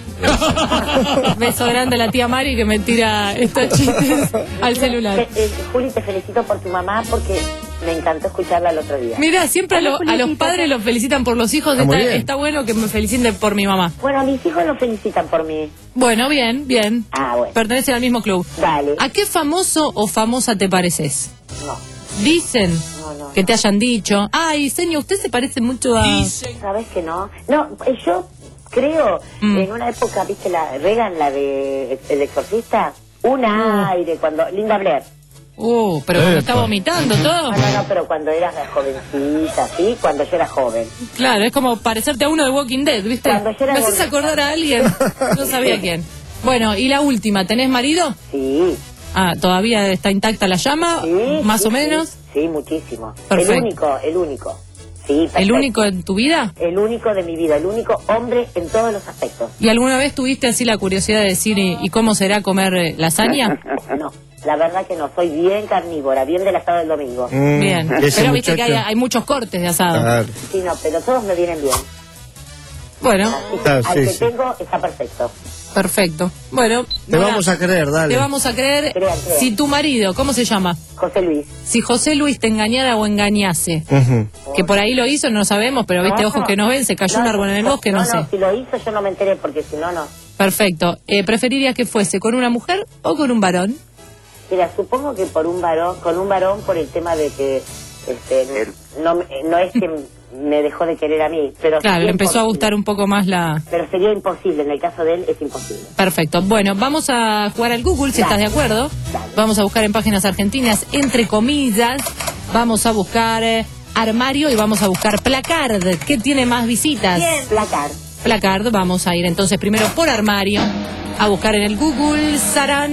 Beso grande a la tía Mari que me tira estos chistes al celular. Eh, eh, Juli, te felicito por tu mamá porque me encantó escucharla el otro día. Mira, siempre a, lo- a los padres los felicitan por los hijos. Ah, muy Está, bien. está bueno que me feliciten por mi mamá. Bueno, mis hijos lo felicitan por mí. Bueno, bien, bien. Ah, bueno. Pertenecen al mismo club. Dale. ¿A qué famoso o famosa te pareces? No. Dicen No, no, que te hayan dicho. Ay, señor, usted se parece mucho a... ¿Sabes que no? No, eh, yo creo, Mm. en una época, ¿viste la Reagan, la de El Exorcista? Un aire, cuando... Linda Blair. Uh, pero Epa. me está vomitando todo. No, no, no, pero cuando eras jovencita, ¿sí? Cuando yo era joven. Claro, es como parecerte a uno de Walking Dead, ¿viste? Cuando yo era Me haces bonita. acordar a alguien. No sabía quién. Bueno, y la última, ¿tenés marido? Sí. Ah, ¿todavía está intacta la llama? Sí, ¿Más sí, o menos? Sí, sí, muchísimo. Perfecto. El único, el único. Sí, ¿El perfecto. único en tu vida? El único de mi vida, el único hombre en todos los aspectos. ¿Y alguna vez tuviste así la curiosidad de decir, ¿y, y cómo será comer eh, lasaña? No, la verdad que no, soy bien carnívora, bien del asado del domingo. Mm, Bien, pero viste que hay, hay muchos cortes de asado. Sí, no, pero todos me vienen bien. Bueno, Así que Ah, al sí, que sí. tengo está perfecto. perfecto. Bueno, Te Nora, vamos a creer, dale. te vamos a creer. Crean, crean. Si tu marido, ¿cómo se llama? José Luis. Si José Luis te engañara o engañase. Ujú. Que por ahí lo hizo, no sabemos, pero viste, No, ojos que no ven, se cayó no, un árbol en el no, bosque, no, no, sé. No, si lo hizo yo no me enteré porque si no, no. Perfecto. Eh, ¿Preferirías que fuese con una mujer o con un varón? Mira, supongo que por un varón, con un varón por el tema de que este, no, me- no es que me dejó de querer a mí, pero Claro, sería le empezó a imposible. gustar un poco más la... Pero sería imposible, en el caso de él es imposible. Perfecto. Bueno, vamos a jugar al Google, si estás de acuerdo. Vamos a buscar en páginas argentinas, entre comillas. Vamos a buscar eh, armario y vamos a buscar placard. ¿Qué tiene más visitas? Bien, placard. Placard, vamos a ir entonces primero por armario, a buscar en el Google, Sarán,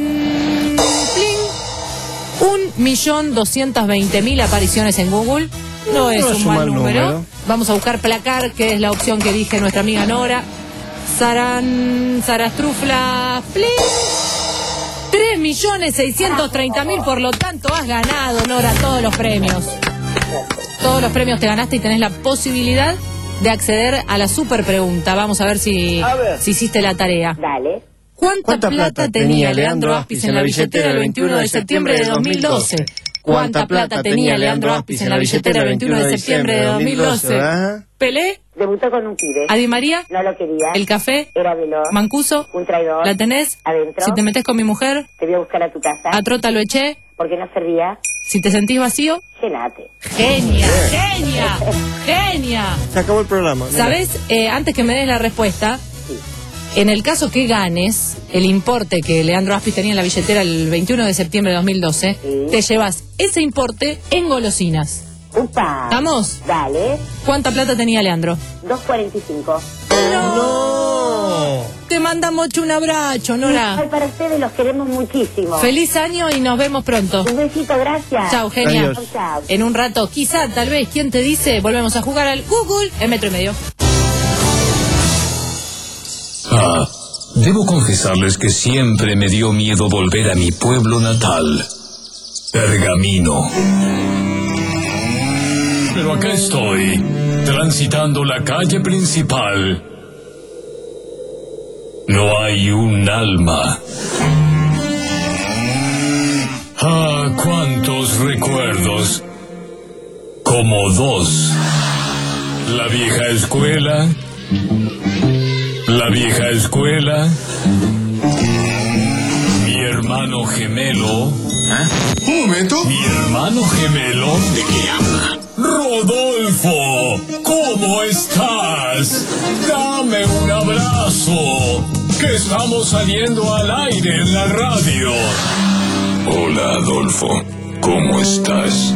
pling, un millón doscientas veinte mil apariciones en Google, no es un mal número. Vamos a buscar Placard, que es la opción que dije nuestra amiga Nora. Sarán, Sarastrufla, pling, tres millones seiscientos treinta mil, por lo tanto has ganado, Nora, todos los premios. Todos los premios te ganaste y tenés la posibilidad de acceder a la super pregunta. Vamos a ver si, A ver. si hiciste la tarea. Dale. ¿Cuánta, ¿Cuánta plata, plata tenía Leandro Aspis en la billetera el veintiuno de septiembre de dos mil doce? ¿Cuánta plata tenía Leandro Aspis en la billetera el veintiuno de septiembre de dos mil doce? Ajá. ¿Pelé? Debutó con un pibe. ¿A Di María? No lo quería. ¿El café? Era veloz. ¿Mancuso? Un traidor. ¿La tenés? Adentro. Si te metes con mi mujer, Te voy a buscar a tu casa. ¿a Trota lo eché? Porque no servía. Si te sentís vacío, Llenate. genia, genia, genia. Se acabó el programa. mira. ¿Sabes? Eh, antes que me des la respuesta, en el caso que ganes el importe que Leandro Aspis tenía en la billetera el veintiuno de septiembre de dos mil doce, Sí. te llevas ese importe en golosinas. Upa. ¿Estamos? Dale. ¿Cuánta plata tenía Leandro? dos cuarenta y cinco. No. Te mandamos un abrazo, Ay, Nora. para ustedes los queremos muchísimo. Feliz año y nos vemos pronto. Un besito, gracias. Chao, genia. Adiós. Chao. En un rato, quizá, tal vez, ¿quién te dice? Volvemos a jugar al Google en metro y medio. Ah, debo confesarles que siempre me dio miedo volver a mi pueblo natal, Pergamino. Pero acá estoy, transitando la calle principal. No hay un alma. Ah, cuántos recuerdos. Como dos. La vieja escuela. La vieja escuela. Mi hermano gemelo. Un momento. Mi hermano gemelo. ¿De qué habla? Rodolfo. ¿Cómo estás? Dame un abrazo, que estamos saliendo al aire en la radio. Hola, Adolfo. ¿Cómo estás?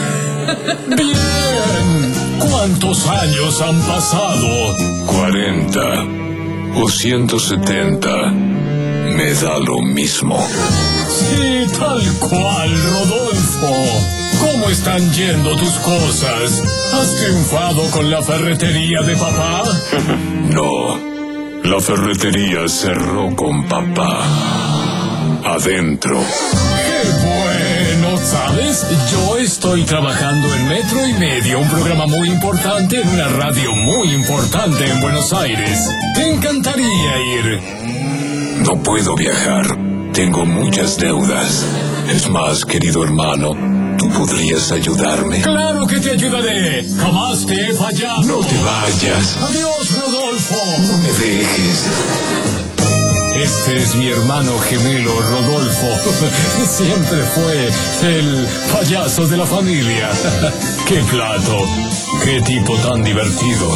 Bien. ¿Cuántos años han pasado? Cuarenta o ciento setenta. Me da lo mismo. Sí, tal cual, Rodolfo. ¿Cómo están yendo tus cosas? ¿Has triunfado con la ferretería de papá? No, la ferretería cerró con papá. Adentro. ¡Qué bueno! ¿Sabes? Yo estoy trabajando en Metro y Medio, un programa muy importante en una radio muy importante en Buenos Aires. Te encantaría ir. No puedo viajar. Tengo muchas deudas. Es más, querido hermano, ¿tú podrías ayudarme? ¡Claro que te ayudaré! ¡Jamás te he fallado! No te vayas. ¡Adiós, Rodolfo! No me dejes. Este es mi hermano gemelo, Rodolfo. Siempre fue el payaso de la familia. ¡Qué plato! ¡Qué tipo tan divertido!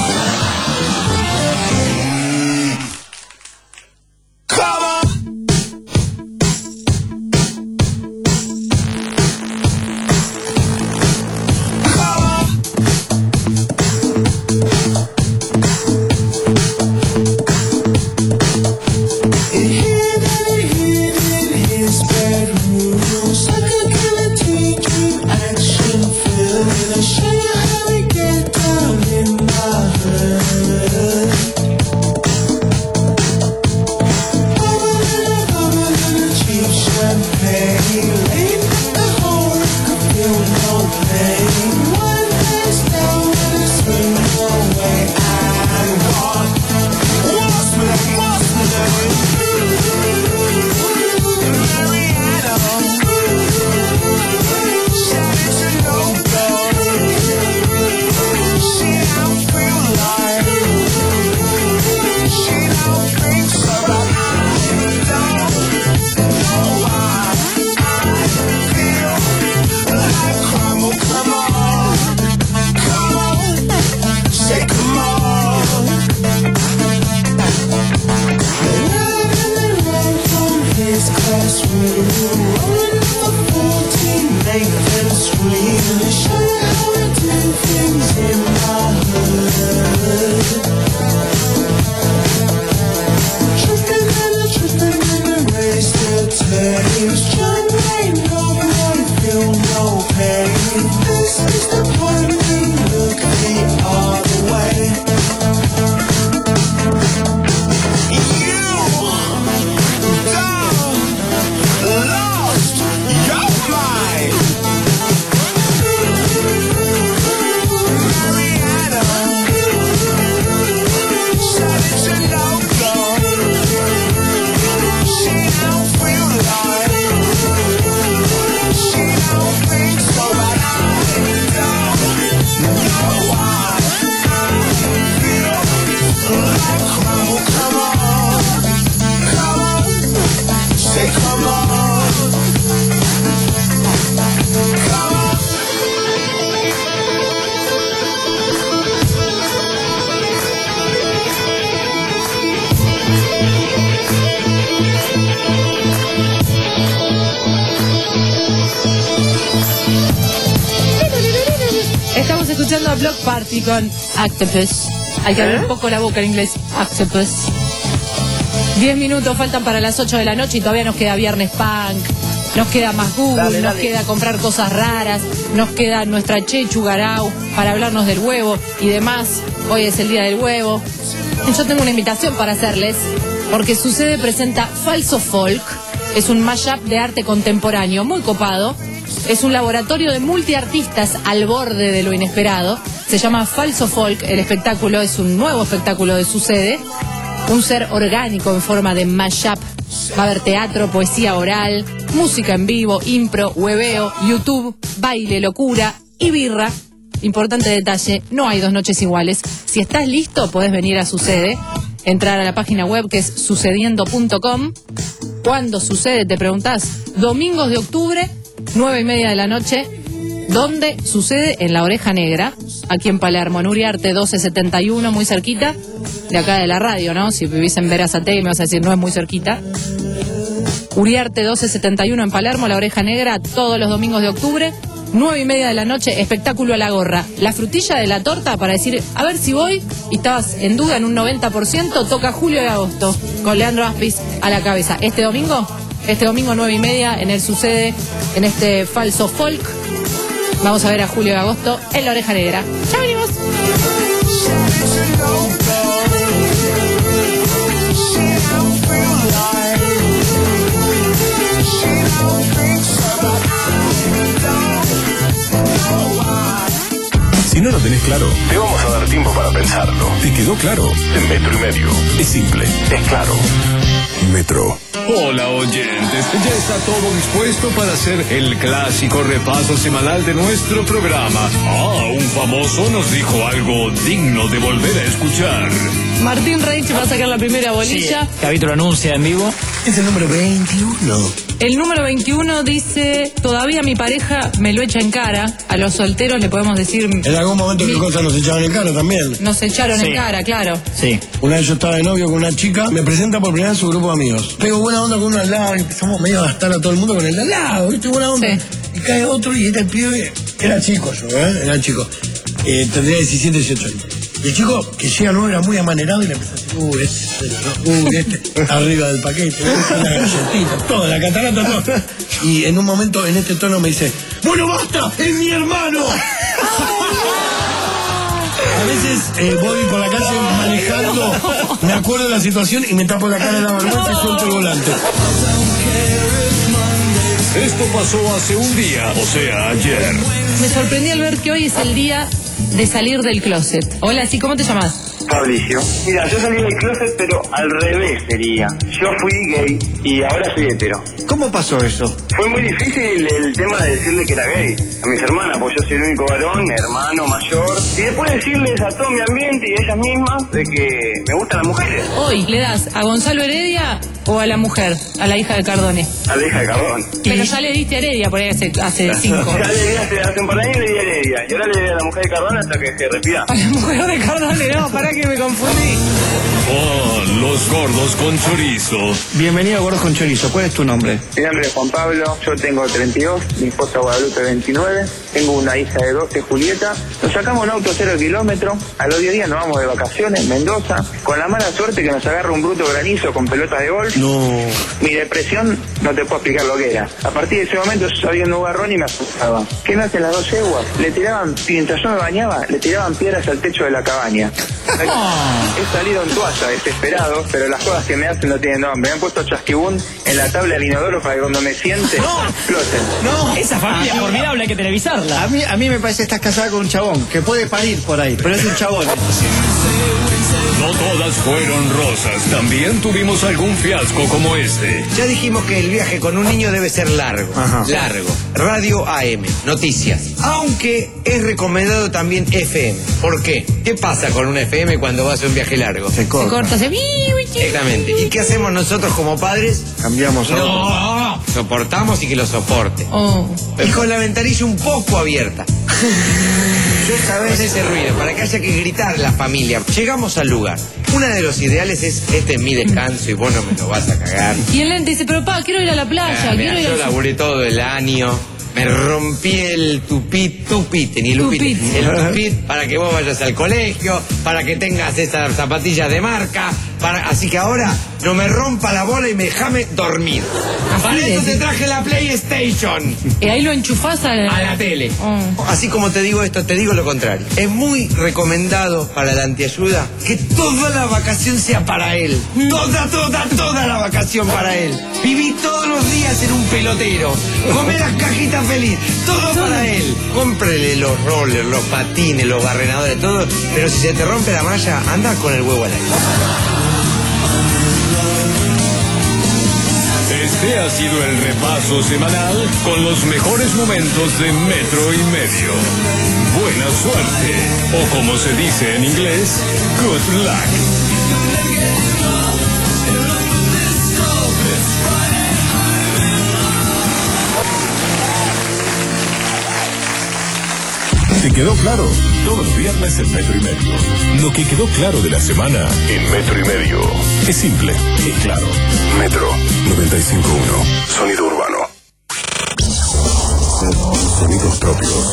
Escuchando a Block Party con Octopus. Hay que abrir un poco la boca en inglés. Octopus. Diez minutos faltan para las ocho de la noche y todavía nos queda Viernes Punk. Nos queda más Google, dale, dale. Nos queda comprar cosas raras. Nos queda nuestra Chechu Garau para hablarnos del huevo y demás. Hoy es el día del huevo. Yo tengo una invitación para hacerles, porque Sucede presenta Falso Folk. Es un mashup de arte contemporáneo muy copado. Es un laboratorio de multiartistas al borde de lo inesperado. Se llama Falso Folk. El espectáculo es un nuevo espectáculo de Sucede. Un ser orgánico en forma de mashup. Va a haber teatro, poesía oral, música en vivo, impro, hueveo, YouTube, baile, locura y birra. Importante detalle, no hay dos noches iguales. Si estás listo, podés venir a Sucede. Entrar a la página web que es sucediendo punto com. ¿Cuándo sucede? Te preguntás. Domingos de octubre, nueve y media de la noche. ¿Dónde sucede? En La Oreja Negra, aquí en Palermo, en Uriarte doce setenta y uno, muy cerquita de acá de la radio, ¿no? Si vivís en Berazategui me vas a decir, no es muy cerquita. Uriarte doce setenta y uno en Palermo, La Oreja Negra, todos los domingos de octubre, nueve y media de la noche, espectáculo a la gorra. La frutilla de la torta para decir, a ver si voy, y estabas en duda en un noventa por ciento, toca julio y agosto, con Leandro Aspis a la cabeza. Este domingo, este domingo nueve y media, en el Sucede, en este falso folk, vamos a ver a Julio y Agosto en La Oreja Negra. ¡Ya venimos! Si no lo tenés claro, te vamos a dar tiempo para pensarlo. ¿Te quedó claro? En Metro y Medio. Es simple, es claro. Metro. Hola oyentes, ya está todo dispuesto para hacer el clásico repaso semanal de nuestro programa. Ah, un famoso nos dijo algo digno de volver a escuchar. Martín Reich va a sacar la primera bolilla. Sí, Gabito lo anuncia en vivo. Es el número veintiuno. El número veintiuno dice, todavía mi pareja me lo echa en cara. A los solteros le podemos decir... En algún momento mi... qué cosas nos echaron en cara también. Nos echaron sí. en cara, claro. Sí. Una vez yo estaba de novio con una chica, me presenta por primera vez su grupo de amigos. Pego buena onda con uno al lado y empezamos medio a gastar a todo el mundo con el de al lado, ¿viste? Buena onda. Sí. Y cae otro y era el pibe, era chico yo, ¿eh? Era chico. Eh, tendría diecisiete, dieciocho años. Y el chico que llega nuevo era muy amanerado y le empezó a decir, uy, este, no, uy, este, arriba del paquete, la galletita, toda, la catarata, todo. Y en un momento, en este tono me dice, bueno, basta, es mi hermano. A veces eh, voy por la calle manejando, me acuerdo de la situación y me tapo la cara de la vergüenza y suelto el volante. Esto pasó hace un día, o sea, ayer. Me sorprendí al ver que hoy es el día de salir del closet. Hola, sí, ¿cómo te llamas? Fabricio. Mira, yo salí del closet, pero al revés sería. Yo fui gay y ahora soy hetero. ¿Cómo pasó eso? Fue muy difícil el tema de decirle que era gay a mis hermanas, porque yo soy el único varón, hermano mayor. Y después decirles a todo mi ambiente y a ellas mismas de que me gustan las mujeres. Hoy, ¿le das a Gonzalo Heredia o a la mujer, a la hija de Cardone? A la hija de Cardone. Pero ya le diste a Heredia por ahí hace, hace cinco. Ya le di hace, hace un par de años, le di a Heredia. Y ahora le di a la mujer de Cardone hasta que se respira. A la mujer de Cardone, no, para que me confundí. Oh, los gordos con chorizo. Bienvenido a Gordos con Chorizo. ¿Cuál es tu nombre? Mi nombre es Juan Pablo, yo tengo treinta y dos, mi esposa Guadalupe veintinueve, tengo una hija de doce, Julieta. Nos sacamos un auto cero kilómetros, a los diez días nos vamos de vacaciones, Mendoza, con la mala suerte que nos agarra un bruto granizo con pelotas de golf. No. Mi depresión no te puedo explicar lo que era. A partir de ese momento yo sabía un nubarrón y me asustaba. ¿Qué me hacen las dos yeguas? Le tiraban, mientras yo me bañaba, le tiraban piedras al techo de la cabaña. He salido en toalla, desesperado, pero las cosas que me hacen no tienen nombre. Me han puesto chasquibún en la tabla del inodoro para que cuando me siente, no, exploten. No, esa familia es formidable, hay que televisarla. A mí, a mí me parece que estás casada con un chabón, que puede parir por ahí, pero es un chabón. No todas fueron rosas, también tuvimos algún fiasco como este. Ya dijimos que el viaje con un niño debe ser largo. Ajá. Largo. Radio A M, noticias. Aunque es recomendado también F M. ¿Por qué? ¿Qué pasa con un F M cuando vas a un viaje largo? Se corta. Se corta, se... Exactamente. ¿Y qué hacemos nosotros como padres? Cambiamos. No, soportamos y que lo soporte. Oh. Y con la ventanilla un poco abierta. Yo sabes ese ruido, para que haya que gritar la familia. Llegamos al lugar. Uno de los ideales es, este es mi descanso y vos no me lo vas a cagar. Y el nene dice, pero pa, quiero ir a la playa, Ah, quiero mira, ir yo a... laburé todo el año. Me rompí el tupit, tupit, ni lupit, Tupit. el tupit para que vos vayas al colegio, para que tengas esas zapatillas de marca, para, así que ahora no me rompa la bola y me déjame dormir. Así Para eso es. te traje la PlayStation. Y ahí lo enchufás a la, A la tele. Oh. Así como te digo esto, te digo lo contrario. Es muy recomendado para la antiayuda que toda la vacación sea para él. Toda, toda, toda la vacación para él. Viví todos los días en un pelotero. Comé las cajitas feliz. Todo para él. Cómprele los rollers, los patines, los barrenadores, todo. Pero si se te rompe la malla, anda con el huevo al aire. Este ha sido el repaso semanal con los mejores momentos de Metro y Medio. Buena suerte, o como se dice en inglés, good luck. ¿Te quedó claro? Todos los viernes en Metro y Medio. Lo que quedó claro de la semana en Metro y Medio. Es simple, es claro. Metro noventa y cinco punto uno. Sonido urbano. Sonidos propios.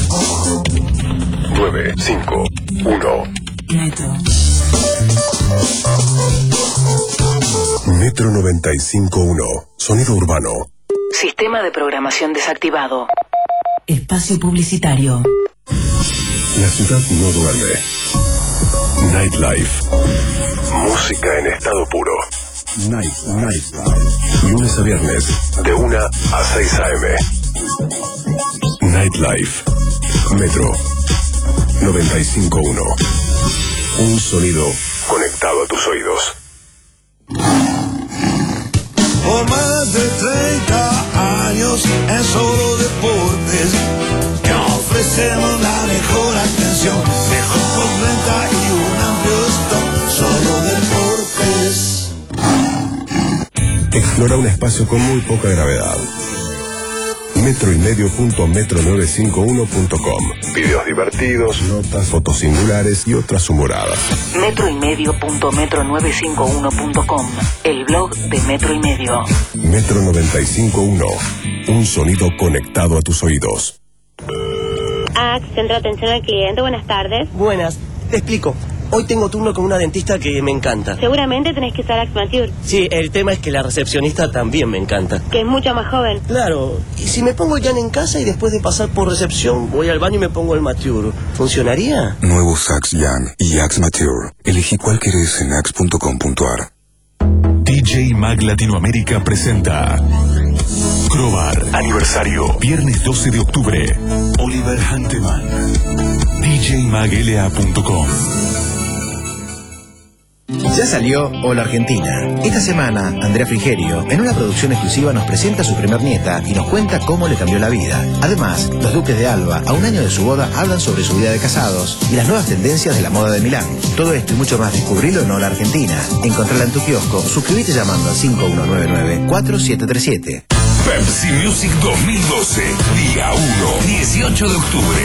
nueve cinco uno. Metro. Metro noventa y cinco punto uno. Sonido urbano. Sistema de programación desactivado. Espacio publicitario. La ciudad no duerme. Nightlife. Música en estado puro. Night, Nightlife. Lunes a viernes, de una a seis a eme. Nightlife. Metro noventa y cinco punto uno. Un sonido conectado a tus oídos. Por más de treinta años en Solo Deportes, que ofrecemos la mejor atención, mejor postventa y un amplio stock. Solo Deportes. Explora un espacio con muy poca gravedad. metro y medio punto metro novecientos cincuenta y uno punto com. Videos divertidos, notas, fotos singulares y otras humoradas. Metro y medio punto metro novecientos cincuenta y uno punto com. El blog de Metro y Medio. Metro noventa y cinco punto uno. Un sonido conectado a tus oídos. A C, Centro de Atención al Cliente, buenas tardes. Buenas, te explico. Hoy tengo turno con una dentista que me encanta. Seguramente tenés que estar Axmature. Sí, el tema es que la recepcionista también me encanta. Que es mucho más joven. Claro, y si me pongo ya en casa y después de pasar por recepción voy al baño y me pongo el Mature, ¿funcionaría? Nuevos Axe Young y Axe Mature. Elegí cuál querés en axe punto com punto ar. D J Mag Latinoamérica presenta Crobar Aniversario, viernes doce de octubre. Oliver Hanteman. D J mag L A punto com. Ya salió Hola Argentina. Esta semana, Andrea Frigerio, en una producción exclusiva, nos presenta a su primer nieta y nos cuenta cómo le cambió la vida. Además, los duques de Alba, a un año de su boda, hablan sobre su vida de casados y las nuevas tendencias de la moda de Milán. Todo esto y mucho más descubrilo en Hola Argentina. Encontrala en tu kiosco, suscríbete llamando al cinco uno nueve nueve cuatro siete tres siete. Pepsi Music dos mil doce, día uno, dieciocho de octubre.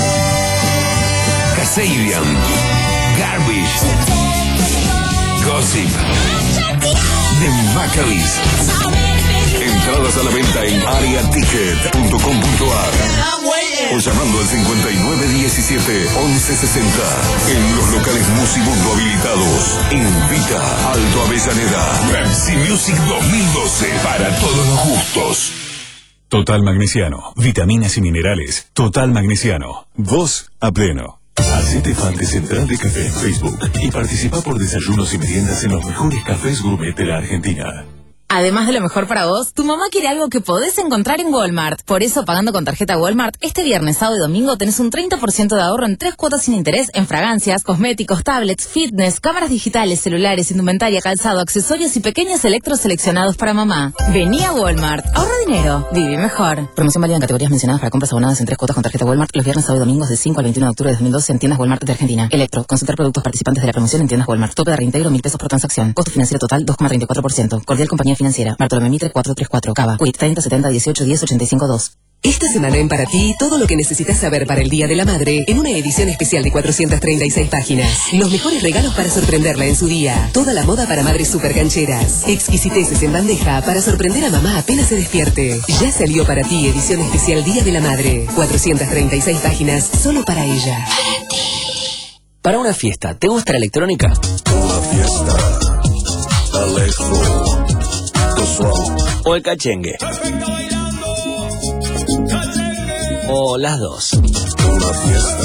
Kasabian, Garbage, Gossip, The Maccabees. Entradas a la venta en area ticket punto com punto ar o llamando al cincuenta y nueve diecisiete once sesenta. En los locales Musimundo habilitados. Invita Alto Avellaneda. Pepsi Music dos mil doce, para todos los gustos. Total Magnesiano, vitaminas y minerales. Total Magnesiano, vos a pleno. Hacete fan de Central de Café en Facebook y participa por desayunos y meriendas en los mejores cafés gourmet de la Argentina. Además de lo mejor para vos, tu mamá quiere algo que podés encontrar en Walmart. Por eso, pagando con tarjeta Walmart, este viernes, sábado y domingo tenés un treinta por ciento de ahorro en tres cuotas sin interés en fragancias, cosméticos, tablets, fitness, cámaras digitales, celulares, indumentaria, calzado, accesorios y pequeños electros seleccionados para mamá. Vení a Walmart. Ahorra dinero. Viví mejor. Promoción válida en categorías mencionadas para compras abonadas en tres cuotas con tarjeta Walmart los viernes, sábado y domingos de cinco al veintiuno de octubre de dos mil doce en tiendas Walmart de Argentina. Electro. Consultar productos participantes de la promoción en tiendas Walmart. Tope de reintegro mil pesos por transacción. Costo financiero total dos coma treinta y cuatro por ciento. Cordial Compañía Financiera. Bartolomé Mitre cuatro tres cuatro. Cava. Quit treinta setenta dieciocho diez ochenta y cinco dos. Esta semana en Para Ti, todo lo que necesitas saber para el Día de la Madre en una edición especial de cuatrocientas treinta y seis páginas. Los mejores regalos para sorprenderla en su día. Toda la moda para madres super cancheras. Exquisiteces en bandeja para sorprender a mamá apenas se despierte. Ya salió Para Ti, edición especial Día de la Madre. cuatrocientas treinta y seis páginas solo para ella. Para ti. Para una fiesta, ¿te gusta la electrónica? Una fiesta. Electro. ¿O el cachengue? O las dos. Una fiesta.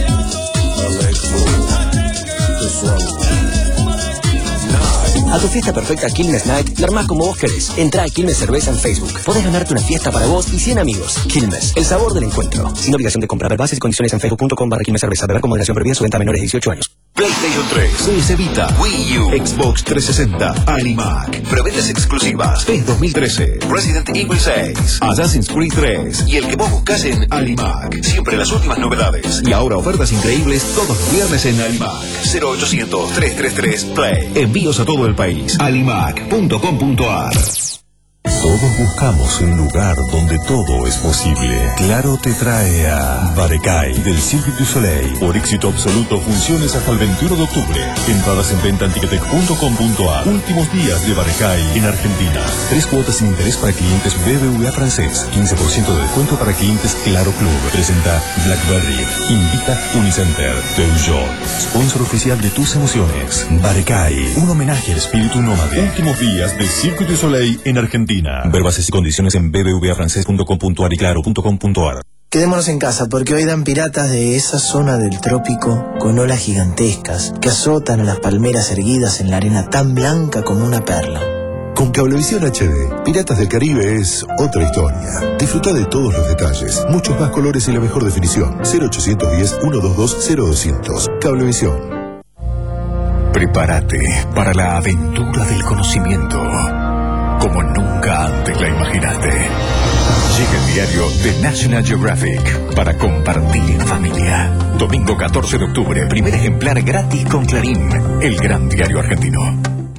A tu fiesta perfecta Quilmes Night, la armás como vos querés. Entrá a Quilmes Cerveza en Facebook. Podés ganarte una fiesta para vos y cien amigos. Quilmes, el sabor del encuentro. Sin obligación de compra. Ver bases y condiciones en facebook punto com barra Quilmes Cerveza. Beber con moderación prohibida. Su venta a menores de dieciocho años. PlayStation tres, P S Vita, Wii U, Xbox trescientos sesenta, iMac. Preventas exclusivas. P E S dos mil trece, Resident Evil seis, Assassin's Creed tres y el que vos buscás en Alimac. Siempre las últimas novedades. Y ahora ofertas increíbles todos los viernes en Alimac. cero ochocientos tres treinta y tres Play. Envíos a todo el país. alimac punto com punto ar. Todos buscamos un lugar donde todo es posible. Claro te trae a Barecay del Cirque du Soleil. Por éxito absoluto, funciones hasta el veintiuno de octubre. Entradas en venta en ticketek punto com punto a r. Últimos días de Barecay en Argentina. Tres cuotas sin interés para clientes B B V A francés. quince por ciento de descuento para clientes Claro Club. Presenta Blackberry. Invita Unicenter. Peugeot. Sponsor oficial de tus emociones. Barecay. Un homenaje al espíritu nómade. Últimos días de Cirque du Soleil en Argentina. Ver bases y condiciones en b b v a francés punto com punto a r y claro punto com punto a r. Quedémonos en casa porque hoy dan piratas de esa zona del trópico con olas gigantescas que azotan a las palmeras erguidas en la arena tan blanca como una perla. Con Cablevisión H D, Piratas del Caribe es otra historia. Disfruta de todos los detalles, muchos más colores y la mejor definición. cero ochocientos diez, ciento veintidós, cero doscientos. Cablevisión. Prepárate para la aventura del conocimiento, como nunca antes la imaginaste. Llega el diario The National Geographic para compartir en familia. Domingo catorce de octubre, primer ejemplar gratis con Clarín, el gran diario argentino.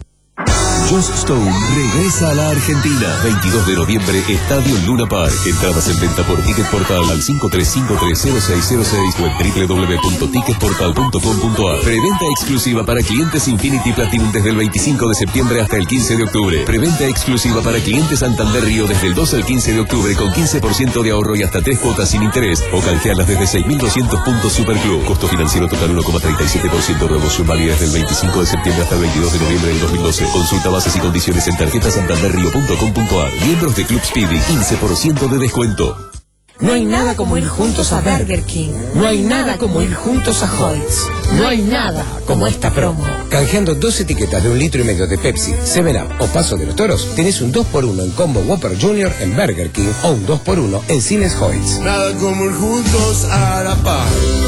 Joss Stone regresa a la Argentina. veintidós de noviembre, Estadio Luna Park. Entradas en venta por Ticket Portal al cinco tres cinco tres cero seis cero seis o en doble u doble u doble u punto ticket portal punto com punto a r. Preventa exclusiva para clientes Infinity Platinum desde el veinticinco de septiembre hasta el quince de octubre. Preventa exclusiva para clientes Santander Río desde el dos al quince de octubre con quince por ciento de ahorro y hasta tres cuotas sin interés. O canjealas desde seis mil doscientos puntos Superclub. Costo financiero total uno coma treinta y siete por ciento. Promoción válida desde el veinticinco de septiembre hasta el veintidós de noviembre del dos mil doce. Consulta bases y condiciones en tarjeta santander río punto com punto a r. Miembros de Club Speedy, quince por ciento de descuento. No hay nada como ir juntos a Burger King. No hay nada como ir juntos a Hoyts. No hay nada como esta promo. Canjeando dos etiquetas de un litro y medio de Pepsi, seven up o Paso de los Toros, tenés un dos por uno en combo Whopper Junior en Burger King o un dos por uno en Cines Hoyts. Nada como ir juntos a la par.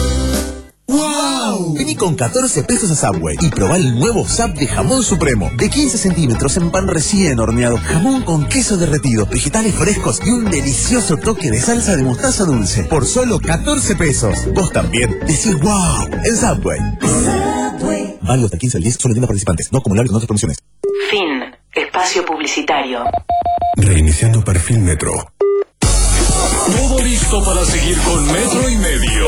¡Wow! Vení con catorce pesos a Subway y probá el nuevo Sub de jamón supremo. De quince centímetros en pan recién horneado. Jamón con queso derretido, vegetales frescos y un delicioso toque de salsa de mostaza dulce. Por solo catorce pesos. Vos también decís ¡wow! En Subway. Subway. Válido hasta el quince al diez, solo en tiendas participantes. No acumulable con otras promociones. Fin. Espacio publicitario. Reiniciando perfil Metro. Todo listo para seguir con Metro y Medio.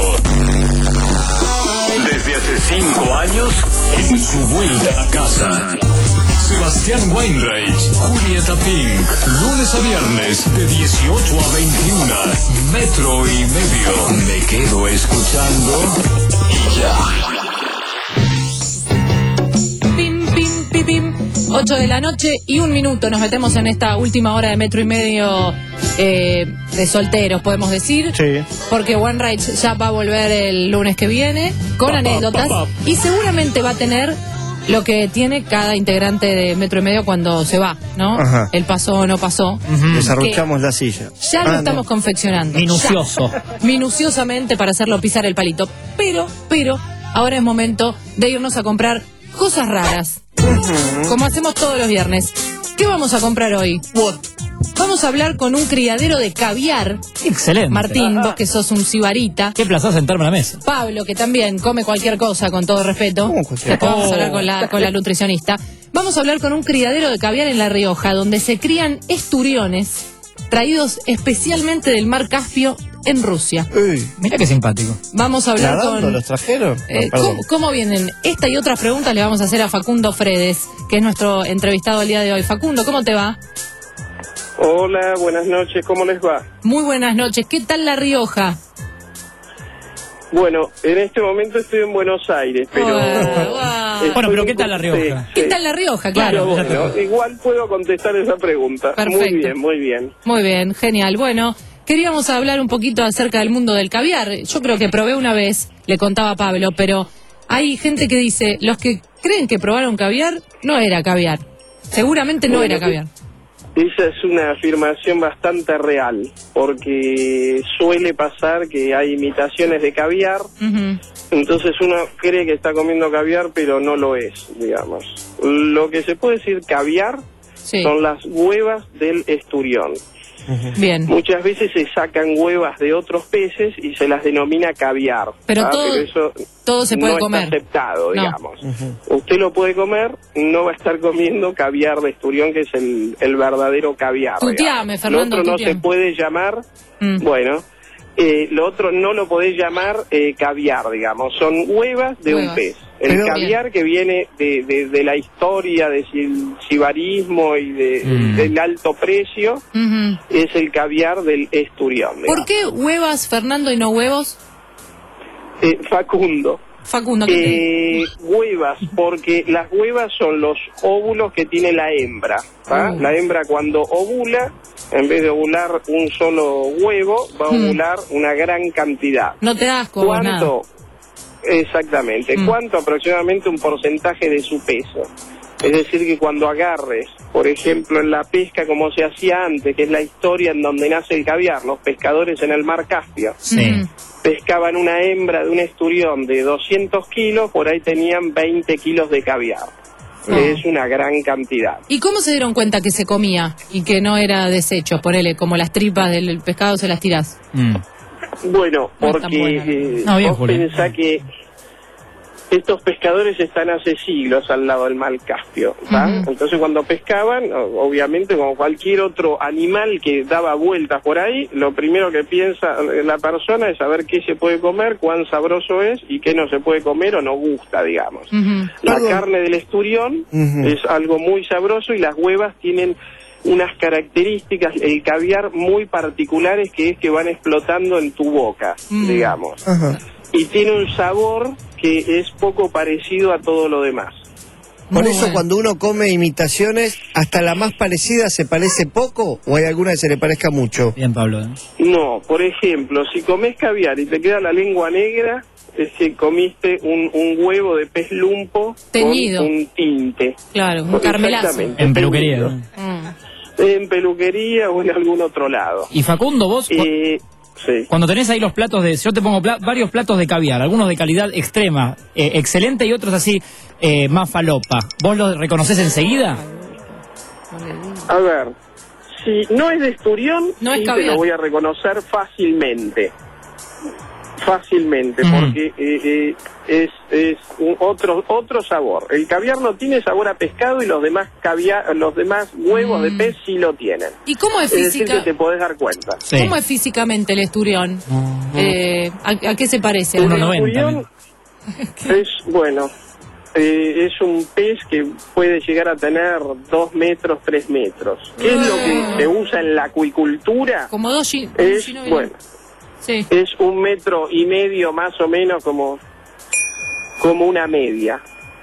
Desde hace cinco años, en su vuelta a casa. Sebastián Weinreich, Julieta Pink, lunes a viernes de dieciocho a veintiuno. Metro y Medio. Me quedo escuchando y ya. Pim, pim, pim, pim. ocho de la noche y un minuto. Nos metemos en esta última hora de Metro y Medio eh, de solteros, podemos decir. Sí. Porque Weinreich ya va a volver el lunes que viene con Pa, pa, anécdotas pa, pa. y seguramente va a tener lo que tiene cada integrante de Metro y Medio cuando se va, ¿no? Ajá. El pasó o no pasó. Uh-huh. Desarruchamos la silla. Ya lo Ah, estamos no. confeccionando. Minucioso. Ya. Minuciosamente para hacerlo pisar el palito. Pero, pero, ahora es momento de irnos a comprar cosas raras. Uh-huh. Como hacemos todos los viernes. ¿Qué vamos a comprar hoy? What? Vamos a hablar con un criadero de caviar. Excelente. Martín, vos que sos un sibarita. Qué placer sentarme a la mesa. Pablo, que también come cualquier cosa, con todo respeto. Después vamos a hablar con la, con la nutricionista. Vamos a hablar con un criadero de caviar en La Rioja, donde se crían esturiones traídos especialmente del mar Caspio en Rusia. Mira qué simpático. Vamos a hablar ¿Nadando con... los trajeron? Eh, No, perdón. ¿cómo, cómo vienen? Esta y otras preguntas le vamos a hacer a Facundo Fredes, que es nuestro entrevistado el día de hoy. Facundo, ¿cómo te va? Hola, buenas noches, ¿cómo les va? Muy buenas noches. ¿Qué tal La Rioja? Bueno, en este momento estoy en Buenos Aires, pero... estoy Bueno, pero ¿qué en- tal La Rioja? Sí, ¿Qué sí. tal La Rioja? Claro. Pero bueno, igual puedo contestar esa pregunta. Perfecto. Muy bien, muy bien. Muy bien, genial. Bueno, queríamos hablar un poquito acerca del mundo del caviar. Yo creo que probé una vez, le contaba a Pablo, pero hay gente que dice, los que creen que probaron caviar, no era caviar. Seguramente no Bueno, era caviar. Esa es una afirmación bastante real, porque suele pasar que hay imitaciones de caviar, Ujú. entonces uno cree que está comiendo caviar, pero no lo es, digamos. Lo que se puede decir caviar Sí. son las huevas del esturión. Bien. Muchas veces se sacan huevas de otros peces y se las denomina caviar. Pero, ¿ah? todo, Pero eso todo se puede no comer. está aceptado, No. digamos. Usted lo puede comer, no va a estar comiendo caviar de esturión, que es el, el verdadero caviar. Tuteame, digamos. Fernando, Lo otro no tuteame. se puede llamar, Mm. bueno, eh, lo otro no lo podés llamar eh, caviar, digamos. Son huevas de Huevas. un pez. El Pero- caviar que viene de, de, de la historia del sibarismo y de, Mm. del alto precio, Ujú. es el caviar del esturión. ¿Por digamos. qué huevas, Fernando, y no huevos? Eh, Facundo. Facundo, ¿qué te- Eh, huevas, porque las huevas son los óvulos que tiene la hembra. ¿ah? Mm. La hembra cuando ovula, en vez de ovular un solo huevo, va a Mm. ovular una gran cantidad. No te das como nada. ¿Cuánto? Exactamente. Mm. ¿Cuánto? Aproximadamente un porcentaje de su peso. Es decir, que cuando agarres, por ejemplo, en la pesca como se hacía antes, que es la historia en donde nace el caviar, los pescadores en el mar Caspio, Sí. Ujú. pescaban una hembra de un esturión de doscientos kilos, por ahí tenían veinte kilos de caviar. Ah. Que es una gran cantidad. ¿Y cómo se dieron cuenta que se comía y que no era desecho? Ponele, como las tripas del pescado se las tirás. Mm. Bueno, No es tan porque buena, ¿no? eh, No, bien, vos Julián. pensá que estos pescadores están hace siglos al lado del mar Caspio, ¿tá? Ujú. Entonces cuando pescaban, o- obviamente como cualquier otro animal que daba vueltas por ahí, lo primero que piensa la persona es saber qué se puede comer, cuán sabroso es y qué no se puede comer o no gusta, digamos. Ujú. La Perdón. carne del esturión Ujú. es algo muy sabroso y las huevas tienen unas características, el caviar muy particulares, que es que van explotando en tu boca, Mm. digamos. Ajá. Y tiene un sabor que es poco parecido a todo lo demás. Por Muy eso bueno. cuando uno come imitaciones, hasta la más parecida se parece poco o hay alguna que se le parezca mucho. Bien, Pablo. ¿eh? No, por ejemplo, si comes caviar y te queda la lengua negra, es que comiste un, un huevo de pez lumpo Teñido. con un tinte. Claro, un carmelazo. Exactamente, En peluquería. teñido. ¿no? Mm. En peluquería o en algún otro lado. Y Facundo, vos, cu- Eh, sí. cuando tenés ahí los platos de... Yo te pongo pla- varios platos de caviar, algunos de calidad extrema, eh, excelente, y otros así, eh, más falopa. ¿Vos los reconoces enseguida? A ver, si no es de esturión, No es sí te caviar. lo voy a reconocer fácilmente. Fácilmente, Ujú. porque eh, eh, es, es un otro otro sabor. El caviar no tiene sabor a pescado y los demás caviar, los demás huevos de Mm. pez sí lo tienen. ¿Y cómo es Es decir, física? que te podés dar cuenta. Sí. ¿Cómo es físicamente el esturión? Eh, ¿a, a qué se parece? Uno El noventa, esturión es, bueno, eh, es un pez que puede llegar a tener dos metros, tres metros. ¿Qué es lo que se usa en la acuicultura? Como dos shi- Es, shinobi. bueno, Sí. es un metro y medio más o menos como, como una media.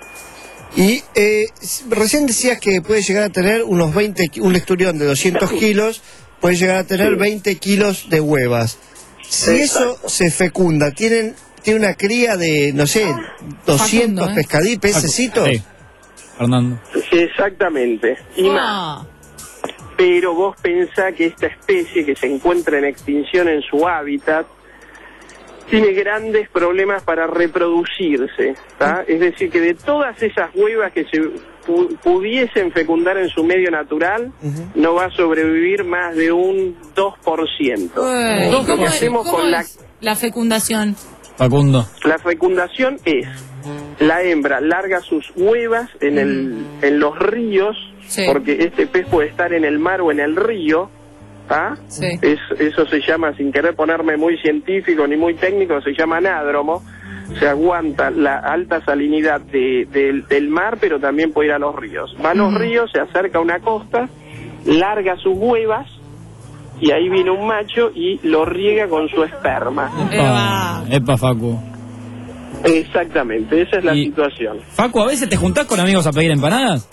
Y eh, s- recién decías que puede llegar a tener unos veinte, ki- un esturión de doscientos kilos, puede llegar a tener Sí. veinte kilos de huevas. Si Exacto. eso se fecunda, tienen tiene una cría de, no sé, doscientos Facundo, ¿eh? pescadí, pececitos. Sí, Fernando. Exactamente. Y más. Ah, Pero vos pensá que esta especie que se encuentra en extinción en su hábitat tiene grandes problemas para reproducirse, ¿tá? Es decir, que de todas esas huevas que se pu- pudiesen fecundar en su medio natural, Ujú. no va a sobrevivir más de un dos por ciento. Ué, ¿y Lo que ¿Cómo, es, hacemos cómo con la, es la fecundación? Facundo. la fecundación es, la hembra larga sus huevas en, el, en los ríos, Sí. porque este pez puede estar en el mar o en el río, ¿ah? Sí. Es, eso se llama, sin querer ponerme muy científico ni muy técnico, se llama anádromo. Se aguanta la alta salinidad de- del- del mar, pero también puede ir a los ríos. Va a los Ujú. ríos, se acerca a una costa, larga sus huevas, y ahí viene un macho y lo riega con su esperma. Eva. Epa, epa, Facu. Exactamente, esa es la Y- situación. Facu, ¿a veces te juntás con amigos a pedir empanadas?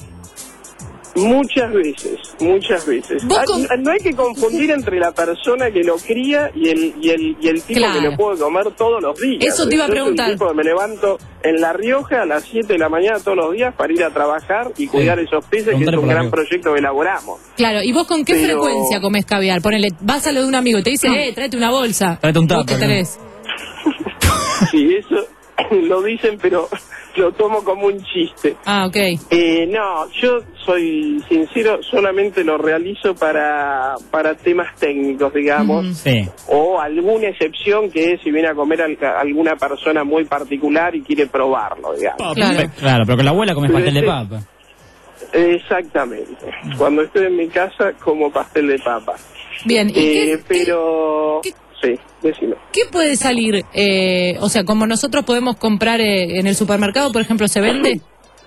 Muchas veces, muchas veces. ¿Vos Ah, con- No hay que confundir entre la persona que lo cría y el y el, y el tipo Claro. que lo puede comer todos los días. Eso te iba a Yo soy preguntar. un tipo que me levanto en La Rioja a las siete de la mañana todos los días para ir a trabajar y cuidar esos peces, que es Preguntale un por la gran Rioja. proyecto que elaboramos. Claro, ¿y vos con qué Pero- frecuencia comés caviar? Ponele, vas a lo de un amigo y te dice, eh, tráete una bolsa. Tráete un ¿Vos tupper, qué ¿no? tenés? Sí, eso, lo dicen, pero lo tomo como un chiste. Ah, ok. Eh, no, yo soy sincero, solamente lo realizo para, para temas técnicos, digamos. Mm. Sí. O alguna excepción que es si viene a comer al, alguna persona muy particular y quiere probarlo, digamos. Claro, claro, pero con la abuela comes Pero pastel de ese- papa. Exactamente. Cuando estoy en mi casa, como pastel de papa. Bien, ¿y Eh, qué, pero... Sí, decime. qué puede salir? Eh, o sea, como nosotros podemos comprar eh, en el supermercado, por ejemplo, ¿se vende?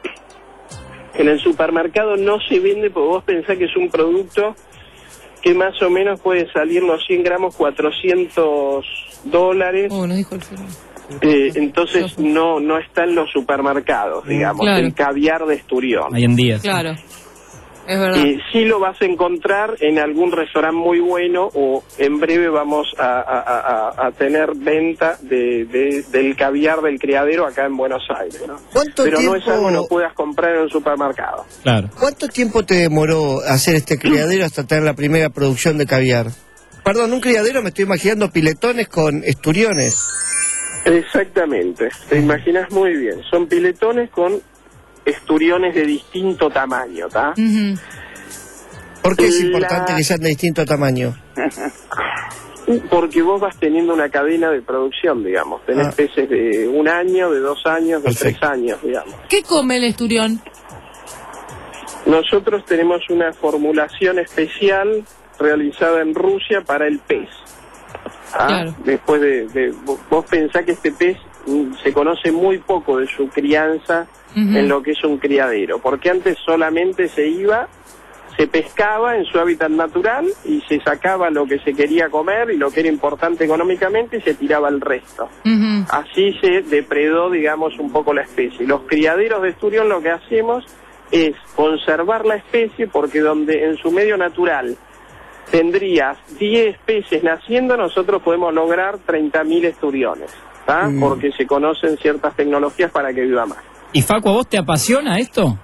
En el supermercado no se vende porque vos pensás que es un producto que más o menos puede salir los cien gramos cuatrocientos dólares. Oh, nos dijo el señor. Eh, entonces no no está en los supermercados, digamos, Claro. el caviar de esturión. Hoy en día. Claro, es verdad. Eh, sí lo vas a encontrar en algún restaurante muy bueno o en breve vamos a, a- a- a tener venta de, de- del caviar del criadero acá en Buenos Aires, ¿no? ¿Cuánto Pero no es tiempo- algo que no puedas comprar en un supermercado. Claro. ¿Cuánto tiempo te demoró hacer este criadero hasta tener la primera producción de caviar? Perdón, un criadero me estoy imaginando piletones con esturiones. Exactamente, te imaginas muy bien. Son piletones con esturiones de distinto tamaño, ¿tá? ¿Por qué es La- importante que sean de distinto tamaño? Porque vos vas teniendo una cadena de producción, digamos. Tenés Ah. peces de un año, de dos años, de tres años, digamos. ¿Qué come el esturión? Nosotros tenemos una formulación especial realizada en Rusia para el pez. ¿Ah? Claro. Después de, de- vo- vos pensás que este pez mm, se conoce muy poco de su crianza Ujú. en lo que es un criadero, porque antes solamente se iba, se pescaba en su hábitat natural y se sacaba lo que se quería comer y lo que era importante económicamente y se tiraba el resto. Ujú. Así se depredó, digamos, un poco la especie. Los criaderos de esturión lo que hacemos es conservar la especie porque donde en su medio natural tendrías diez peces naciendo, nosotros podemos lograr treinta mil esturiones, ¿tá? Mm. Porque se conocen ciertas tecnologías para que viva más. ¿Y Facu, a vos te apasiona esto?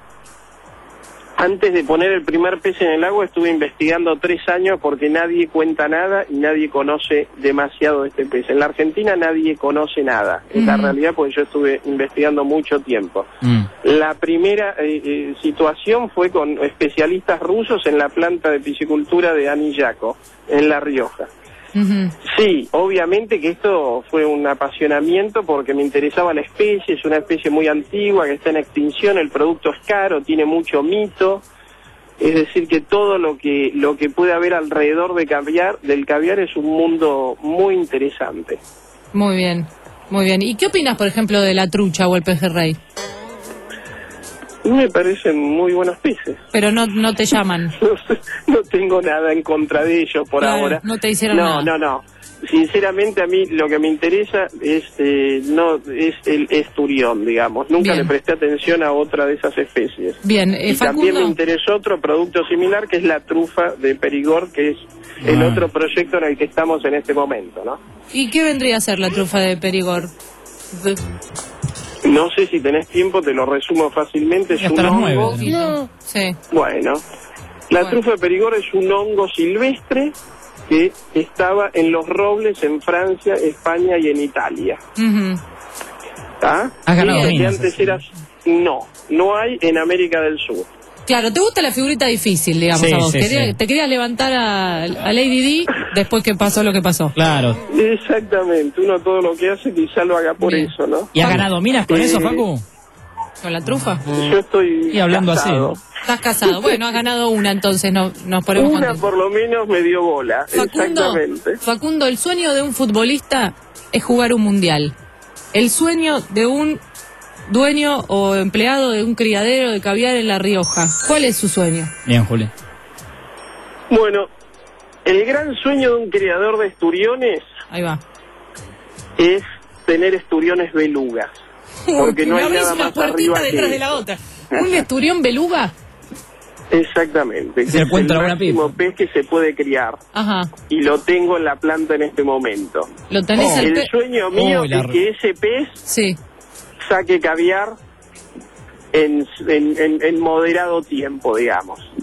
Antes de poner el primer pez en el agua estuve investigando tres años porque nadie cuenta nada y nadie conoce demasiado de este pez. En la Argentina nadie conoce nada, es la Mm. realidad porque yo estuve investigando mucho tiempo. Mm. La primera eh, eh, situación fue con especialistas rusos en la planta de piscicultura de Anillaco, en La Rioja. Ujú. Sí, obviamente que esto fue un apasionamiento porque me interesaba la especie, es una especie muy antigua que está en extinción, el producto es caro, tiene mucho mito, es decir que todo lo que lo que puede haber alrededor de caviar, del caviar es un mundo muy interesante. Muy bien, muy bien. ¿Y qué opinas, por ejemplo, de la trucha o el pejerrey? Me parecen muy buenos peces. Pero no, no te llaman. No, sé, no tengo nada en contra de ellos por Claro, ahora. no te hicieron no, nada. No, no, Sinceramente a mí lo que me interesa es eh, no es el esturión, digamos. Nunca Bien. le presté atención a otra de esas especies. Bien, eh, y también me Facundo. interesó otro producto similar que es la trufa de Perigord, que es el Ah. otro proyecto en el que estamos en este momento, ¿no? ¿Y qué vendría a ser la trufa de Perigord? De- No sé si tenés tiempo, te lo resumo fácilmente. Es Y hasta un las nueve hongo. tenemos. Sí. Bueno, la Bueno. trufa de Perigord es un hongo silvestre que estaba en los robles en Francia, España y en Italia. Ujú. ¿Está? Has ganado Que minas, antes así. era... No, no hay en América del Sur. Claro, ¿te gusta la figurita difícil, digamos, Sí, a vos? sí, Quería- sí. Te querías levantar a, a Lady D después que pasó lo que pasó. Claro. Exactamente, uno todo lo que hace quizá lo haga por Bien. eso, ¿no? ¿Y has ganado minas con Eh, eso, Facu? ¿Con la trufa? Yo estoy Y hablando así, casado. ¿no? Estás casado. Bueno, has ganado una, entonces no, nos ponemos Una contentos. por lo menos me dio bola, Facundo, exactamente. Facundo, el sueño de un futbolista es jugar un mundial. El sueño de un dueño o empleado de un criadero de caviar en La Rioja. ¿Cuál es su sueño? Bien, Juli. Bueno, el gran sueño de un criador de esturiones Ahí va. es tener esturiones belugas. Porque no Me hay abrís nada una más puertita arriba detrás que de la otra. ¿Un esturión beluga? Exactamente. Se que es encuentra el buena máximo pez que se puede criar. Ajá. Y lo tengo en la planta en este momento. ¿Lo tenés el El pe- sueño mío Oh, la es re- que ese pez Sí. saque caviar en, en, en- en moderado tiempo, digamos.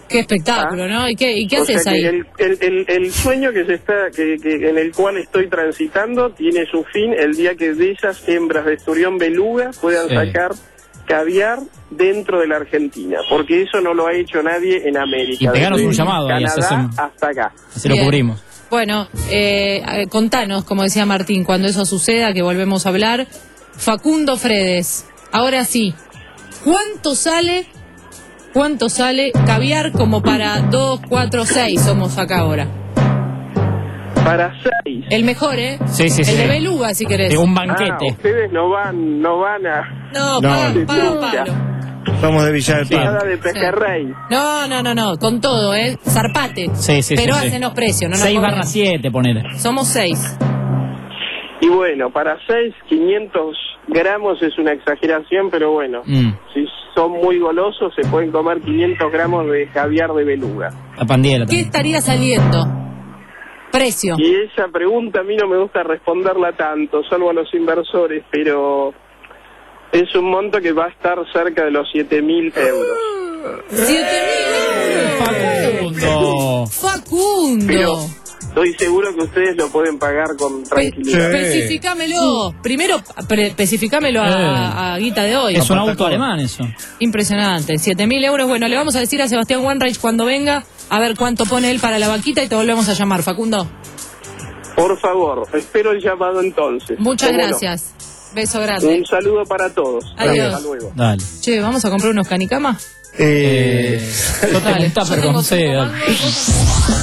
Qué espectáculo, ¿no? ¿Y qué, y qué o haces sea que ahí? El, el, el, el sueño que se está, que, que en el cual estoy transitando tiene su fin el día que de esas hembras de esturión beluga puedan Sí. sacar caviar dentro de la Argentina, porque eso no lo ha hecho nadie en América. Y peganos desde un llamado ahí, Canadá hacemos- hasta acá. Así lo Bien. cubrimos. Bueno, eh, eh, contanos, como decía Martín, cuando eso suceda, que volvemos a hablar. Facundo Fredes, ahora sí, ¿cuánto sale, cuánto sale caviar como para dos, cuatro, seis somos acá ahora? Para seis. El mejor, ¿eh? Sí, sí, El sí. de beluga, si querés. De un Ah, banquete. ustedes no van, no van a... No, No, pagan, no. pagan palo. Somos de Villa del Nada Parque. de pejerrey. No, no, no, no, con todo, ¿eh? Zarpate. Sí, sí, Pero sí, sí. hacenos precio, no nos seis cobran. barra siete, ponele. Somos seis. Y bueno, para seis, quinientos gramos es una exageración, pero bueno, Mm, si son muy golosos se pueden comer quinientos gramos de caviar de beluga. la pandiela ¿Qué también. estaría saliendo? Precio. Y esa pregunta a mí no me gusta responderla tanto, salvo a los inversores, pero es un monto que va a estar cerca de los siete mil euros. ¡Siete mil euros! Facundo. ¡Facundo! Pero estoy seguro que ustedes lo pueden pagar con tranquilidad. Sí. Especificámelo. Primero, pre- especificámelo a, a- a Guita de hoy. Es un auto Patacón. alemán eso. Impresionante. siete mil euros. Bueno, le vamos a decir a Sebastián Wanreich cuando venga a ver cuánto pone él para la vaquita y te volvemos a llamar, Facundo. Por favor, espero el llamado entonces. Muchas ¿Cómo no? gracias. Beso grande. Un saludo para todos. Adiós. Hasta luego. Dale. Che, ¿vamos a comprar unos canicamas? Eh, Yo te Dale, tupper yo tengo con cinco seda. mangos.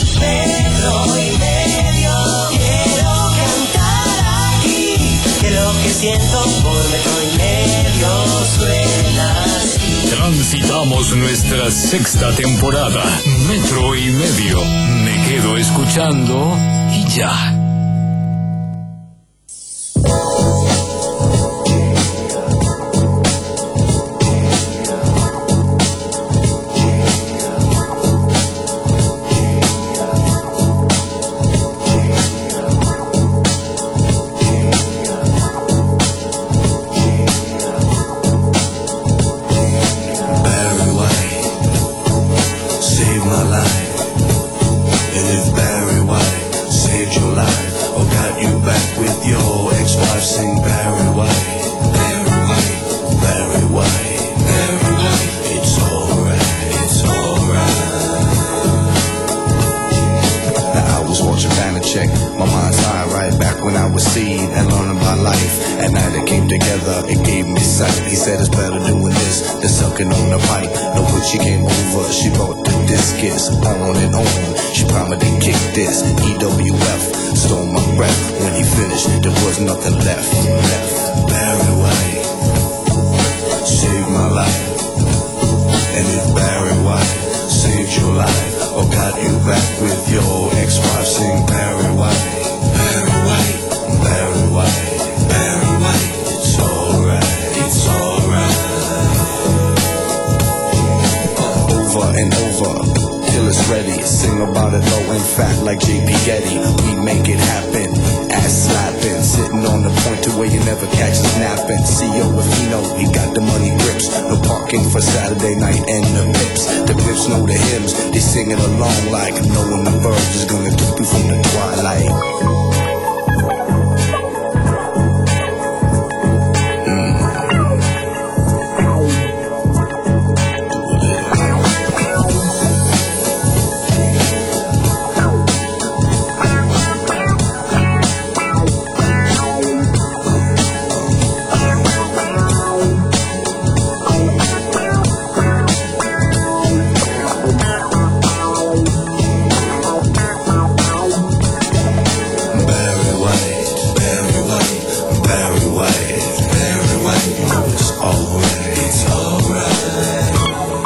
Que lo que siento por metro y medio suena así. Transitamos nuestra sexta temporada. Metro y medio. Me quedo escuchando y ya. Barry White saved my life. And if Barry White saved your life or got you back with your ex-wife, sing Barry White. Barry White, Barry White, Barry White. It's alright, it's alright. Now I was watching Banachek, my mind's high right back when I was seed and learning about life. At night it came together, it gave me sight. He said it's better doing this than sucking on the pipe. No, when she came over, she brought the discus on and on. She promised to kick this. E W F stole my breath. When he finished, there was nothing left. Left. Barry White saved my life. And if Barry White saved your life or got you back with your ex-wife, sing Barry White. Barry White, Barry White, Barry White. It's alright, it's alright. Over and over till it's ready. Sing about it low and fat like J P Getty. We make it happen. Ass slapping, sitting on the point to where you never catch us napping. C E O if you know he got the money grips. No parking for Saturday night and the pips. The pips know the hymns. They singing along like knowing the birds is gonna keep you from the twilight. Barry White, Barry White, Barry White, Barry White. It's alright, it's alright.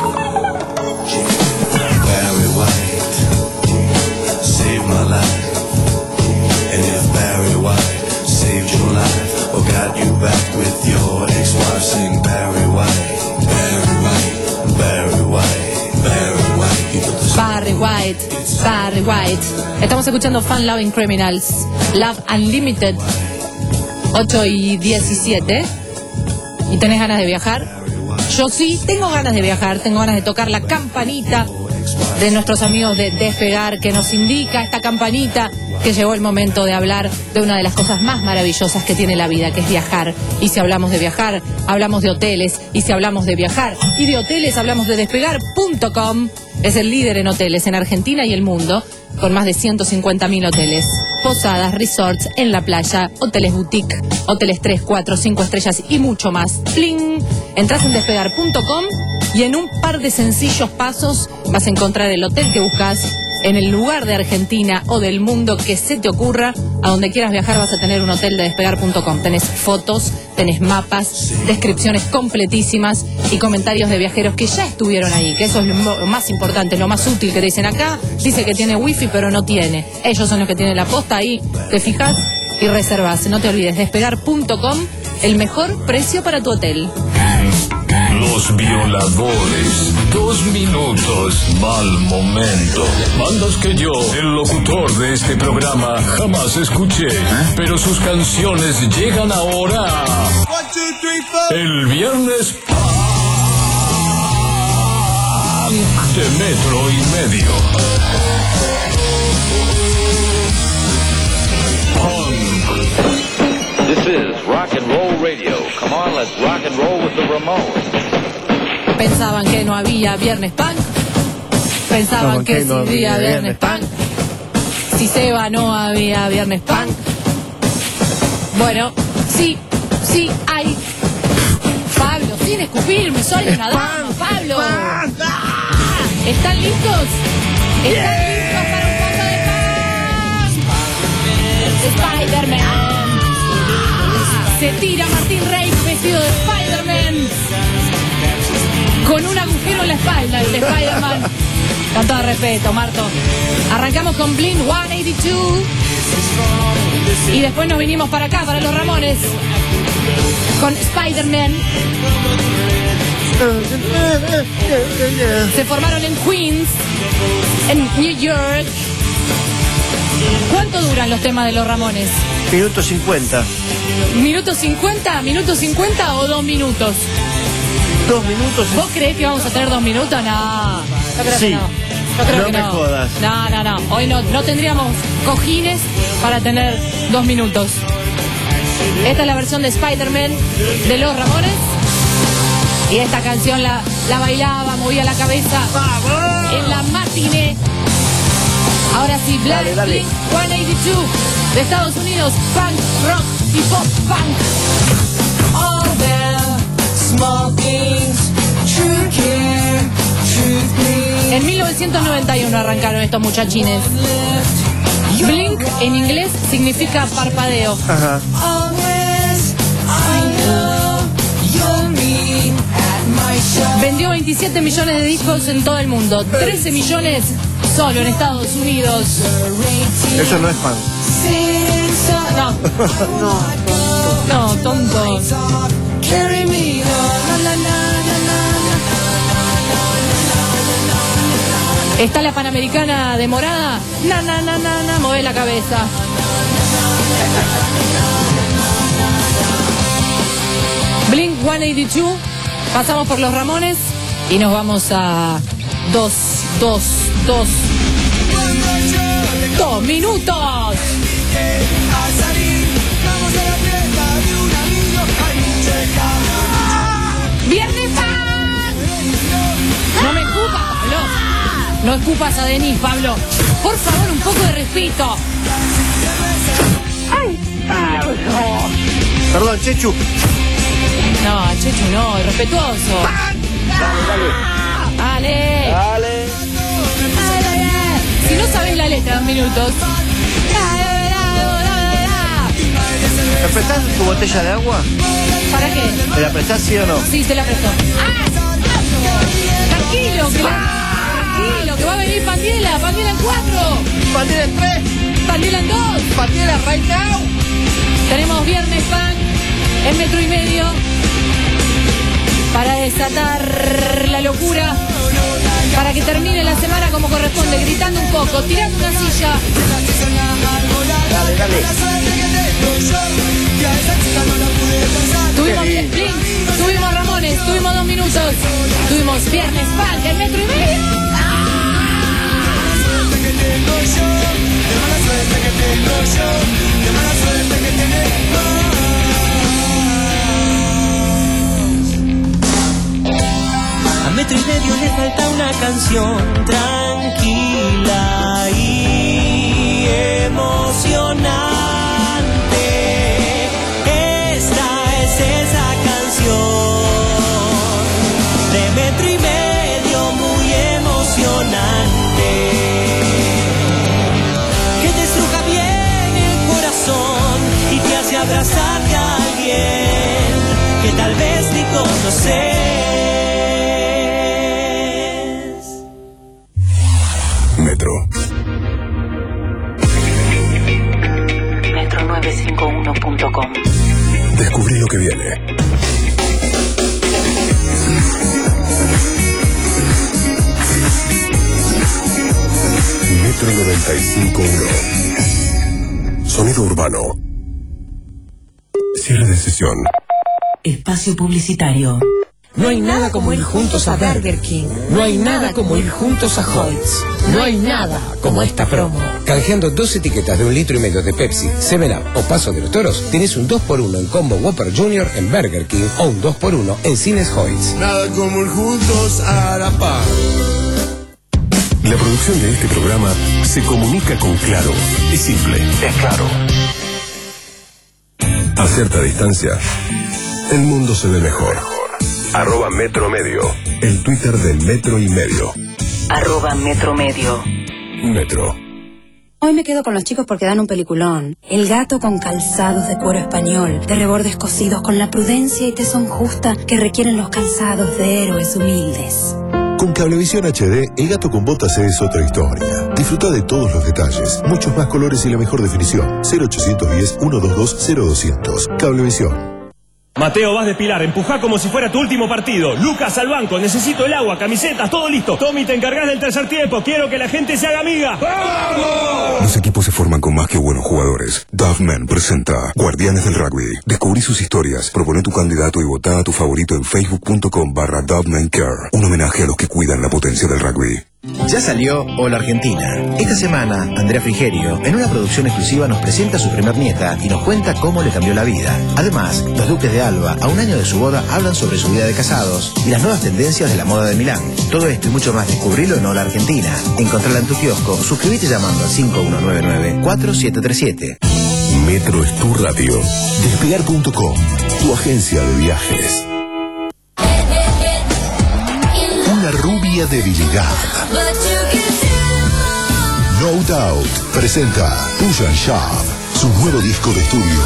Barry White saved my life. And if Barry White saved your life or got you back with your ex-wife, sing Barry White, Barry White, Barry White, Barry White. You know the Barry White, Barry White. Estamos escuchando Fun Loving Criminals, Love Unlimited, ocho y diecisiete. ¿Y tenés ganas de viajar? Yo sí, tengo ganas de viajar, tengo ganas de tocar la campanita de nuestros amigos de Despegar, que nos indica esta campanita que llegó el momento de hablar de una de las cosas más maravillosas que tiene la vida, que es viajar. Y si hablamos de viajar, hablamos de hoteles. Y si hablamos de viajar y de hoteles, hablamos de despegar punto com. Es el líder en hoteles en Argentina y el mundo, con más de ciento cincuenta mil hoteles, posadas, resorts en la playa, hoteles boutique, hoteles tres, cuatro, cinco estrellas y mucho más. ¡Pling! Entras en despegar punto com y en un par de sencillos pasos vas a encontrar el hotel que buscas en el lugar de Argentina o del mundo que se te ocurra. A donde quieras viajar vas a tener un hotel de despegar punto com. Tenés fotos, tenés mapas, descripciones completísimas y comentarios de viajeros que ya estuvieron ahí, que eso es lo más importante, lo más útil, que te dicen acá, dice que tiene wifi pero no tiene. Ellos son los que tienen la posta ahí, te fijas y reservas. No te olvides, despegar punto com, el mejor precio para tu hotel. Los violadores, dos minutos, mal momento. Bandas que yo, el locutor de este programa, jamás escuché, pero sus canciones llegan ahora. El viernes de Metro y Medio. This is Rock and Roll Radio. Come on, let's rock and roll with the Ramones. Pensaban que no había viernes punk. Pensaban que, que no sí había viernes punk. Si se va no había viernes punk. Bueno, sí, sí hay. Pablo, sin escupirme, soy una dama, Pablo. ¿Están listos? ¿Están listos para un poco de punk? Spider-Man. Se tira Martín Reis vestido de Spider-Man, con un agujero en la espalda, el de Spider-Man. Con todo respeto, Marto. Arrancamos con Blink ciento ochenta y dos. Y después nos vinimos para acá, para los Ramones, con Spider-Man. Se formaron en Queens, en New York. ¿Cuánto duran los temas de los Ramones? Minuto cincuenta. ¿Minuto cincuenta? ¿Minuto cincuenta o dos minutos? Dos minutos. ¿Vos creés que vamos a tener dos minutos? No. Yo creo sí. que no. Yo creo no que me no. jodas. No, no, no. Hoy no, no tendríamos cojines para tener dos minutos. Esta es la versión de Spider-Man de los Ramones. Y esta canción la, la bailaba, movía la cabeza en la matiné. Ahora sí, Black Blink ciento ochenta y dos de Estados Unidos, punk, rock y pop punk. All the small things, true care, true. En mil novecientos noventa y uno arrancaron estos muchachines. Blink en inglés significa parpadeo. Ajá. Vendió veintisiete millones de discos en todo el mundo, trece millones solo en Estados Unidos. Eso no es pan. No. No. No, tonto. Está la Panamericana de morada. Na, na, na, na, na. Mueve la cabeza. Blink ciento ochenta y dos. Pasamos por los Ramones y nos vamos a dos, dos, dos. Dos minutos. Viernes Pan. No me escupas, Pablo. No escupas a Denis, Pablo. Por favor, un poco de respeto. Ay. Perdón, Chechu. No, Chechu no, respetuoso. Dale, dale. Dale. Dale. Si no sabes la letra, dos minutos. ¿Me prestás tu botella de agua? ¿Para qué? ¿Me la prestás, sí o no? Sí, te la presto. Tranquilo, que la... Tranquilo, que va a venir Pandiela. Pandiela en cuatro. Pandiela en tres. Pandiela en dos. Pandiela right now. Tenemos Viernes Pan en metro y medio para desatar la locura, para que termine la semana como corresponde, gritando un poco, tirando una silla. Dale, dale. Tuvimos Blink, tuvimos Ramones, tuvimos dos minutos, tuvimos Viernes Pan en metro y medio. ¡Ah! tengo yo, de mala suerte que tengo yo, de mala suerte que tenés vos. A metro y medio le falta una canción tranquila y emocionante. Esta es esa canción de metro y medio muy emocionante, que te estruja bien el corazón y te hace abrazarte a alguien que tal vez ni conoces. Metro. metro nueve cinco uno punto com. Descubrí lo que viene. Metro noventa y cinco punto uno. Sonido urbano. Cierre de sesión. Espacio publicitario. No hay nada como ir juntos a Burger King. No hay nada como ir juntos a Hoyts. No hay nada como esta promo. Canjeando dos etiquetas de un litro y medio de Pepsi, seven up o Paso de los Toros, tenés un dos por uno en combo Whopper Junior en Burger King o un dos por uno en Cines Hoyts. Nada como ir juntos a la paz. La producción de este programa se comunica con Claro. Es simple, es claro. A cierta distancia, el mundo se ve mejor. Arroba Metro Medio, el Twitter de Metro y Medio. Arroba Metro Medio. Metro. Hoy me quedo con los chicos porque dan un peliculón. El gato con calzados de cuero español, de rebordes cosidos con la prudencia y tesón justa que requieren los calzados de héroes humildes. Con Cablevisión H D, el gato con botas es otra historia. Disfruta de todos los detalles, muchos más colores y la mejor definición. cero ochocientos diez, ciento veintidós, cero doscientos. Cablevisión. Mateo, vas de Pilar, empujá como si fuera tu último partido. Lucas al banco, necesito el agua, camisetas, todo listo. Tommy, te encargás del tercer tiempo, quiero que la gente se haga amiga. ¡Vamos! Los equipos se forman con más que buenos jugadores. Duffman presenta Guardianes del Rugby. Descubrí sus historias, propone tu candidato y votá a tu favorito en facebook.com barra Duffman Care. Un homenaje a los que cuidan la potencia del rugby. Ya salió Hola Argentina. Esta semana, Andrea Frigerio, en una producción exclusiva, nos presenta a su primer nieta y nos cuenta cómo le cambió la vida. Además, los duques de Alba, a un año de su boda, hablan sobre su vida de casados y las nuevas tendencias de la moda de Milán. Todo esto y mucho más descubrilo en Hola Argentina. Encontrala en tu kiosco, suscríbete llamando al cinco uno nueve nueve, cuatro siete tres siete. Metro es tu radio. Despegar punto com, tu agencia de viajes. Una rubia debilidad. No Doubt presenta Push and Shove, su nuevo disco de estudio.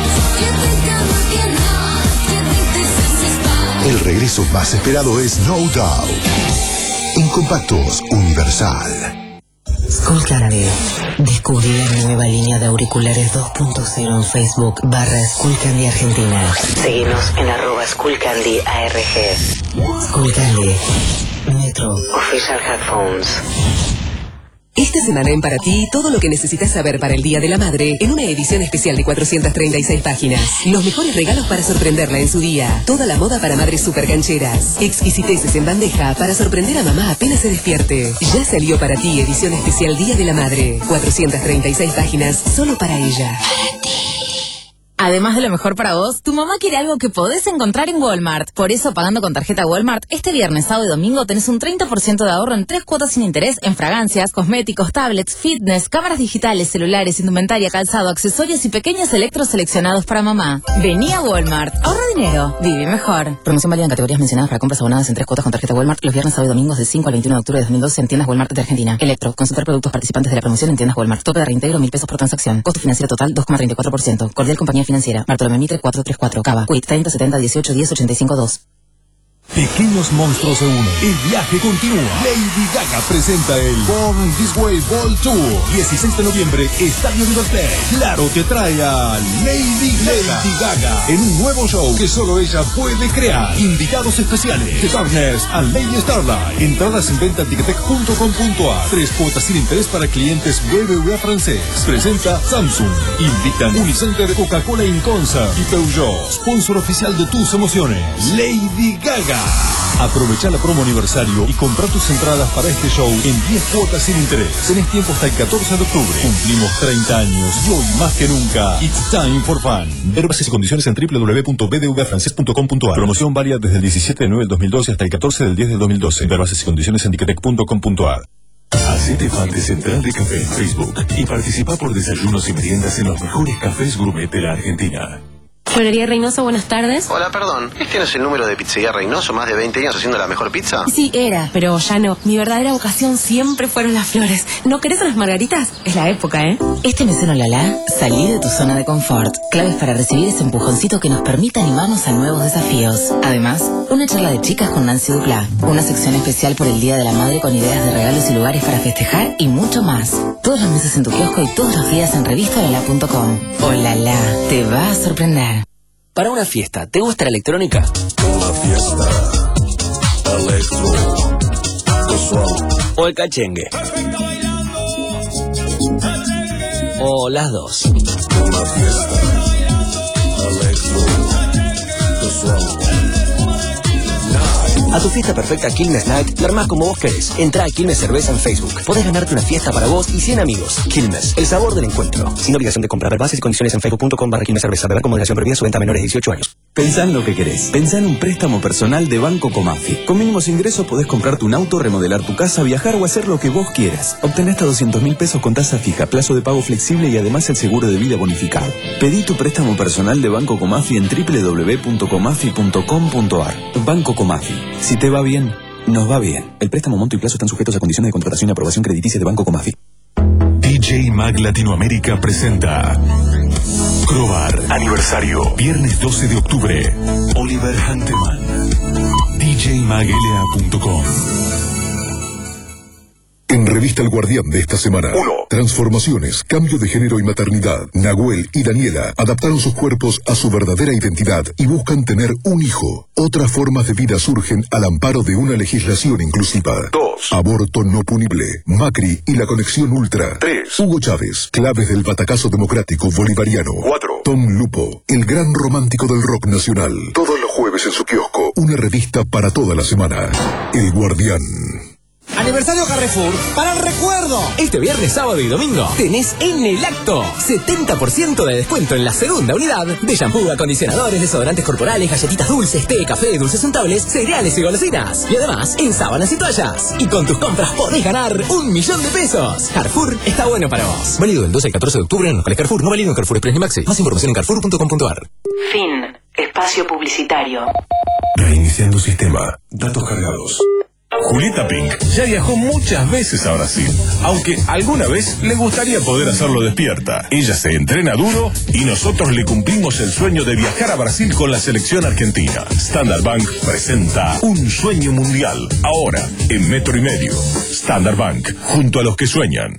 El regreso más esperado es No Doubt. En compactos Universal. Skullcandy. Descubrí la nueva línea de auriculares dos punto cero en Facebook barra Skullcandy Argentina. Seguinos en arroba Skullcandy A R G. Skullcandy. Metro. Official Headphones. Esta semana en Para Ti, todo lo que necesitas saber para el Día de la Madre, en una edición especial de cuatrocientas treinta y seis páginas. Los mejores regalos para sorprenderla en su día. Toda la moda para madres super cancheras. Exquisiteces en bandeja para sorprender a mamá apenas se despierte. Ya salió Para Ti, edición especial Día de la Madre. cuatrocientas treinta y seis páginas solo para ella. Para ti. Además de lo mejor para vos, tu mamá quiere algo que podés encontrar en Walmart. Por eso, pagando con tarjeta Walmart, este viernes, sábado y domingo tenés un treinta por ciento de ahorro en tres cuotas sin interés en fragancias, cosméticos, tablets, fitness, cámaras digitales, celulares, indumentaria, calzado, accesorios y pequeños electros seleccionados para mamá. Vení a Walmart. Ahorra dinero. Vive mejor. Promoción válida en categorías mencionadas para compras abonadas en tres cuotas con tarjeta Walmart los viernes, sábado y domingos del cinco al veintiuno de octubre de dos mil doce en tiendas Walmart de Argentina. Electro. Consultar productos participantes de la promoción en tiendas Walmart. Tope de reintegro mil pesos por transacción. Costo financiero total dos coma treinta y cuatro por ciento. Cordial Compañía Financiera. Bartolomé Mitre cuatrocientos treinta y cuatro. Cava. Quit treinta setenta dieciocho diez ochenta y cinco dos. Pequeños monstruos se unen. El viaje continúa. Lady Gaga presenta el Born This Way Ball Tour. dieciséis de noviembre, Estadio Liberté. Claro te trae a Lady Gaga. Lady Gaga en un nuevo show que solo ella puede crear. Invitados especiales: The Darkness a Lady Starlight. Entradas en venta en ticketek punto com punto a r. Tres cuotas sin interés para clientes B B V A francés. Presenta Samsung. Invitan Unicenter, Coca-Cola in Concert y Peugeot. Sponsor oficial de tus emociones. Lady Gaga. Aprovecha la promo aniversario y compra tus entradas para este show en diez cuotas sin interés. Tenés tiempo hasta el catorce de octubre. Cumplimos treinta años y hoy más que nunca, it's time for fun. Ver bases y condiciones en doble u doble u doble u punto b d v francés punto com punto a r. Promoción válida desde el diecisiete de nueve del dos mil doce hasta el catorce del diez del dos mil doce. Ver bases y condiciones en ticketek punto com punto a r. Hacete fan de Central de Café en Facebook y participa por desayunos y meriendas en los mejores cafés gourmet de la Argentina. Florería Reynoso, buenas tardes. Hola, perdón. ¿Este no es el número de Pizzería Reynoso? ¿Más de veinte años haciendo la mejor pizza? Sí, era, pero ya no. Mi verdadera vocación siempre fueron las flores. ¿No querés unas margaritas? Es la época, ¿eh? Este mesero Lala, salí de tu zona de confort. Claves para recibir ese empujoncito que nos permite animarnos a nuevos desafíos. Además, una charla de chicas con Nancy Ducla, una sección especial por el Día de la Madre con ideas de regalos y lugares para festejar y mucho más. Todos los meses en tu kiosco y todos los días en revista lala punto com. Oh, Lala, te va a sorprender. Para una fiesta, ¿te gusta la electrónica? Una fiesta electro casual. ¿O el cachengue? ¿O las dos? Una fiesta electro casual. A tu fiesta perfecta Quilmes Night, la armás como vos querés. Entrá a Quilmes Cerveza en Facebook. Podés ganarte una fiesta para vos y cien amigos. Quilmes, el sabor del encuentro. Sin obligación de comprar. Ver bases y condiciones en facebook punto com barra Quilmes Cerveza. Beber con moderación, prohibida su venta a menores de dieciocho años. Pensá en lo que querés. Pensá en un préstamo personal de Banco Comafi. Con mínimos ingresos podés comprarte un auto, remodelar tu casa, viajar o hacer lo que vos quieras. Obtenés hasta doscientos mil pesos con tasa fija, plazo de pago flexible y además el seguro de vida bonificado. Pedí tu préstamo personal de Banco Comafi en doble u doble u doble u punto comafi punto com punto a r. Banco Comafi. Si te va bien, nos va bien. El préstamo, monto y plazo están sujetos a condiciones de contratación y aprobación crediticia de Banco Comafi. D J Mag Latinoamérica presenta Crobar Aniversario, viernes doce de octubre. Oliver Hanteman. D J mag l a punto com. En Revista El Guardián de esta semana. uno. Transformaciones, cambio de género y maternidad. Nahuel y Daniela adaptaron sus cuerpos a su verdadera identidad y buscan tener un hijo. Otras formas de vida surgen al amparo de una legislación inclusiva. dos. Aborto no punible. Macri y la conexión ultra. tres. Hugo Chávez, claves del batacazo democrático bolivariano. cuatro. Tom Lupo, el gran romántico del rock nacional. Todos los jueves en su kiosco. Una revista para toda la semana. El Guardián. Aniversario Carrefour para el recuerdo. Este viernes, sábado y domingo tenés en el acto setenta por ciento de descuento en la segunda unidad de shampoo, acondicionadores, desodorantes corporales, galletitas dulces, té, café, dulces untables, cereales y golosinas. Y además en sábanas y toallas. Y con tus compras podés ganar un millón de pesos. Carrefour está bueno para vos. Válido del doce al catorce de octubre en locales Carrefour. No válido en Carrefour Express ni Maxi. Más información en carrefour punto com punto a r. Fin. Espacio publicitario. Reiniciando sistema. Datos cargados. Julieta Pink ya viajó muchas veces a Brasil, aunque alguna vez le gustaría poder hacerlo despierta. Ella se entrena duro y nosotros le cumplimos el sueño de viajar a Brasil con la selección argentina. Standard Bank presenta Un Sueño Mundial, ahora en metro y medio. Standard Bank, junto a los que sueñan.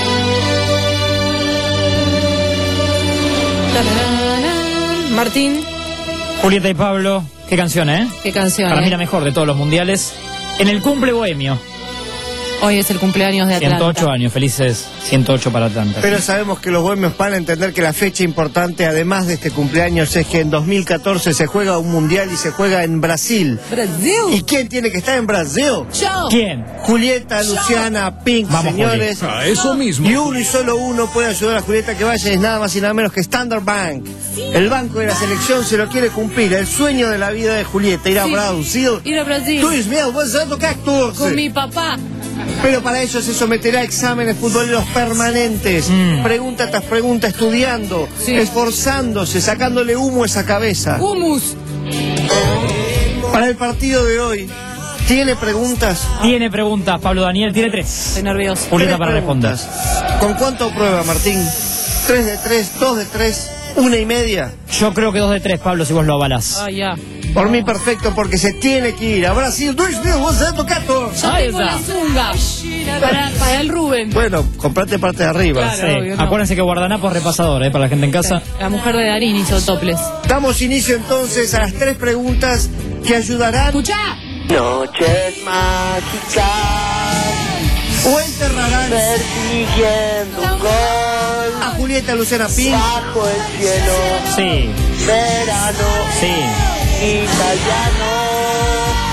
Martín. Julieta y Pablo, qué canción, ¿eh? Qué canción, Para ¿eh? mí la mejor de todos los mundiales. En el cumple bohemio. Hoy es el cumpleaños de Atlanta. ciento ocho años, felices ciento ocho para Atlanta. Pero sabemos que los bohemios van a entender que la fecha importante, además de este cumpleaños, es que en dos mil catorce se juega un mundial y se juega en Brasil. ¿Brasil? ¿Y quién tiene que estar en Brasil? Yo. ¿Quién? Julieta, Luciana, Pink, Vamos, señores. Juli. A eso mismo. Y uno y solo uno puede ayudar a Julieta a que vaya, es nada más y nada menos que Standard Bank. El banco de la selección se lo quiere cumplir. El sueño de la vida de Julieta, ir a Sí. Brasil. Ir a Brasil. dois mil catorce. Con mi papá. Pero para ello se someterá a exámenes futboleros permanentes, Mm. pregunta tras pregunta, estudiando, Sí. esforzándose, sacándole humo a esa cabeza. Humus. Para el partido de hoy, ¿tiene preguntas? Tiene preguntas, Pablo Daniel, tiene tres. Estoy nervioso. Julieta Tres para responder. preguntas. ¿Con cuánto prueba, Martín? ¿Tres de tres, dos de tres, una y media? Yo creo que dos de tres, Pablo, si vos lo avalás. Ah, ya. Por mí perfecto, porque se tiene que ir a Brasil dos mil catorce. Yo Ahí tengo está. la zunga. Para, para el Rubén. Bueno, comprate parte de arriba. Claro. Sí. obvio, no. Acuérdense que Guardanapo es repasador, ¿eh? Para la gente en casa. La mujer de Darín hizo toples. Damos inicio entonces a las tres preguntas que ayudarán ¡Escuchá! Noches mágicas, o enterrarán persiguiendo un gol, a Julieta Luciana Pink bajo el cielo, Sí, verano, sí. italiano.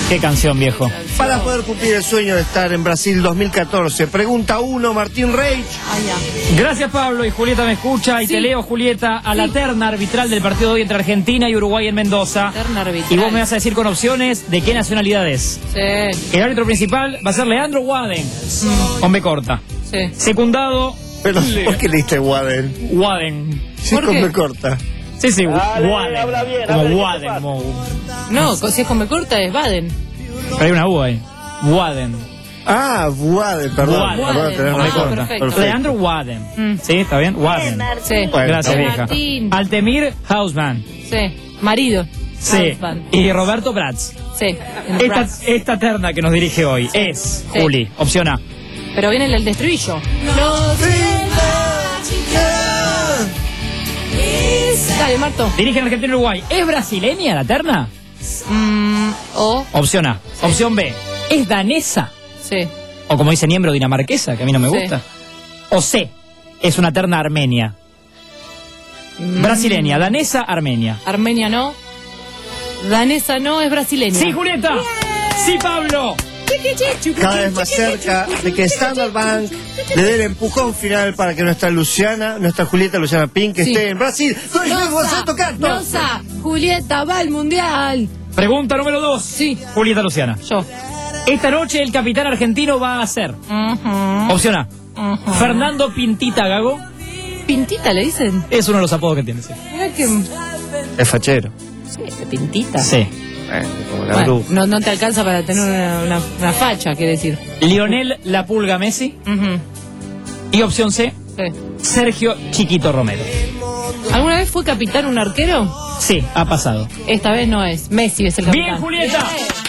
Qué canción, viejo. Para poder cumplir el sueño de estar en Brasil dos mil catorce. Pregunta uno, Martín Reich. Gracias, Pablo. Y Julieta me escucha. Y Sí. te leo, Julieta, a la Sí. terna arbitral del partido de hoy entre Argentina y Uruguay en Mendoza. Terna arbitral. Y vos me vas a decir con opciones de qué nacionalidad es. Sí. El árbitro principal va a ser Leandro Waden, con B corta. Sí. Secundado, Pero, ¿por qué le diste Waden? Waden. Sí, ¿Por con qué? me corta. Sí, sí, Dale, Waden. habla bien, Como habla bien, Waden. ¿qué pasa? Como... No, si es con me corta es Baden. Pero hay una U ahí. Waden. Ah, Waden, perdón. Waden. Perdón, tenés Con B Ah, razón. corta. perfecto. Leandro Waden. Mm. ¿Sí? ¿Está bien? Waden. Sí. Bueno, Gracias, está vieja. Martín. Altemir Hausmann. Sí. Marido. Sí. Husband. Y Roberto Prats. Sí. en Esta, Brass. esta terna que nos dirige hoy es, Sí. Juli, opción A. Pero viene el destribillo. Dale, Marto. Dirige en Argentina y Uruguay. ¿Es brasileña la terna? Mm, o. Opción A. Opción B. ¿Es danesa? Sí. O como dice miembro dinamarquesa, que a mí no me Sí. gusta. O C. Es una terna armenia. Mm, Brasileña, danesa, armenia. Armenia no. Danesa no, es brasileña. ¡Sí, Julieta! ¡Sí, Pablo! Cada vez más cerca de que Standard Bank le dé el empujón final para que nuestra Luciana, nuestra Julieta Luciana Pink, Sí. esté en Brasil. ¡Soy yo, Gonzalo Canto! Rosa, Julieta va al mundial. Pregunta número dos. Sí. Julieta Luciana. Yo. Esta noche el capitán argentino va a ser. Ujú. Opción A. Ujú. Fernando Pintita Gago. Pintita le dicen. Es uno de los apodos que tiene, sí. Mira que. Es fachero. Sí, Pintita. Sí. Eh, como la Bueno, Bru. no, no te alcanza para tener una, una, una facha, quiere decir. Lionel La Pulga Messi. Ujú. Y opción C. Sí. Sergio Chiquito Romero. ¿Alguna vez fue capitán un arquero? Sí, ha pasado. Esta vez no es. Messi es el capitán. ¡Bien, Julieta!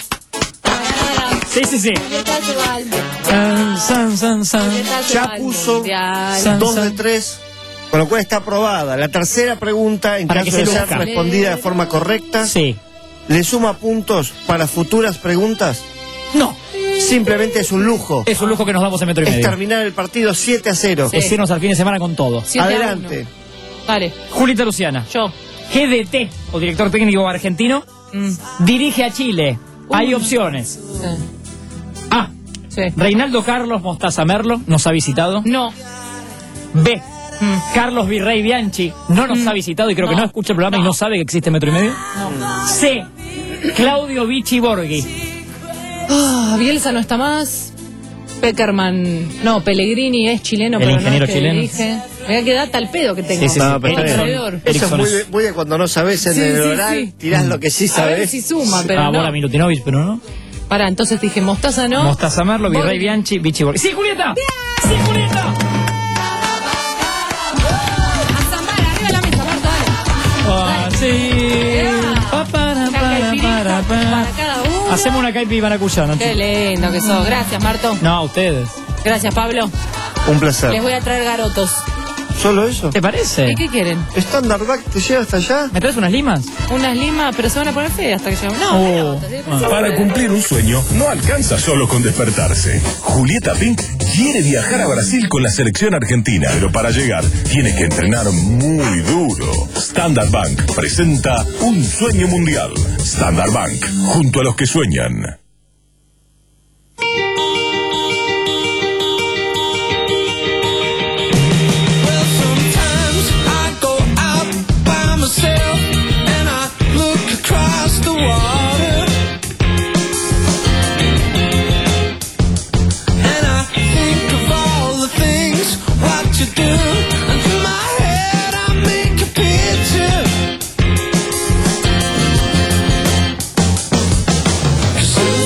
Sí, sí, sí. Julieta se va al- San, san, san, san. Julieta se Ya va al puso mundial. San- Dos de tres, con lo cual está aprobada. La tercera pregunta, en Para caso que de se ser luzca. respondida de forma correcta, Sí. ¿le suma puntos para futuras preguntas? No. Simplemente es un lujo. Es un lujo que nos damos en metro y Es medio. terminar el partido siete a cero. Sí. Es irnos al fin de semana con todo. Siete a Adelante. uno. Dale, Julieta Luciana. yo. G D T, o director técnico argentino, Mm, dirige a Chile. Hay opciones. sí. A. Sí. Reinaldo Carlos Mostaza Merlo nos ha visitado. No. B. Mm. Carlos Virrey Bianchi no nos ha visitado y creo que No. no escucha el programa y no sabe que existe Metro y Medio. C. Claudio Vichy Borghi. Ah, Bielsa no está más. Peckerman. No, Pellegrini es chileno, El pero ingeniero no es que chileno. dirige. Mira qué data al pedo que tengo. Sí, sí, sí. No, pero está bien. Alrededor. Eso es Erickson muy es- de, muy de cuando no sabes en Sí, el sí, oral, sí. tirás lo que sí A ver sabes. si suma, pero Ah, no. Bora Milutinovic, pero no. Pará, entonces dije Mostaza no. Mostaza Merlo, Virrey Borghi. Bianchi, Vichy Borghi. ¡Sí, Julieta! ¡Sí, Julieta! A zambar, arriba la mesa, Marta, dale. Ah, sí. Pa, para, Una para, caipirita para, para. para cada uno. Hacemos una caipi maracuyana. Qué lindo que sos. Gracias, Marto. No, a ustedes. Gracias, Pablo. Un placer. Les voy a traer garotos. ¿Solo eso? ¿Te parece? ¿Y qué quieren? ¿Standard Bank te llega hasta allá? ¿Me traes unas limas? Unas limas, pero se van a poner feas hasta que llegamos. No, Oh. garotos, ¿sí? Ah. Para cumplir un sueño, no alcanza solo con despertarse. Julieta Pink quiere viajar a Brasil con la selección argentina, pero para llegar tiene que entrenar muy duro. Standard Bank presenta Un Sueño Mundial. Standard Bank, junto a los que sueñan. Well, sometimes I go out by myself and I look across the water. And I think of all the things what you do. And in my head I make a picture. 'Cause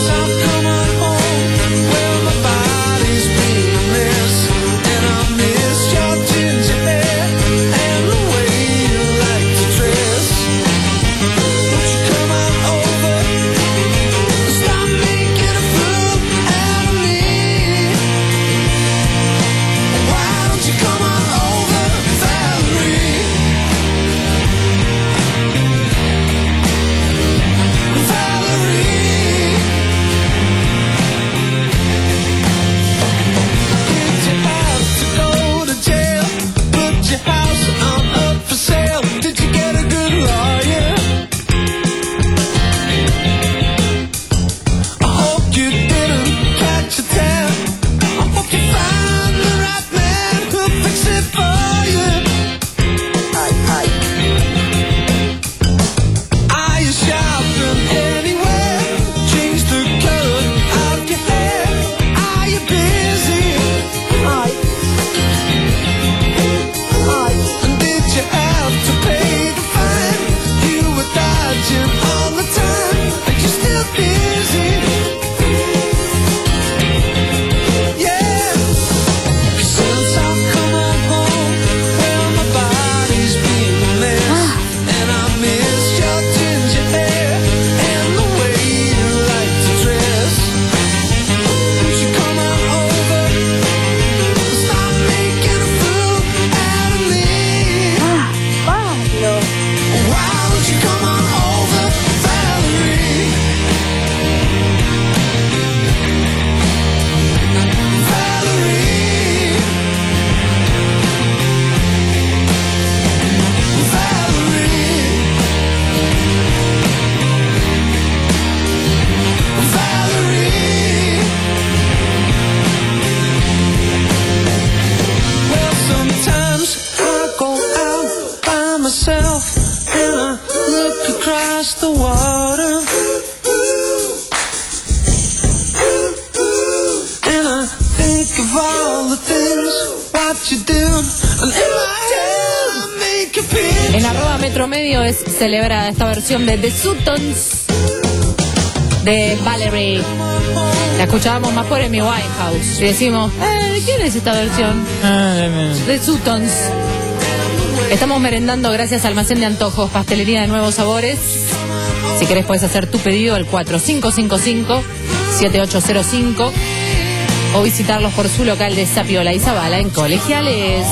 En arroba Metro Medio es celebrada esta versión de The Sutons de Valerie. La escuchábamos más por Amy Winehouse y decimos, eh, ¿quién es esta versión? The Sutons. Estamos merendando gracias a Almacén de Antojos, pastelería de nuevos sabores. Si querés puedes hacer tu pedido al cuatro cinco cinco cinco, siete ocho cero cinco o visitarlos por su local de Sapiola y Zabala en Colegiales.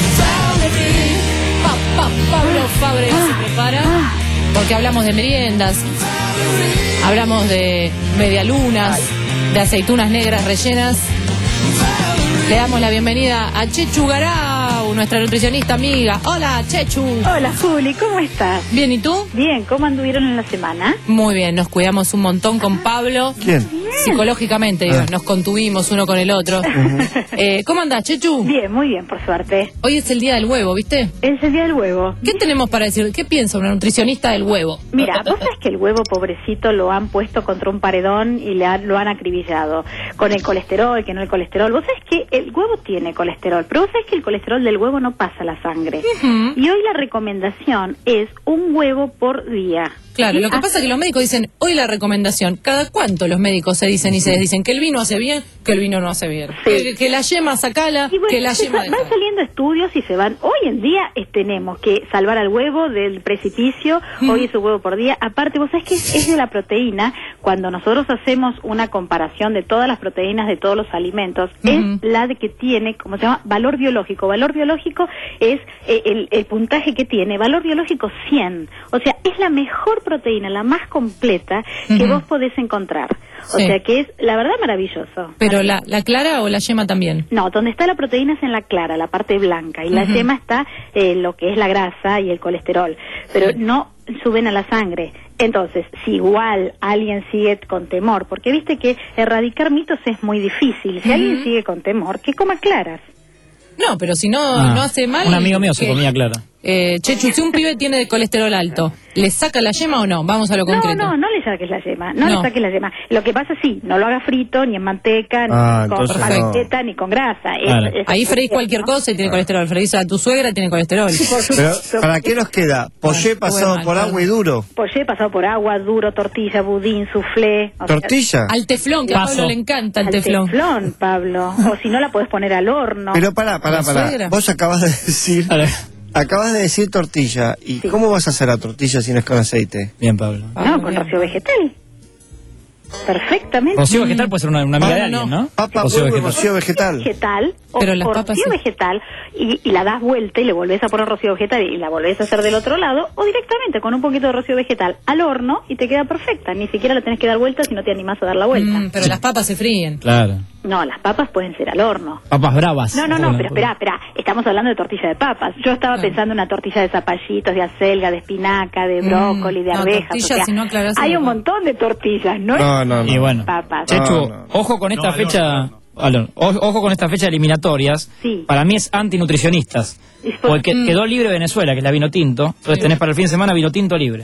Pa, pa, Pablo Fabre se prepara porque hablamos de meriendas, hablamos de medialunas, de aceitunas negras rellenas. Le damos la bienvenida a Chechu Garau, nuestra nutricionista amiga. Hola, Chechu. Hola, Juli, ¿cómo estás? Bien, ¿y tú? Bien, ¿cómo anduvieron en la semana? Muy bien, nos cuidamos un montón con Pablo. ¿Quién? Psicológicamente, digo, Ah. nos contuvimos uno con el otro. eh, ¿Cómo andás, Chechu? Bien, muy bien, por suerte. Hoy es el día del huevo, ¿viste? Es el día del huevo. ¿Qué tenemos para decir? ¿Qué piensa una nutricionista del huevo? Mira, vos sabés que el huevo, pobrecito, lo han puesto contra un paredón y le han- lo han acribillado. Con el colesterol, que no el colesterol. Vos sabés que el huevo tiene colesterol, pero vos sabés que el colesterol del huevo no pasa a la sangre. Ujú. Y hoy la recomendación es un huevo por día. Claro, ¿Sí? lo que Ah, pasa es que los médicos dicen, hoy la recomendación, ¿cada cuánto los médicos se dicen y se desdicen? Que el vino hace bien, que el vino no hace bien. Que, que la yema sacala, Y bueno, que la se yema sa- deja. van saliendo estudios y se van. Hoy en día eh, tenemos que salvar al huevo del precipicio. Hoy es un huevo por día. Aparte, vos sabés que es, es de la proteína. Cuando nosotros hacemos una comparación de todas las proteínas de todos los alimentos, es la de que tiene, como se llama, valor biológico. Valor biológico es eh, el, el puntaje que tiene. Valor biológico cien. O sea, es la mejor proteína, la más completa que Ujú. vos podés encontrar. O Sí. sea, que es, la verdad, maravilloso. Pero la, la clara o la yema también. No, donde está la proteína es en la clara, la parte blanca, y la Ujú. yema está eh, lo que es la grasa y el colesterol, pero no suben a la sangre. Entonces, si igual alguien sigue con temor, porque viste que erradicar mitos es muy difícil, si Ujú. alguien sigue con temor, que coma claras. No, pero si no, Ah, no hace mal. Un amigo mío se que- comía clara. Eh, Chechu, si un pibe tiene colesterol alto, ¿le saca la yema o no? Vamos a lo No, concreto. no, no le saques la yema, no, No. le saques la yema. Lo que pasa sí, no lo haga frito, ni en manteca, ni Ah, con entonces no. panceta, ni con grasa. Es- Claro. es- Ahí freís cualquier cosa y tiene colesterol. Freís a tu suegra y tiene colesterol. Pero, ¿para qué nos queda? Pollé pasado mal, por perdón. agua y duro. Pollé pasado por agua, duro, tortilla, budín, soufflé. o sea, ¿Tortilla? Al teflón, que a Paso. Pablo le encanta el al teflón. teflón, Pablo. O si no, la podés poner al horno. Pero pará, pará, La pará. suegra. Vos acabas de decir... Acabas de decir tortilla. ¿Y cómo vas a hacer la tortilla si no es con aceite? Bien, Pablo. No, con rocío vegetal. Perfectamente. Rocío vegetal puede ser una, una amiga de alguien, ¿no? Papa, Rocío huevo y vegetal. rocío vegetal. Vegetal o, Pero las o papas rocío sí. vegetal y, y la das vuelta y le volvés a poner rocío vegetal y la volvés a hacer del otro lado o directamente con un poquito de rocío vegetal al horno y te queda perfecta. Ni siquiera la tenés que dar vuelta si no te animás a dar la vuelta. Mm, pero las papas se fríen. Claro. No, las papas pueden ser al horno. Papas bravas. No, no, no, pero espera, espera. Estamos hablando de tortilla de papas. Yo estaba pensando en una tortilla de zapallitos, de acelga, de espinaca, de brócoli, de no, arvejas. tortilla, o sea, si no aclarás hay el- un montón de tortillas, ¿no? No, no, no. Y bueno, Papas. Chechu, No, no. ojo con esta No, fecha. Alon, o- ojo con esta fecha de eliminatorias. Sí. Para mí es antinutricionistas. Es por- Porque Mm. quedó libre Venezuela, que es la vino tinto. Entonces tenés para el fin de semana vino tinto libre.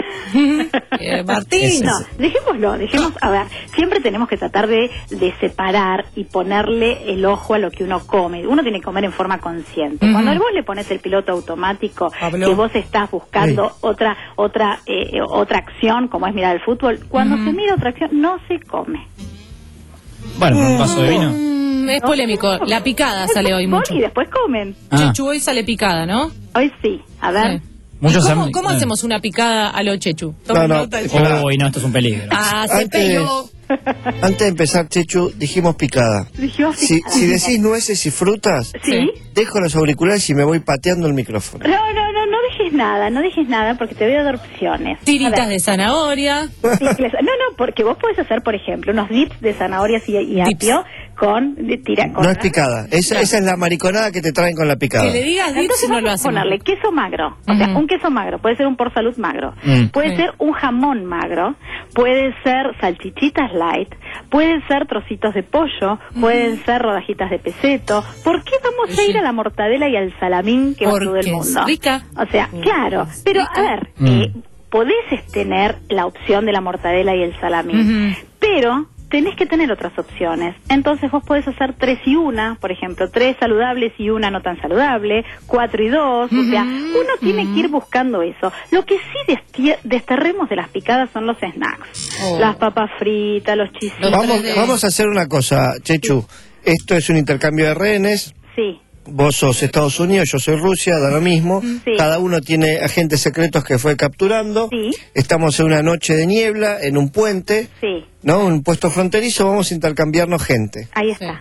Eh, Martín. Es- No, dejémoslo, dejemos, a ver, siempre tenemos que tratar de, de separar y ponerle el ojo a lo que uno come. Uno tiene que comer en forma consciente. Ujú. Cuando vos le pones el piloto automático, Pablo. que vos estás buscando otra otra eh, otra acción, como es mirar el fútbol, cuando se mira otra acción, no se come. Bueno, un vaso de vino. Mm, es polémico. La picada sale hoy Voy mucho. Y después comen. Ah. Chechu, hoy sale picada, ¿no? Hoy sí, a ver. Sí. Muchos ¿Cómo, am- cómo eh. hacemos una picada a lo Chechu? No, Toma no, nota de- espera. Uy, no, esto es un peligro. Ah, se Antes- pegó. Antes de empezar, Chechu, dijimos picada. Dijimos Si, picada. si decís nueces y frutas, Sí. dejo los auriculares y me voy pateando el micrófono. No, no, no, no dejes nada, no dejes nada porque te voy a dar opciones. A Tiritas ver. de zanahoria. Sí, les- no, no, porque vos podés hacer, por ejemplo, unos dips de zanahorias y, y Dips. apio con, de, tira, con No es picada. Esa, esa es la mariconada que te traen con la picada. Que le digas dips Entonces y no lo vamos a hacemos. ponerle queso magro, o sea, Ujú. un queso magro, puede ser un por salud magro, Mm. puede Sí. ser un jamón magro, puede ser salchichitas light, pueden ser trocitos de pollo, pueden ser rodajitas de peseto. ¿Por qué vamos a Sí. ir a la mortadela y al salamín que va todo el Porque es mundo? rica. O sea, claro, pero a ver, Mm. eh, podés tener la opción de la mortadela y el salamín, Ujú. pero tenés que tener otras opciones. Entonces vos podés hacer tres y una, por ejemplo, tres saludables y una no tan saludable, cuatro y dos, uh-huh. o sea, uno tiene uh-huh. que ir buscando eso. Lo que sí desti- desterremos de las picadas son los snacks, oh. las papas fritas, los chisitos. Vamos, vamos a hacer una cosa, Chechu, sí. Esto es un intercambio de rehenes. Sí. Vos sos Estados Unidos, yo soy Rusia, da lo mismo. Sí. Cada uno tiene agentes secretos que fue capturando. Sí. Estamos en una noche de niebla, en un puente, sí. ¿no? Un puesto fronterizo, vamos a intercambiarnos gente. Ahí está.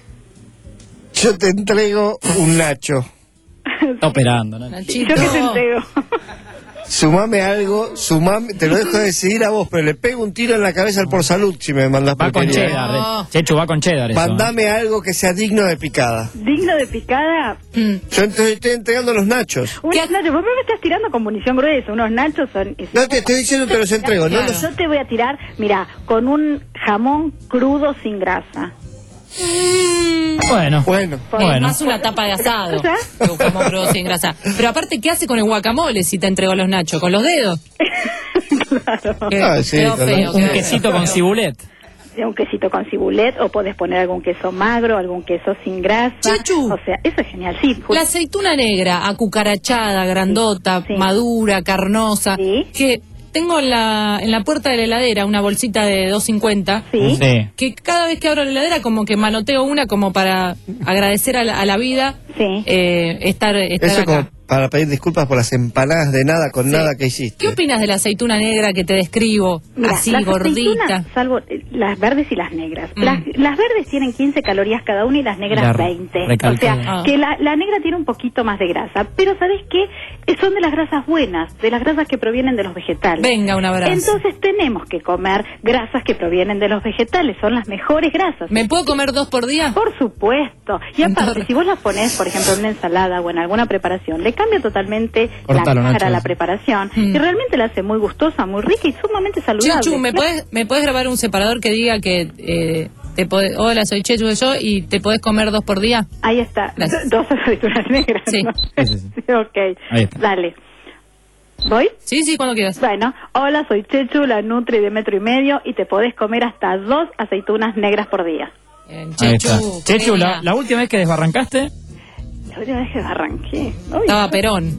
Yo te entrego un nacho. Está operando, ¿no? Nachito. Yo que te entrego. Sumame algo, sumame, te lo dejo decidir a vos, pero le pego un tiro en la cabeza al por salud si me mandás Va con cheddar, no. Chechu, va con cheddar eso. Mandame algo que sea digno de picada. ¿Digno de picada? Mm. Yo estoy, estoy entregando los nachos. Unos nachos, vos me estás tirando con munición gruesa, unos nachos son... No, te estoy diciendo que los entrego, claro. ¿no? Los... Yo te voy a tirar, mira, con un jamón crudo sin grasa. Bueno, bueno, bueno. Más una tapa de asado. Un jamón crudo sin grasa. Pero aparte, ¿qué hace con el guacamole si te entregó los nachos? ¿Con los dedos? Claro. Qué, ah, sí, feo, un, un quesito con cibulet. Un quesito con cibulet, o podés poner algún queso magro, algún queso sin grasa. Chechu. O sea, eso es genial, sí. La aceituna negra, acucarachada, grandota, sí. madura, carnosa, ¿sí? que... Tengo en la, en la puerta de la heladera una bolsita de dos cincuenta, ¿sí? Sí. Que cada vez que abro la heladera como que manoteo una como para agradecer a la, a la vida, sí. eh, estar, estar Eso acá. Como para pedir disculpas por las empanadas de nada con sí. nada que hiciste. ¿Qué opinas de la aceituna negra que te describo? Mira, así, las gordita. Salvo eh, las verdes y las negras. Mm. Las, las verdes tienen quince calorías cada una y las negras la veinte. Recalcada. O sea, ah. que la, la negra tiene un poquito más de grasa. Pero ¿sabés qué? Son de las grasas buenas, de las grasas que provienen de los vegetales. Venga, un abrazo. Entonces tenemos que comer grasas que provienen de los vegetales. Son las mejores grasas. ¿Me puedo comer dos por día? Por supuesto. Y aparte, Entonces... si vos las ponés, por ejemplo, en una ensalada o en alguna preparación, le cambia totalmente Cortalo, la cara Nacho. a la preparación Mm. y realmente la hace muy gustosa, muy rica y sumamente saludable. Chechu, ¿me podés, ¿me podés grabar un separador que diga que eh, te podés, hola, soy Chechu yo y te podés comer dos por día? Ahí está. Gracias. Dos aceitunas negras. Sí. ¿no? Sí, sí, sí. Sí, ok. Ahí está. Dale. ¿Voy? Sí, sí, cuando quieras. Bueno, hola, soy Chechu, la Nutri de metro y medio y te podés comer hasta dos aceitunas negras por día. Bien, Ahí Chechu, está. Chechu, la, la última vez que desbarrancaste, La última vez que arranqué. Uy. estaba Perón.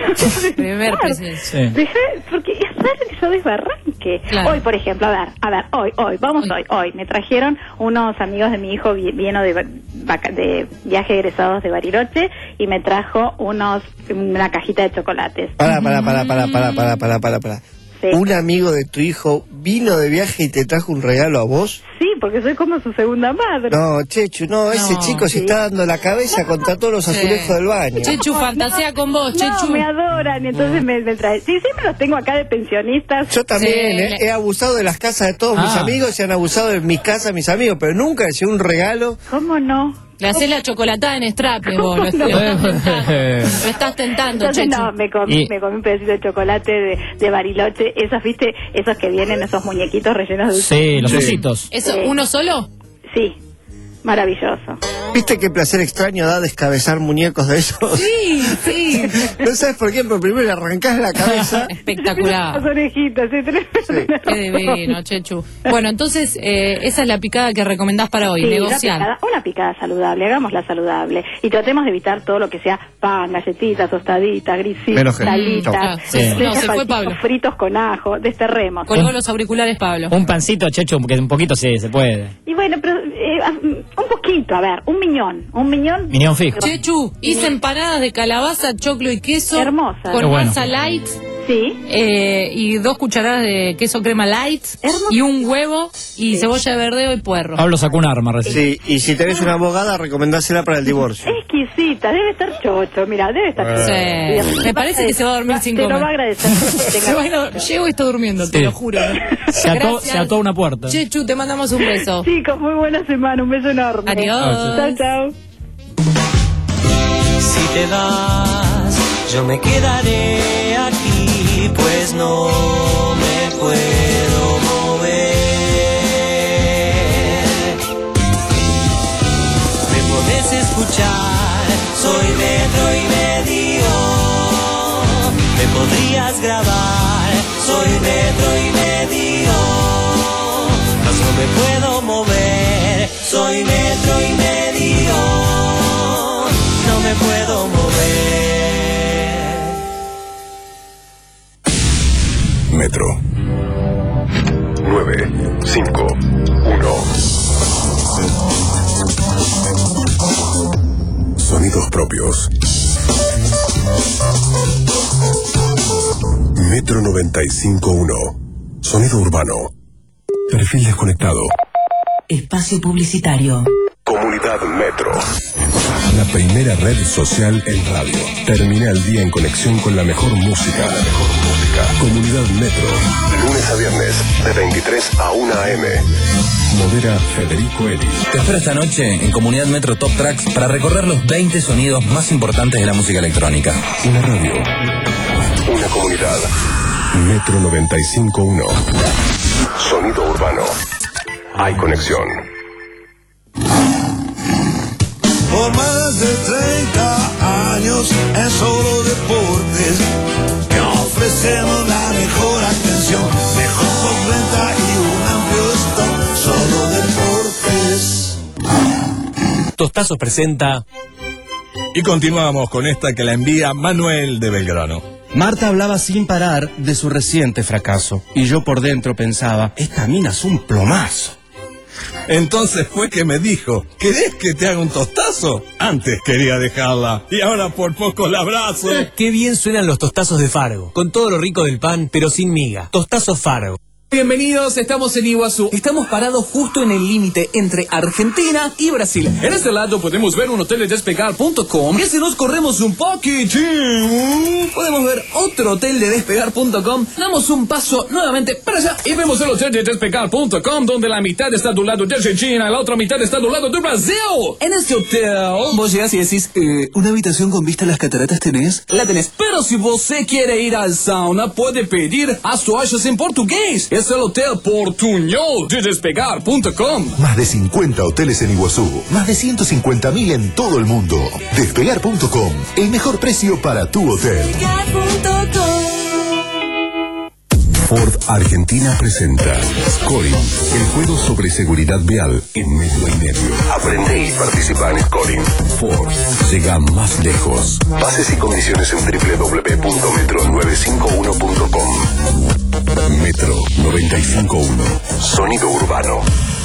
Primer presidente. sí. Deja, porque es raro que yo desbarranque. Claro. Hoy, por ejemplo, a ver, a ver, hoy, hoy, vamos hoy, hoy. Me trajeron unos amigos de mi hijo, vi- vino de, vaca- de viaje egresados de Bariloche y me trajo unos una cajita de chocolates. Para, para, para, para, para, para, para, para, para. Sí. ¿Un amigo de tu hijo vino de viaje y te trajo un regalo a vos? Sí, porque soy como su segunda madre. No, Chechu, no, ese No, chico se sí. está dando la cabeza contra todos los Sí. azulejos del baño. Chechu, fantasea con vos, Chechu. No, me adoran y entonces me, me traen. Sí, siempre los tengo acá de pensionistas. Yo también Sí, eh, le- he abusado de las casas de todos mis Ah. amigos y han abusado de mis casas mis amigos, pero nunca les llegó un regalo. ¿Cómo no? Le hacés la chocolatada en Straple, vos. Lo, No. lo estás tentando. Lo estás tentando, Entonces Chechu. no, me comí, Y- me comí un pedacito de chocolate de, de Bariloche. Esos, viste, esos que vienen, esos muñequitos rellenos de dulce. sí, los Sí. ositos. ¿Eso, Sí. uno solo? Sí, maravilloso. ¿Viste qué placer extraño da descabezar muñecos de esos? Sí, sí. No sabes por qué, pero primero le arrancás la cabeza. Espectacular. Las orejitas, sí, tenés- Qué divino, Chechu. Bueno, entonces, eh, esa es la picada que recomendás para hoy, Sí, una negociar. picada, una picada saludable, hagámosla saludable. Y tratemos de evitar todo lo que sea pan, galletitas, tostaditas, grisitas, Menos que- salitas, Ah, sí. de- de No, se fue salchichos Pablo. fritos con ajo, desterremos. Colgó los auriculares, Pablo. Un pancito, Chechu, porque un poquito sí, se puede. Y bueno, pero eh, un poquito, a ver, un miñón, un miñón. Minión fijo. Chechu, hice empanadas de calabaza, choclo y queso. Hermosas. Con Qué bueno. masa light. Sí. Eh, y dos cucharadas de queso crema light. Hermoso. Y un huevo y cebolla de verdeo y puerro. Pablo sacó un arma recién. Sí, y si tenés una abogada, recomendásela para el divorcio. Exquisita, debe estar chocho, mira, debe estar chocho. Sí. Me parece que se va a dormir sin Te lo comer. va a agradecer. que tenga- Bueno, llego y está durmiendo, te Sí. lo juro. Se ató, Gracias. se ató a una puerta. Chechu, te mandamos un beso. Chicos, muy buena semana, un beso enorme. Adiós. Chao, chao. Si te vas, yo me quedaré aquí, pues no me puedo mover. Me podés escuchar, soy metro y medio. Me podrías grabar, soy metro y medio. Mas no me puedo puedo mover. Soy metro y medio, no me puedo mover. Metro. nueve, cinco, uno. Sonidos propios. Metro noventa y cinco punto uno. Sonido urbano. Perfil desconectado. Espacio publicitario. Comunidad Metro. La primera red social en radio. Termina el día en conexión con la mejor música. La mejor música. Comunidad Metro. Lunes a viernes, de veintitrés a una a eme. Modera Federico Eli. Te espero esta noche en Comunidad Metro Top Tracks para recorrer los veinte sonidos más importantes de la música electrónica. Una radio. Una comunidad. Metro noventa y cinco punto uno. Sonido urbano. Hay conexión. Por más de treinta años en Solo Deportes te ofrecemos la mejor atención, mejor postventa y un amplio stock. Solo Deportes. Tostazo presenta. Y continuamos con esta que la envía Manuel de Belgrano. Marta hablaba sin parar de su reciente fracaso y yo por dentro pensaba, esta mina es un plomazo. Entonces fue que me dijo, ¿querés que te haga un tostazo? Antes quería dejarla y ahora por poco la abrazo. Qué bien suenan los tostazos de Fargo, con todo lo rico del pan, pero sin miga. Tostazo Fargo. Bienvenidos, estamos en Iguazú. Estamos parados justo en el límite entre Argentina y Brasil. En este lado podemos ver un hotel de despegar punto com. Y si nos corremos un poquitín, podemos ver otro hotel de despegar punto com. Damos un paso nuevamente para allá y vemos el hotel de despegar punto com, donde la mitad está del lado de Argentina y la otra mitad está del lado de Brasil. En este hotel, vos llegás y decís, eh, ¿una habitación con vista a las cataratas tenés? La tenés. Pero si você quiere ir al sauna, puede pedir as toallas en portugués. Es el Hotel Portuñol de despegar punto com. Más de cincuenta hoteles en Iguazú. Más de ciento cincuenta mil en todo el mundo. Despegar punto com. El mejor precio para tu hotel. Ford Argentina presenta Scoring, el juego sobre seguridad vial en metro y medio. Aprende y participa en Scoring. Ford llega más lejos. Bases y condiciones en doble u doble u doble u punto metro novecientos cincuenta y uno punto com. Metro noventa y cinco punto uno. Sonido urbano.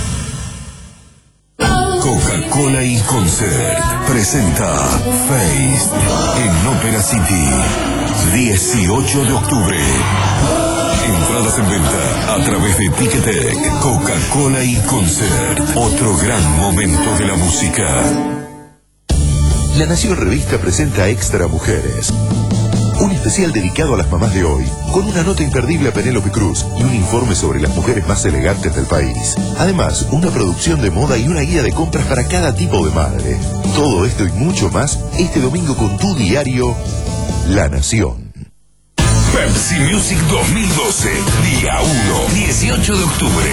Coca-Cola y Concert presenta Face en Ópera City. dieciocho de octubre. Entradas en venta a través de Ticketek. Coca-Cola y Concert. Otro gran momento de la música. La Nación Revista presenta Extra Mujeres. Un especial dedicado a las mamás de hoy, con una nota imperdible a Penélope Cruz y un informe sobre las mujeres más elegantes del país. Además, una producción de moda y una guía de compras para cada tipo de madre. Todo esto y mucho más este domingo con tu diario La Nación. Pepsi Music dos mil doce, día uno, dieciocho de octubre.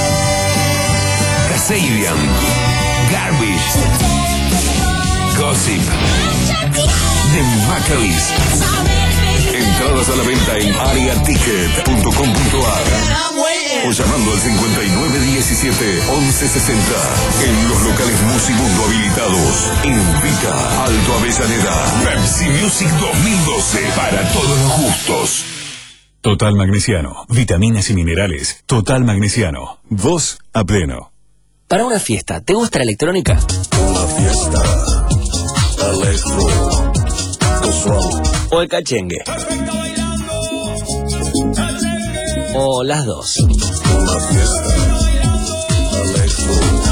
Kasabian, Garbage, Gossip, The Maccabees. Entradas a la venta en aria ticket punto com punto a r o llamando al cincuenta y nueve diecisiete once sesenta en los locales Musimundo habilitados. Invita Alto Avellaneda. Pepsi Music dos mil doce, para todos los gustos. Total Magnesiano, vitaminas y minerales. Total Magnesiano, voz a pleno. Para una fiesta, ¿te gusta la electrónica? Una fiesta electro. ¿O el cachengue? ¿O las dos? Una fiesta electro.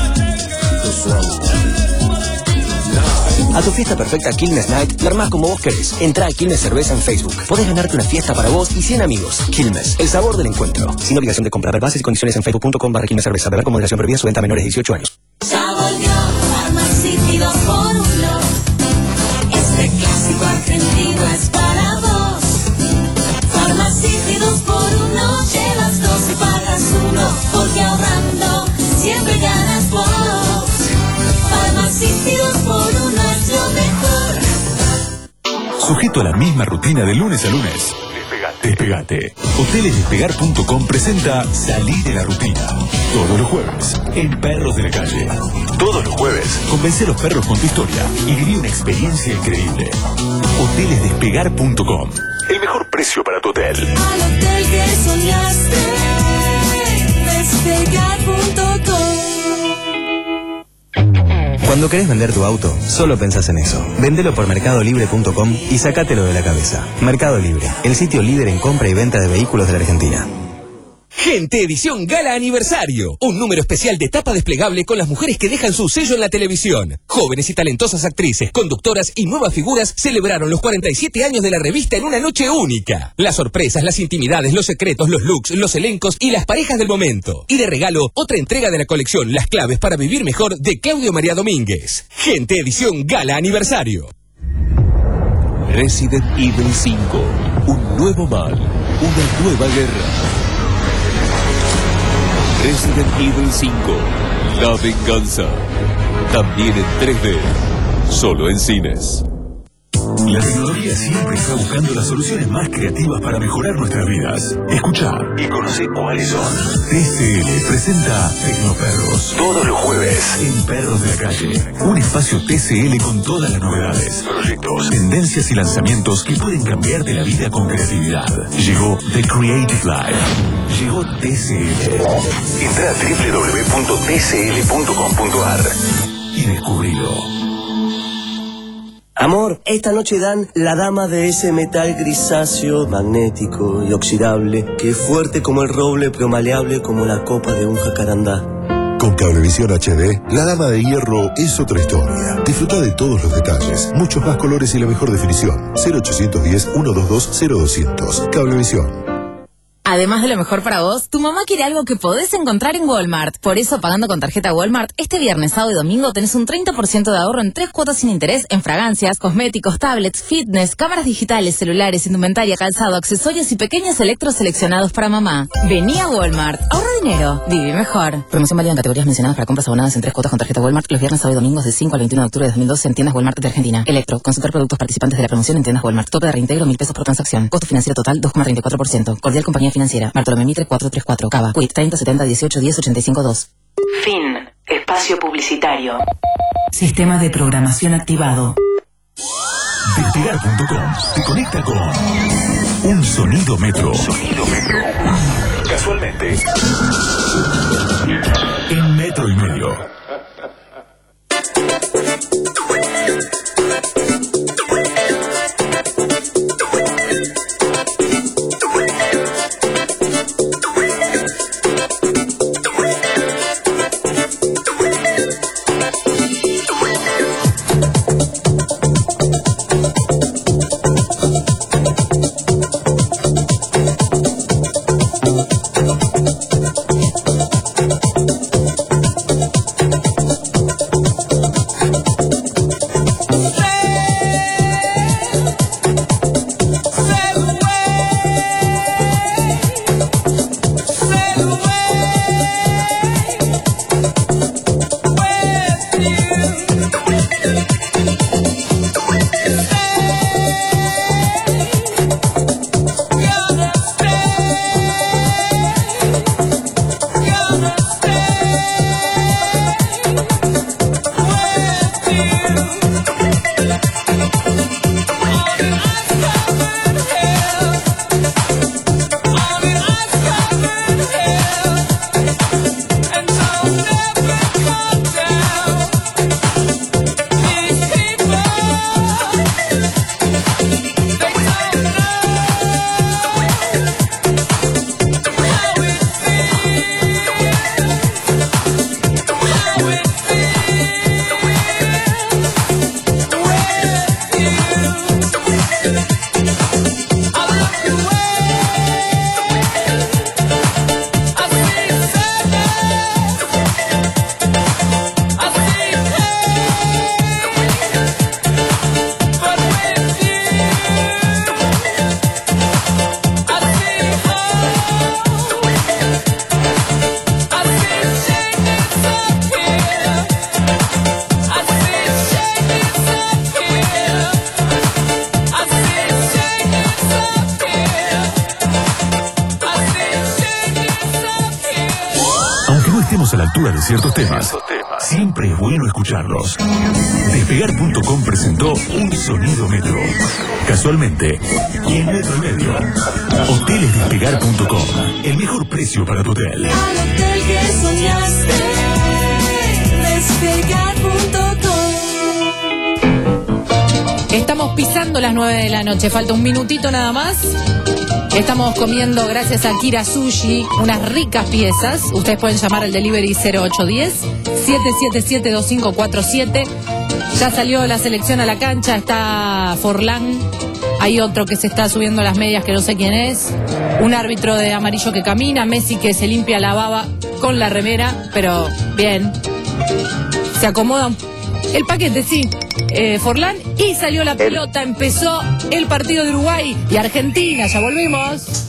A tu fiesta perfecta Quilmes Night, la armás como vos querés. Entrá a Quilmes Cerveza en Facebook. Podés ganarte una fiesta para vos y cien amigos. Quilmes, el sabor del encuentro. Sin obligación de comprar. Bases y condiciones en facebook punto com barra Quilmes Cerveza. Beber con moderación, prohibida su venta a menores de dieciocho años. Ya volvió Pharmacity dos por uno. Este clásico argentino es para vos. Pharmacity dos por uno. Llevas dos y pagas uno. Porque ahorrando siempre ganas vos. Pharmacity dos por uno es lo mejor. sujeto a la misma rutina de lunes a lunes. Despegate. Hoteles Despegar punto com presenta Salir de la Rutina. Todos los jueves, en Perros de la Calle. Todos los jueves, convence a los perros con tu historia y viví una experiencia increíble. Hoteles Despegar punto com. El mejor precio para tu hotel. Al hotel que soñaste, Despegar punto com. Cuando querés vender tu auto, solo pensás en eso. Vendelo por mercado libre punto com y sacátelo de la cabeza. Mercado Libre, el sitio líder en compra y venta de vehículos de la Argentina. Gente Edición Gala Aniversario. Un número especial de tapa desplegable con las mujeres que dejan su sello en la televisión. Jóvenes y talentosas actrices, conductoras y nuevas figuras celebraron los cuarenta y siete años de la revista en una noche única. Las sorpresas, las intimidades, los secretos, los looks, los elencos y las parejas del momento. Y de regalo, otra entrega de la colección Las Claves para Vivir Mejor de Claudio María Domínguez. Gente Edición Gala Aniversario. Resident Evil cinco. Un nuevo mal. Una nueva guerra. Resident Evil cinco. La venganza. También en tres D. Solo en cines. La tecnología siempre está buscando las soluciones más creativas para mejorar nuestras vidas. Escucha y conoce cuáles son. T C L presenta Tecnoperros. Todos los jueves en Perros de la Calle. Un espacio T C L con todas las novedades, proyectos, tendencias y lanzamientos que pueden cambiarte la vida con creatividad. Llegó The Creative Live. Llegó T C L. Entra a doble u doble u doble u punto t c l punto com punto a r y descubrilo. Amor, esta noche dan la dama de ese metal grisáceo, magnético y oxidable, que es fuerte como el roble pero maleable como la copa de un jacarandá. Con Cablevisión H D, la dama de hierro es otra historia. Disfruta de todos los detalles, muchos más colores y la mejor definición. cero ochocientos diez, ciento veintidós, cero doscientos. Cablevisión. Además de lo mejor para vos, tu mamá quiere algo que podés encontrar en Walmart. Por eso, pagando con tarjeta Walmart, este viernes, sábado y domingo tenés un treinta por ciento de ahorro en tres cuotas sin interés en fragancias, cosméticos, tablets, fitness, cámaras digitales, celulares, indumentaria, calzado, accesorios y pequeños electros seleccionados para mamá. Vení a Walmart. Ahorra dinero. Viví mejor. Promoción válida en categorías mencionadas para compras abonadas en tres cuotas con tarjeta Walmart los viernes, sábado y domingos de cinco al veintiuno de octubre de dos mil doce en tiendas Walmart de Argentina. Electro. Consultar productos participantes de la promoción en tiendas Walmart. Tope de reintegro mil pesos por transacción. Costo financiero total dos coma treinta y cuatro por ciento. Cordial Compañía Financiera. Bartolomé Mitre cuatro treinta y cuatro. Cava. Quit treinta setenta dieciocho diez ochenta y cinco dos. Fin. Espacio publicitario. Sistema de programación activado. Despegar punto com te conecta con un sonido metro. Sonido metro. Casualmente. En metro y medio. lectura de ciertos temas, siempre es bueno escucharlos. Despegar punto com presentó Un Sonido Metro. Casualmente, y en metro y medio. Hoteles Despegar punto com. El mejor precio para tu hotel. Al hotel que soñaste, despegar punto com. Estamos pisando las nueve de la noche, falta un minutito nada más. Estamos comiendo, gracias a Kira Sushi, unas ricas piezas. Ustedes pueden llamar al delivery cero ocho uno cero, siete siete siete, dos cinco cuatro siete. Ya salió la selección a la cancha, está Forlán. Hay otro que se está subiendo las medias que no sé quién es. Un árbitro de amarillo que camina. Messi que se limpia la baba con la remera, pero bien. Se acomoda el paquete, sí. Eh, Forlán, y salió la pelota, empezó el partido de Uruguay y Argentina, ya volvimos.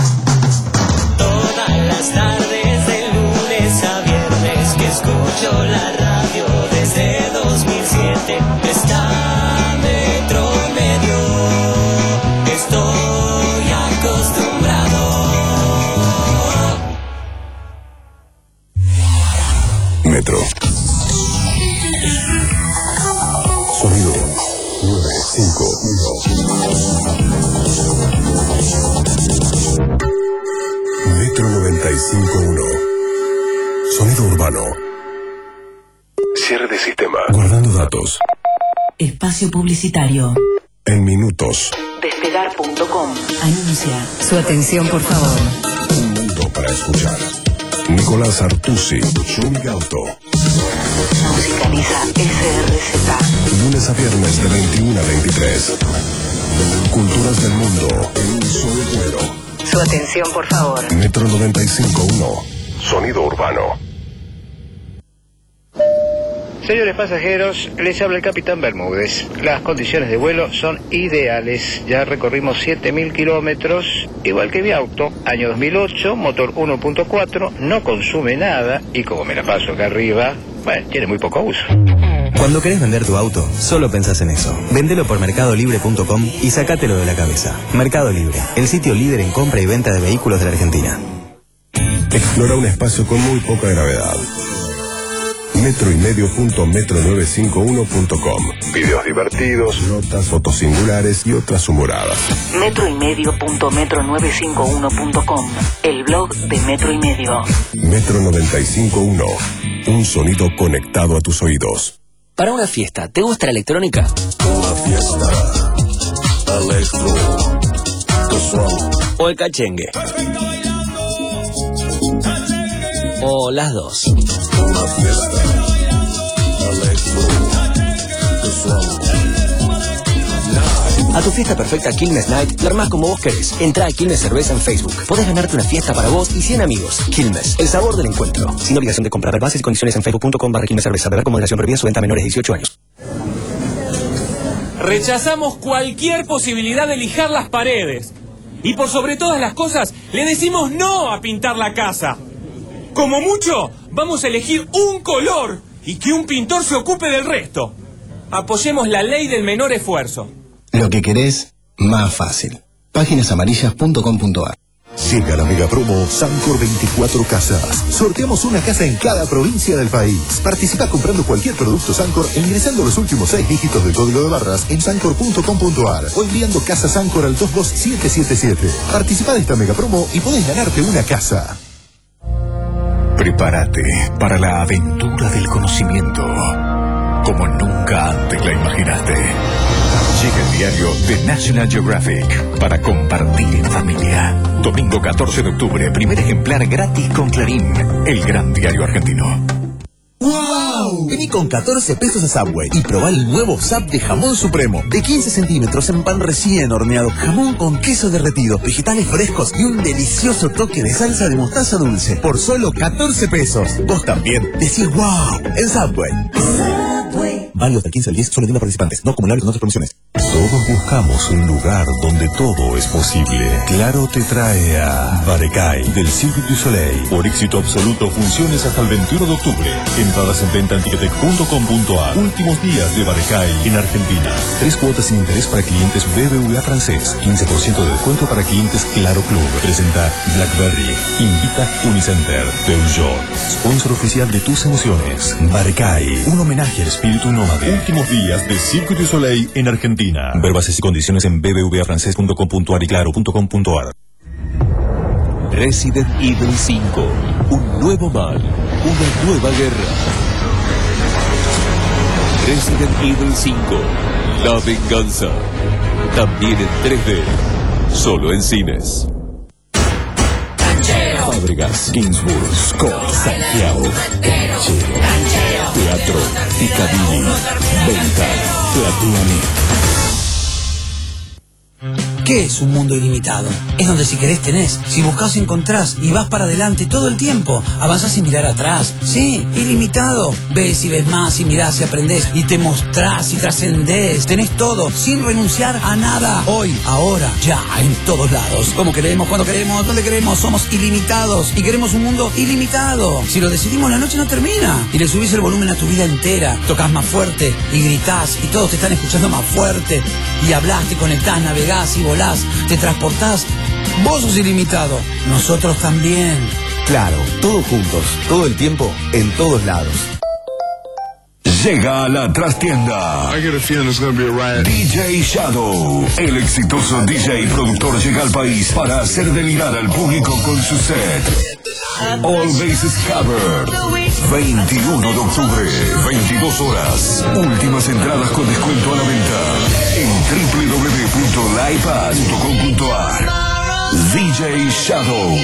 Todas las tardes de lunes a viernes que escucho la radio desde dos mil siete está Metro y Medio, estoy acostumbrado. Metro. Sonido nueve cinco uno. Metro noventa y cinco punto uno. Sonido urbano. Cierre de sistema. Guardando datos. Espacio publicitario. En minutos. Despegar punto com. Anuncia. Su atención, por favor. Un mundo para escuchar. Nicolás Artusi, Shumi Gauto. Musicaliza S R Z. Lunes a viernes de veintiuno a veintitrés. Culturas del mundo en un solo vuelo. Su atención, por favor. Metro noventa y cinco punto uno. Sonido urbano. Señores pasajeros, les habla el capitán Bermúdez. Las condiciones de vuelo son ideales. Ya recorrimos siete mil kilómetros, igual que mi auto. Año dos mil ocho, motor uno punto cuatro, no consume nada y como me la paso acá arriba, bueno, tiene muy poco uso. Cuando querés vender tu auto, solo pensás en eso. Vendelo por mercado libre punto com y sacátelo de la cabeza. Mercado Libre, el sitio líder en compra y venta de vehículos de la Argentina. Explora un espacio con muy poca gravedad. Metro y medio punto metro novecientos cincuenta y uno punto com. Videos divertidos, notas, fotos singulares y otras humoradas. Metro y medio punto metro novecientos cincuenta y uno punto com. El blog de Metro y Medio. Metro noventa y cinco punto uno. Un sonido conectado a tus oídos. Para una fiesta, ¿te gusta la electrónica? Una fiesta. Electro. ¿O el cachengue? ¿O las dos? Una fiesta. Electro. A tu fiesta perfecta Quilmes Night, la armás como vos querés. Entrá a Quilmes Cerveza en Facebook. Podés ganarte una fiesta para vos y cien amigos. Quilmes, el sabor del encuentro. Sin obligación de comprar. Bases y condiciones en facebook punto com barra Quilmes Cerveza. Beber con moderación, prohibida su venta a menores de dieciocho años. Rechazamos cualquier posibilidad de lijar las paredes. Y por sobre todas las cosas, le decimos no a pintar la casa. Como mucho, vamos a elegir un color y que un pintor se ocupe del resto. Apoyemos la ley del menor esfuerzo. Lo que querés, más fácil. páginas amarillas punto com punto a r. Llega la mega promo Sancor veinticuatro Casas. Sorteamos una casa en cada provincia del país. Participa comprando cualquier producto Sancor e ingresando los últimos seis dígitos del código de barras en sancor punto com punto a r o enviando casa Sancor al dos dos siete siete siete. Participa de esta mega promo y podés ganarte una casa. Prepárate para la aventura del conocimiento, como nunca antes la imaginaste. Llega el diario The National Geographic para compartir en familia. Domingo catorce de octubre, primer ejemplar gratis con Clarín, el gran diario argentino. ¡Wow! Vení con catorce pesos a Subway y probá el nuevo Sub de jamón supremo. De quince centímetros en pan recién horneado, jamón con queso derretido, vegetales frescos y un delicioso toque de salsa de mostaza dulce. Por solo catorce pesos. Vos también decís wow en Subway. Subway. Válido hasta el quince al diez, solo tiendas participantes. No acumulables con otras promociones. Todos buscamos un lugar donde todo es posible. Claro te trae a Barecay del Cirque du Soleil. Por éxito absoluto, funciones hasta el veintiuno de octubre. Entradas en venta en ticketek punto com punto a r. Últimos días de Barecay en Argentina. Tres cuotas sin interés para clientes B B V A francés. quince por ciento de descuento para clientes Claro Club. Presenta Blackberry. Invita Unicenter. Peugeot. Sponsor oficial de tus emociones. Barecay. Un homenaje al espíritu nómade. Últimos días de Cirque du Soleil en Argentina. Ver bases y condiciones en b b v a francés punto com punto a r y claro punto com punto a r. Resident Evil cinco. Un nuevo mal. Una nueva guerra. Resident Evil cinco. La venganza. También en tres D. Solo en cines. Fábregas, Ginsburg, Scott, Santiago, Canchero, Teatro, Piccadilly, Venta, Platiani. ¿Qué es un mundo ilimitado? Es donde si querés tenés, si buscas encontrás y vas para adelante todo el tiempo, avanzás sin mirar atrás. Sí, ilimitado. Ves y ves más y mirás y aprendés y te mostrás y trascendés. Tenés todo sin renunciar a nada. Hoy, ahora, ya, en todos lados. Como queremos, cuando queremos, donde queremos. Somos ilimitados y queremos un mundo ilimitado. Si lo decidimos, la noche no termina. Y le subís el volumen a tu vida entera. Tocas más fuerte y gritás y todos te están escuchando más fuerte. Y hablás, te conectás, navegás y volás. Te transportás, vos sos ilimitado, nosotros también. Claro, todos juntos, todo el tiempo, en todos lados. Llega a la trastienda D J Shadow. El exitoso D J y productor llega al país para hacer delirar al público con su set All Bases Covered. veintiuno de octubre, veintidós horas. Últimas entradas con descuento a la venta en w w w punto livepad punto com punto a r. D J Shadow.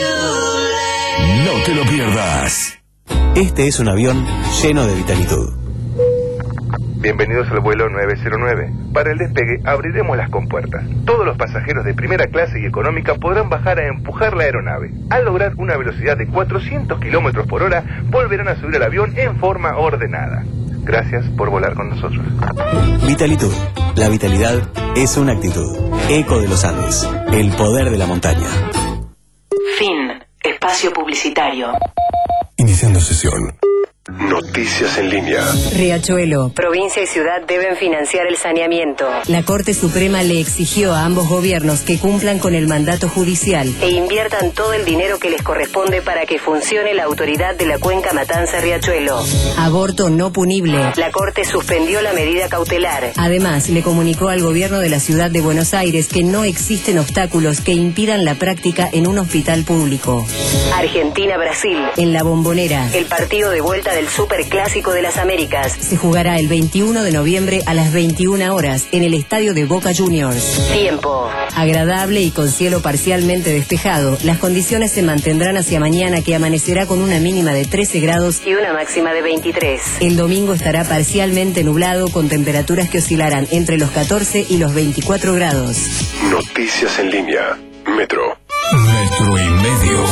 No te lo pierdas. Este es un avión lleno de vitalitud. Bienvenidos al vuelo nueve cero nueve. Para el despegue abriremos las compuertas. Todos los pasajeros de primera clase y económica podrán bajar a empujar la aeronave. Al lograr una velocidad de cuatrocientos kilómetros por hora, volverán a subir al avión en forma ordenada. Gracias por volar con nosotros. Vitalitud. La vitalidad es una actitud. Eco de los Andes. El poder de la montaña. Fin. Espacio publicitario. Iniciando sesión. Noticias en línea. Riachuelo. Provincia y ciudad deben financiar el saneamiento. La Corte Suprema le exigió a ambos gobiernos que cumplan con el mandato judicial e inviertan todo el dinero que les corresponde para que funcione la autoridad de la cuenca Matanza-Riachuelo. Aborto no punible. La Corte suspendió la medida cautelar. Además, le comunicó al gobierno de la ciudad de Buenos Aires que no existen obstáculos que impidan la práctica en un hospital público. Argentina-Brasil. En la Bombonera. El partido de vuelta del Superclásico de las Américas se jugará el veintiuno de noviembre a las veintiuna horas en el estadio de Boca Juniors. Tiempo. Agradable y con cielo parcialmente despejado. Las condiciones se mantendrán hacia mañana, que amanecerá con una mínima de trece grados y una máxima de veintitrés. El domingo estará parcialmente nublado con temperaturas que oscilarán entre los catorce y los veinticuatro grados. Noticias en línea. Metro. Metro y medio.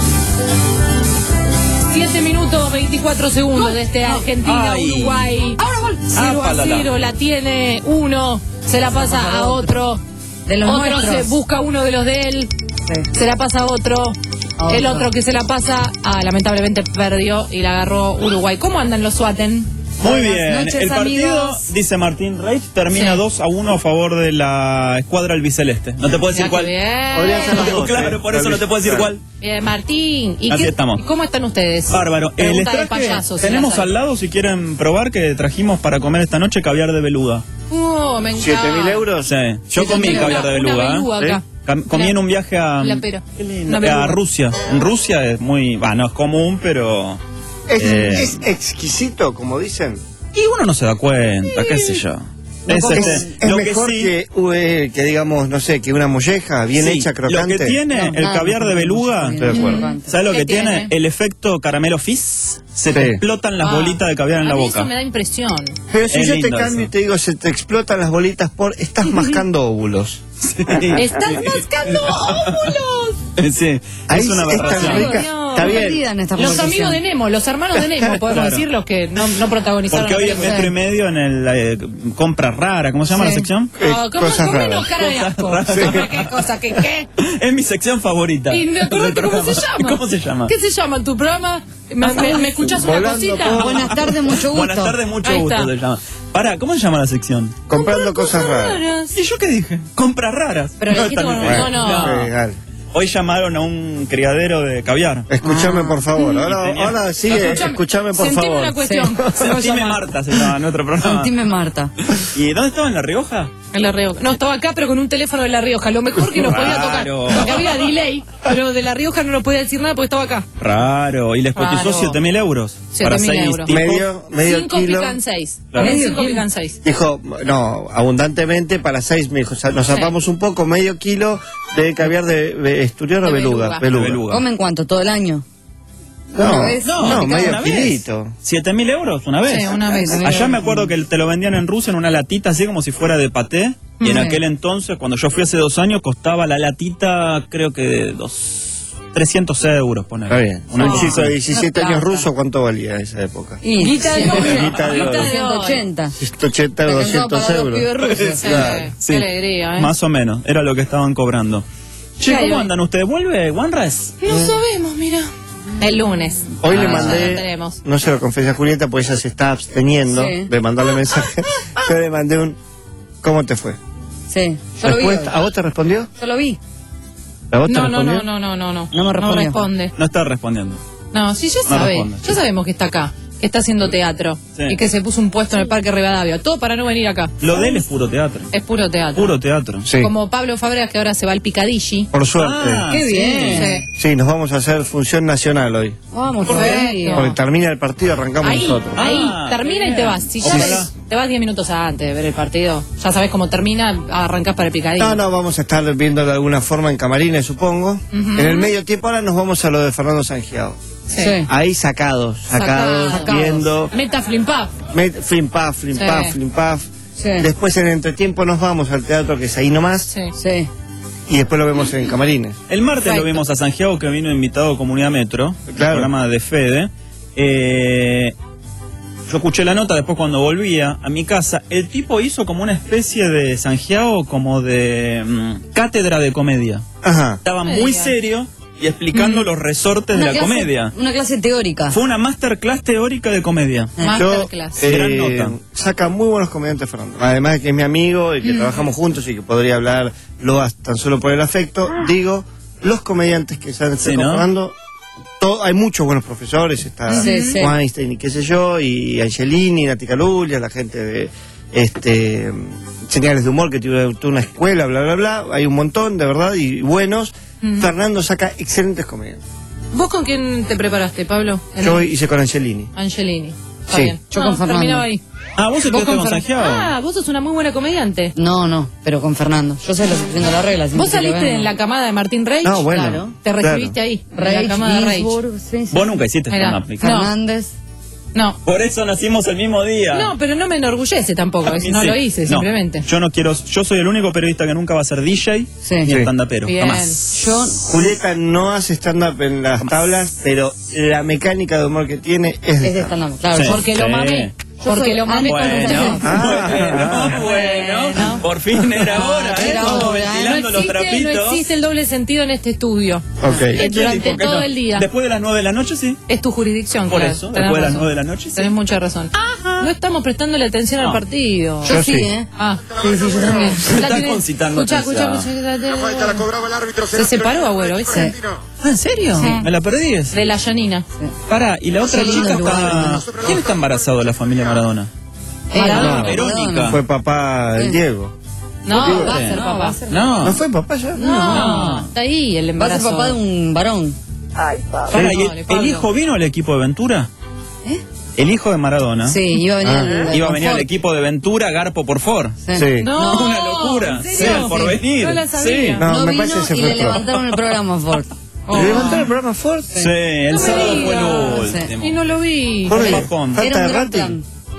siete minutos, veinticuatro segundos de este Argentina-Uruguay. cero a cero, la tiene uno, se la pasa a otro. De los otro nuestros. se busca uno de los de él, se la pasa a otro. A El otro. otro que se la pasa, ah, lamentablemente perdió y la agarró Uruguay. ¿Cómo andan los Suaten? Muy bien, noches, el partido, amigos. dice Martín Reich, termina Sí. dos a uno a favor de la escuadra albiceleste. No te puedo decir Ya, cuál. qué bien. Podrían ser las dos, claro, por eso no te puedo decir cuál. Bien, Martín. ¿Y Así qué- estamos. y ¿Cómo están ustedes? Bárbaro. Eh, les Pregunta de traje- payasos. tenemos al lado, si quieren probar, que trajimos para comer esta noche caviar de beluga. Oh, me encanta. ¿siete mil euros? Sí. Yo Siete comí mil, caviar una- de una beluga. beluga ¿eh? acá. Cam- Comí en un viaje a, La pero. Una a beluga. Rusia. En Rusia es muy, bah, no es común, pero... Es, eh, es exquisito, como dicen. Y uno no se da cuenta, qué sé yo. Es, Es, este, es lo mejor que, sí- que, eh, que digamos, no sé, que una molleja bien Sí, hecha, crocante. Lo que tiene el caviar de beluga, Estoy de acuerdo. ¿sabes lo ¿Qué que tiene? tiene? El efecto caramelo fizz. Se te Sí. explotan las Ah. bolitas de caviar en A la mí boca. eso me da impresión. Pero si Es yo te lindo cambio eso. y te digo, se te explotan las bolitas por... Estás mascando óvulos. Estás mascando óvulos. Sí, Ahí es una es tan aberración. rica, Dios. Está bien. perdida en esta Los conversación. amigos de Nemo, los hermanos de Nemo, podemos Claro. decir, los que no, no protagonizaron Porque la hoy en película. metro y medio en el eh, compra rara, ¿cómo se llama Sí. la sección? Ah, ¿cómo, Cosas ¿cómo raras. no, cara de asco? Cosas ¿Qué cosa? ¿Qué qué? Es mi sección favorita. Y no, ¿cómo, del ¿Cómo se programa. llama? ¿Cómo se llama? ¿Qué se llama tu programa? ¿Me, me, me escuchás una Volando cosita? por- Buenas tardes, mucho gusto. Buenas tardes, mucho Ahí gusto está. se llama. Pará, ¿cómo se llama la sección? Comprando cosas raras. ¿Y yo qué dije? Compras raras. Pero le dijiste está con- bien. no, no. Sí, dale. Hoy llamaron a un criadero de caviar. Escúchame, por favor. Ahora, Tenía- ahora sigue, Escuchame, escúchame, por sentime favor. una cuestión. Sentime Marta se llama en otro programa. Sentime Marta. ¿Y dónde estaba? ¿En La Rioja? En La Rioja. No, estaba acá, pero con un teléfono de La Rioja. Lo mejor que nos podía tocar. Raro. Porque había delay, pero de La Rioja no nos podía decir nada porque estaba acá. Raro. Y les cotizó Raro. siete mil euros. siete para mil seis euros. tipos. Medio, medio Cinco kilo. pican seis. Claro. En Medio cinco kilo. pican seis. Dijo, no, abundantemente para seis mil. O sea, nos Sí. zapamos un poco, medio kilo de caviar de, de esturión o De beluga. beluga. De beluga. ¿Comen cuánto? ¿Todo el año? No, ¿Una vez? no, No, medio una vez. kilito. ¿Siete mil euros una vez? Sí, una vez. Allá me acuerdo que te lo vendían en Rusia en una latita así como si fuera de paté. Y en Sí. aquel entonces, cuando yo fui hace dos años, costaba la latita, creo que de dos, trescientos euros, poner. Está bien. Una Un cosa chico de así. diecisiete Una años plata. ruso, ¿cuánto valía en esa época? Y Guita de hombre. Guita de oro. ciento ochenta. ciento ochenta o Me alcanzaba doscientos para dos euros. pibes rusos. Sí, Claro. Sí. Qué alegría, ¿eh? Más o menos, era lo que estaban cobrando. Che, ¿Qué hay ¿cómo hoy? andan ustedes? ¿Vuelve Wanres? No sabemos, mira. El lunes. Hoy le Ah, ya lo mandé, tenemos. no se lo confesé a Julieta, porque ella se está absteniendo Sí. de mandarle mensaje. Yo le mandé un, ¿cómo te fue? Sí, yo lo vi. Respuesta, ¿a vos te respondió? Yo lo vi. ¿A vos te No, no, respondió? no, no, no, no, no. No me respondió. responde. No está respondiendo. No, sí, ya No sabe. responde. Ya sabemos que está acá. Que está haciendo teatro. Sí. Y que se puso un puesto en el Parque Rivadavia. Todo para no venir acá. Lo de él es puro teatro. Es puro teatro. Puro teatro. Sí, Como Pablo Fabregas, que ahora se va al Picadilly. por suerte. Ah, Qué sí. bien. Sí. Sí, nos vamos a hacer función nacional hoy. Vamos, Perfecto. Porque termina el partido, arrancamos Ahí, nosotros. ahí, Ah, termina qué y te bien. vas. Si ya Ojalá. ves, te vas diez minutos antes de ver el partido, ya sabes cómo termina, arrancás para el Picadilly. No, no, vamos a estar viendo de alguna forma en camarines, supongo. Ujú. En el medio tiempo ahora nos vamos a lo de Fernando Sangiao. Sí. Sí. Ahí sacados, sacados, Sacados. viendo. Meta flimpaf. Met- Flimpaf, flimpaf, Sí. flimpaf. Sí. Después en el entretiempo nos vamos al teatro que es ahí nomás. Sí. Sí. Y después lo vemos en camarines. El martes Perfecto. lo vimos a Santiago, que vino invitado a Comunidad Metro, el Claro. programa de Fede. Eh, yo escuché la nota después cuando volvía a mi casa. El tipo hizo como una especie de Santiago, como de mm, cátedra de comedia. Ajá. Estaba Me muy digas. serio y explicando los resortes de Una la clase- comedia. Una clase teórica. Fue una masterclass teórica de comedia. Yo, Masterclass. eh, Gran nota. saca muy buenos comediantes Fernando. Además de que es mi amigo y que trabajamos juntos y que podría hablar loas tan solo por el afecto, digo, los comediantes que se han estado Sí, ¿no? Fernando, todo- hay muchos buenos profesores, está Sí, sí. Weinstein y qué sé yo, y Angelini, Nati Calulia, la gente de este señales de humor que tuvo tuvo una escuela, bla bla bla, hay un montón de verdad y buenos. Fernando saca excelentes comediantes. ¿Vos con quién te preparaste, Pablo? En Yo el- hice con Angelini. Angelini. Está Sí. bien. Yo No, con Fernando. terminaba ahí. Ah, vos estuviste con Fer- Santiago. Ah, vos sos una muy buena comediante. No, no, pero con Fernando. Yo sé lo que haciendo las reglas. ¿Vos saliste en la camada de Martín Reich? No, bueno. Claro. Te recibiste claro. ahí, en la Reich, camada de Reich. Ginsburg, sí, sí. Vos nunca hiciste Mirá. stand-up. Nico. No. Fernández. No. Por eso nacimos el mismo día. No, pero no me enorgullece tampoco, A es- mí no sí. lo hice, No, simplemente. Yo no quiero, yo soy el único periodista que nunca va a ser D J Sí. ni Sí. stand-upero. Bien. Jamás. Yo. Julieta no hace stand-up en las tablas, pero la mecánica de humor que tiene es de Es de stand-up. stand-up, claro. Sí. Porque lo Sí. mamé. Yo Porque soy lo mamé con anti- ustedes. Bueno, Ah, bueno, bueno, por fin era hora, ¿eh? Era Estamos hora, ¿eh? ventilando No los existe, no trapitos. existe el doble sentido en este estudio. Ok. Eh, durante ¿Por qué todo no? el día. Después de las nueve de la noche, sí. Es tu jurisdicción, Por claro. eso, Tenés después de las razón. nueve de la noche, sí. Tenés mucha razón. No estamos prestándole atención No. al partido. Yo, Yo sí, sí. ¿eh? Ah, Sí, sí, yo también. Se está tenés- concitando Escuchá, atención. escuchá, escuchá. Se separó, abuelo, ¿viste? Ah, ¿en serio? Sí. Me la perdí esa. De la Yanina. Pará, y la otra Qué lindo chica lugar, está... ¿Quién está embarazado de la familia Maradona? Maradona. Verónica. Fue papá el Diego. No, ¿Qué? va a ser No, papá. No. ¿No fue papá ya? No, está ahí el Va a embarazo. ser papá de un varón. Pará, ¿y el, Dale, el Pablo. hijo vino al equipo de Ventura? ¿Eh? El hijo de Maradona. Sí, iba a venir Ah. al- al Iba a venir al confort. equipo de Ventura, Garpo por Ford. Sí. Sí. No, Una locura. ¿en Sí, serio? por venir. No la sabía. Sí. No, No me vino parece que se y fue le pro. levantaron el programa Ford. ¿Le levantaron el programa Ford? Sí, el No me sábado fue digas. el último. Y no lo vi. Jorge, Papón. falta Era de un gran rating. plan.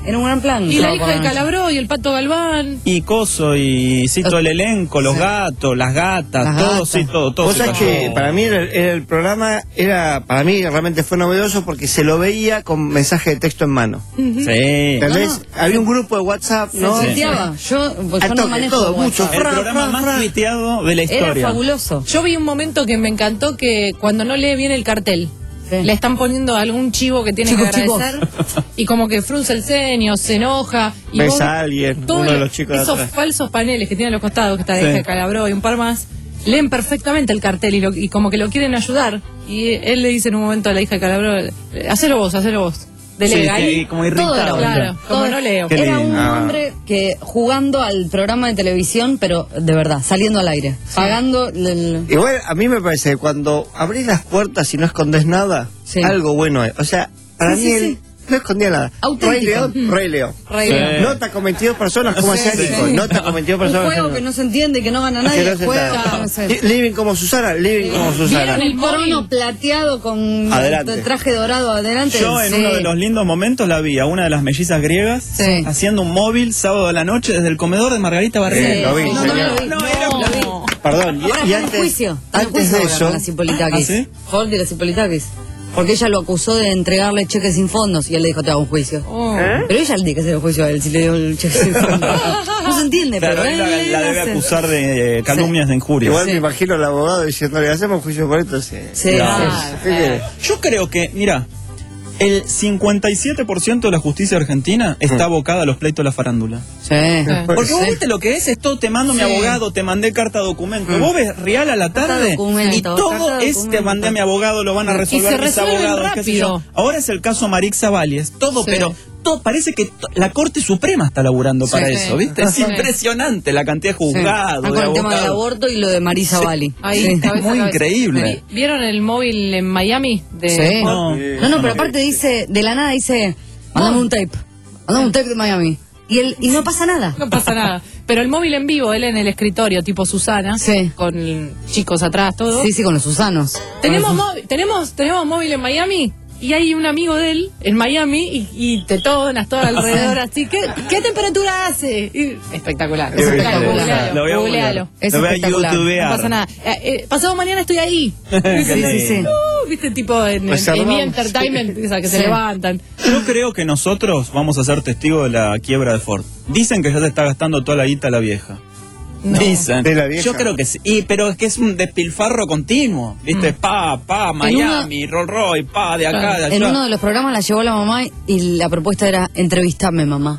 era un gran plan. Y la Sábado hija por de noche. Calabró y el Pato Galván. Y Coso, y cito el elenco, los gatos, las gatas, Las todo, gatas. sí, todo, todo. Vos se sabés cayó. que para mí era, era el programa, era para mí realmente fue novedoso porque se lo veía con mensaje de texto en mano. Sí. ¿Entendés? No, no. Había un grupo de WhatsApp, Se ¿no? tuiteaba. Yo, pues Al yo no toque, manejo todo, WhatsApp. mucho. El Fra, programa fra, más fra. tuiteado de la Era historia. fabuloso. Yo vi un momento que me encantó que cuando no lee bien el cartel, Sí. le están poniendo algún chivo que tiene Chicos, que agradecer y como que frunce el ceño, se enoja. Y Ves vos- a alguien, todo uno de el- los chicos de esos atrás. falsos paneles que tienen a los costados, que está de Sí. hija de Calabró y un par más, leen perfectamente el cartel y, lo- y como que lo quieren ayudar. Y él le dice en un momento a la hija de Calabró, eh, hacelo vos, hacelo vos. Delega Sí, ahí. sí, como Todo irritado. era bueno. Claro, como Todo- no leo. Qué Era un lindo. Ah. hombre que jugando al programa de televisión, pero de verdad, saliendo al aire, pagando el... Igual a mí me parece que cuando abrís las puertas y no escondés nada, Sí. algo bueno es. O sea, para Sí, mí sí, él sí. no escondía nada. Auténtico. Rey León, Mm. Rey León. Rey Sí. León. Nota con veintidós personas, ¿cómo Sí, hacía sí. Nico? Nota con veintidós Un personas. juego que no se entiende, que no gana Que nadie, no se juega, sabe. no sé. Li- Living como Susana, Living como Susana. ¿Vieron el Un crono plateado con Adelante. el traje dorado adelante. Yo en Sí. uno de los lindos momentos la vi a una de las mellizas griegas Sí. haciendo un móvil sábado a la noche desde el comedor de Margarita Sí, Barriga. lo vi, No, no, señor. lo vi. No, No, era- lo vi. Perdón, y, Ahora y está en antes, juicio. Está en antes juicio de ahora eso, con las Hipolitakis. ¿Ah, sí? Hall de las Hipolitakis. Porque ella lo acusó de entregarle cheques sin fondos y él le dijo, te hago un juicio. Oh. Pero ella le tiene que hacer el juicio a él si le dio el cheque sin fondos. No se entiende, Claro, pero él él la, le la debe hace. acusar de eh, calumnias de injuria. igual Sí. me imagino al abogado diciéndole, hacemos juicio por esto. Sí. Sí, Claro. sí. ¿Qué quiere? Yo creo que, mira, el cincuenta y siete por ciento de la justicia argentina está abocada a los pleitos de la farándula. Sí. Porque vos Sí. viste lo que es, es todo, te mando mi Sí. abogado, te mandé carta documento. Vos ves Real a la Carta tarde documento, y todo carta es documento. te mandé a mi abogado, lo van a Y resolver se mis resuelven abogados, qué sé yo. rápido. Ahora es el caso Marixa Valles, todo, Sí. pero todo parece que to- la Corte Suprema está laburando para Sí. eso, ¿viste? Es Sí. impresionante la cantidad de Sí. juzgados, Ah, de con el tema del abogados. aborto y lo de Marisa Bali. Ahí, Sí. cabeza a Muy cabeza. increíble. Vi- ¿Vieron el móvil en Miami? De Sí. No. No, no, pero aparte dice, de la nada dice, mandame un tape, mandame un tape de Miami. Y, él, y no pasa nada. No pasa nada. Pero el móvil en vivo, él en el escritorio, tipo Susana, Sí. con chicos atrás, todo. Sí, sí, con los Susanos. ¿Tenemos, Con los- móvil, tenemos, tenemos móvil en Miami y hay un amigo de él en Miami y, y tetonas todo alrededor así. ¿Qué, qué temperatura hace? Y- espectacular. Es espectacular. Googlealo, Lo voy a googlealo. googlear. Es Lo voy a espectacular. youtubear. No pasa nada. Eh, eh, pasado mañana estoy ahí. Qué Sí, sí, sí. lindo. Uh, Viste, tipo en, en, Pues en Mi armamos. Entertainment, esa que se Sí. levantan. Yo creo que nosotros vamos a ser testigos de la quiebra de Ford. Dicen que ya se está gastando toda la guita la vieja. No. Dicen. ¿De la vieja? Yo creo que sí. Y, pero es que es un despilfarro continuo. ¿Viste? Pa, pa, Miami, Rolls Royce, pa, de acá, de allá. En uno de los programas la llevó la mamá y la propuesta era, entrevistame, mamá.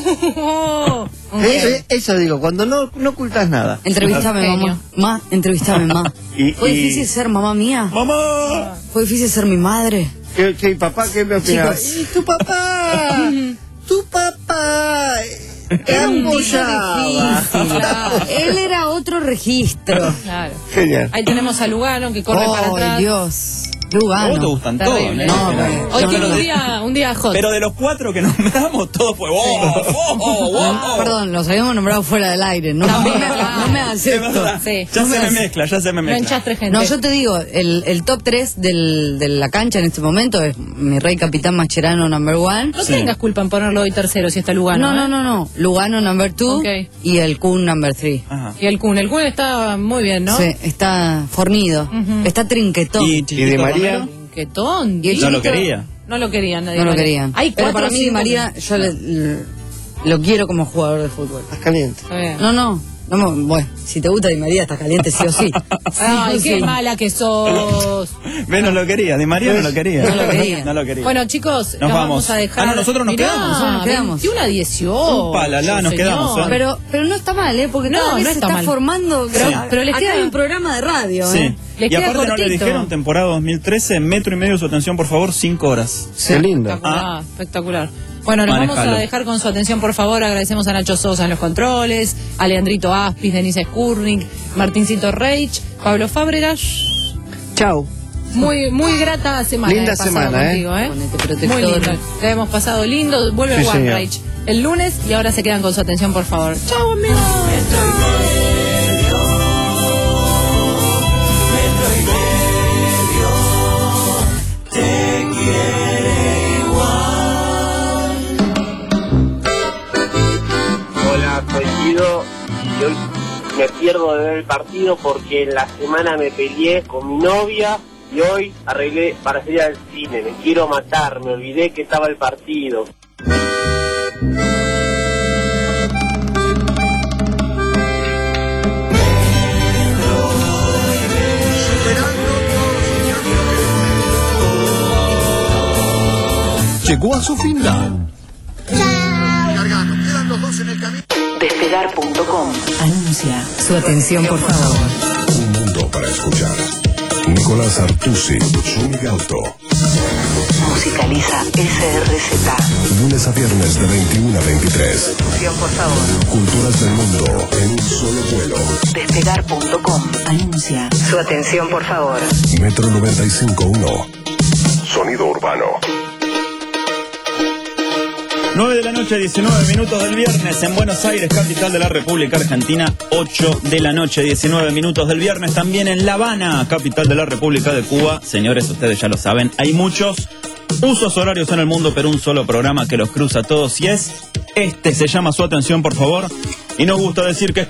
Eh, eh, Eso digo, cuando no, no ocultas nada. Entrevistame, Genio. mamá. Ma, entrevistame, mamá. Y- ¿Fue y- difícil ser mamá mía? ¡Mamá! ¿Fue difícil ser mi madre? ¿Qué, qué, papá, qué me opinaba? Chicos. ¿Y tu papá? tu papá. Era un tipo apoyaba. difícil. Claro. Él era otro registro. Claro. Genial. Ahí tenemos a Lugano que corre para ¡Oh, atrás. Dios! A vos Lugano. te gustan todos, Terrible. ¿no? No, Pero- pero- Hoy yo tiene creo un de- día, un día hot. Pero de los cuatro que nombramos, todo fue vos, vos, vos, Ah, perdón, los habíamos nombrado fuera del aire. No, no, me, no me hagas Es esto. verdad. Sí. Ya No se me me hagas- mezcla, ya se me No mezcla. enchastre gente. No, yo te digo, el, el top tres del, de la cancha en este momento es mi rey capitán Mascherano number one. No tengas culpa en ponerlo hoy tercero si está Lugano. No, no, ¿eh? no, no. Lugano number two Ok. y el Kun number three. Ajá. Y el Kun. El Kun está muy bien, ¿no? Sí, está fornido, Ujú. está trinquetón. Y ¿Y de Chiquito María? Romero, Qué tonto. Y el no lo chiquito- quería. No lo querían nadie. No lo María. querían. Hay Pero cuatro para o mí cinco María, que- yo le- le- lo quiero como jugador de fútbol. Estás caliente. Está bien. No, no. no me- bueno, si te gusta Di María, estás caliente sí o sí. Sí Ay, o qué sí. mala que sos. Ve, no lo quería, Di María no lo quería. No lo quería. No lo quería. Bueno, chicos, Nos nos vamos. vamos a dejar. Ah, no, nosotros nos Mirá, quedamos, nosotros nos quedamos. veintiuno a dieciocho. Upa, la, la, nos señor. quedamos, ¿eh? Pero, pero no está mal, ¿eh? Porque No, cada vez no se está está mal. formando. Pero- Acá pero les queda- hay un programa de radio, Sí. ¿eh? Le Y queda aparte no le cortito. dijeron temporada dos mil trece, metro y medio su atención, por favor, cinco horas. Qué lindo. Espectacular, espectacular. Bueno, nos Manejalo. vamos a dejar con su atención, por favor. Agradecemos a Nacho Sosa en los controles, a Leandrito Aspis, Denise Skurnik, Martincito Reich, Pablo Fábregas. Chau. Muy, muy grata semana. Linda he pasado semana, ¿eh? contigo, ¿eh? Ponete protector. Muy linda. La hemos pasado lindo. Vuelve Sí, One señor. Reich el lunes y ahora se quedan con su atención, por favor. Chau, amigos. me pierdo de ver el partido porque en la semana me peleé con mi novia y hoy arreglé para salir al cine. Me quiero matar, me olvidé que estaba el partido. Llegó a su final. Despegar punto com anuncia. Su atención, por favor. Un mundo para escuchar. Nicolás Artusi, Zúñiga Auto. Musicaliza S R Z. Lunes a viernes de veintiuno a veintitrés. Atención, por favor. Culturas del mundo en un solo vuelo. Despegar punto com anuncia. Su atención, por favor. Metro noventa y cinco punto uno. Sonido urbano. nueve de la noche, diecinueve minutos del viernes en Buenos Aires, capital de la República Argentina. ocho de la noche, diecinueve minutos del viernes también en La Habana, capital de la República de Cuba. Señores, ustedes ya lo saben, hay muchos usos horarios en el mundo, pero un solo programa que los cruza a todos y es este. Se llama Su atención, por favor. Y nos gusta decir que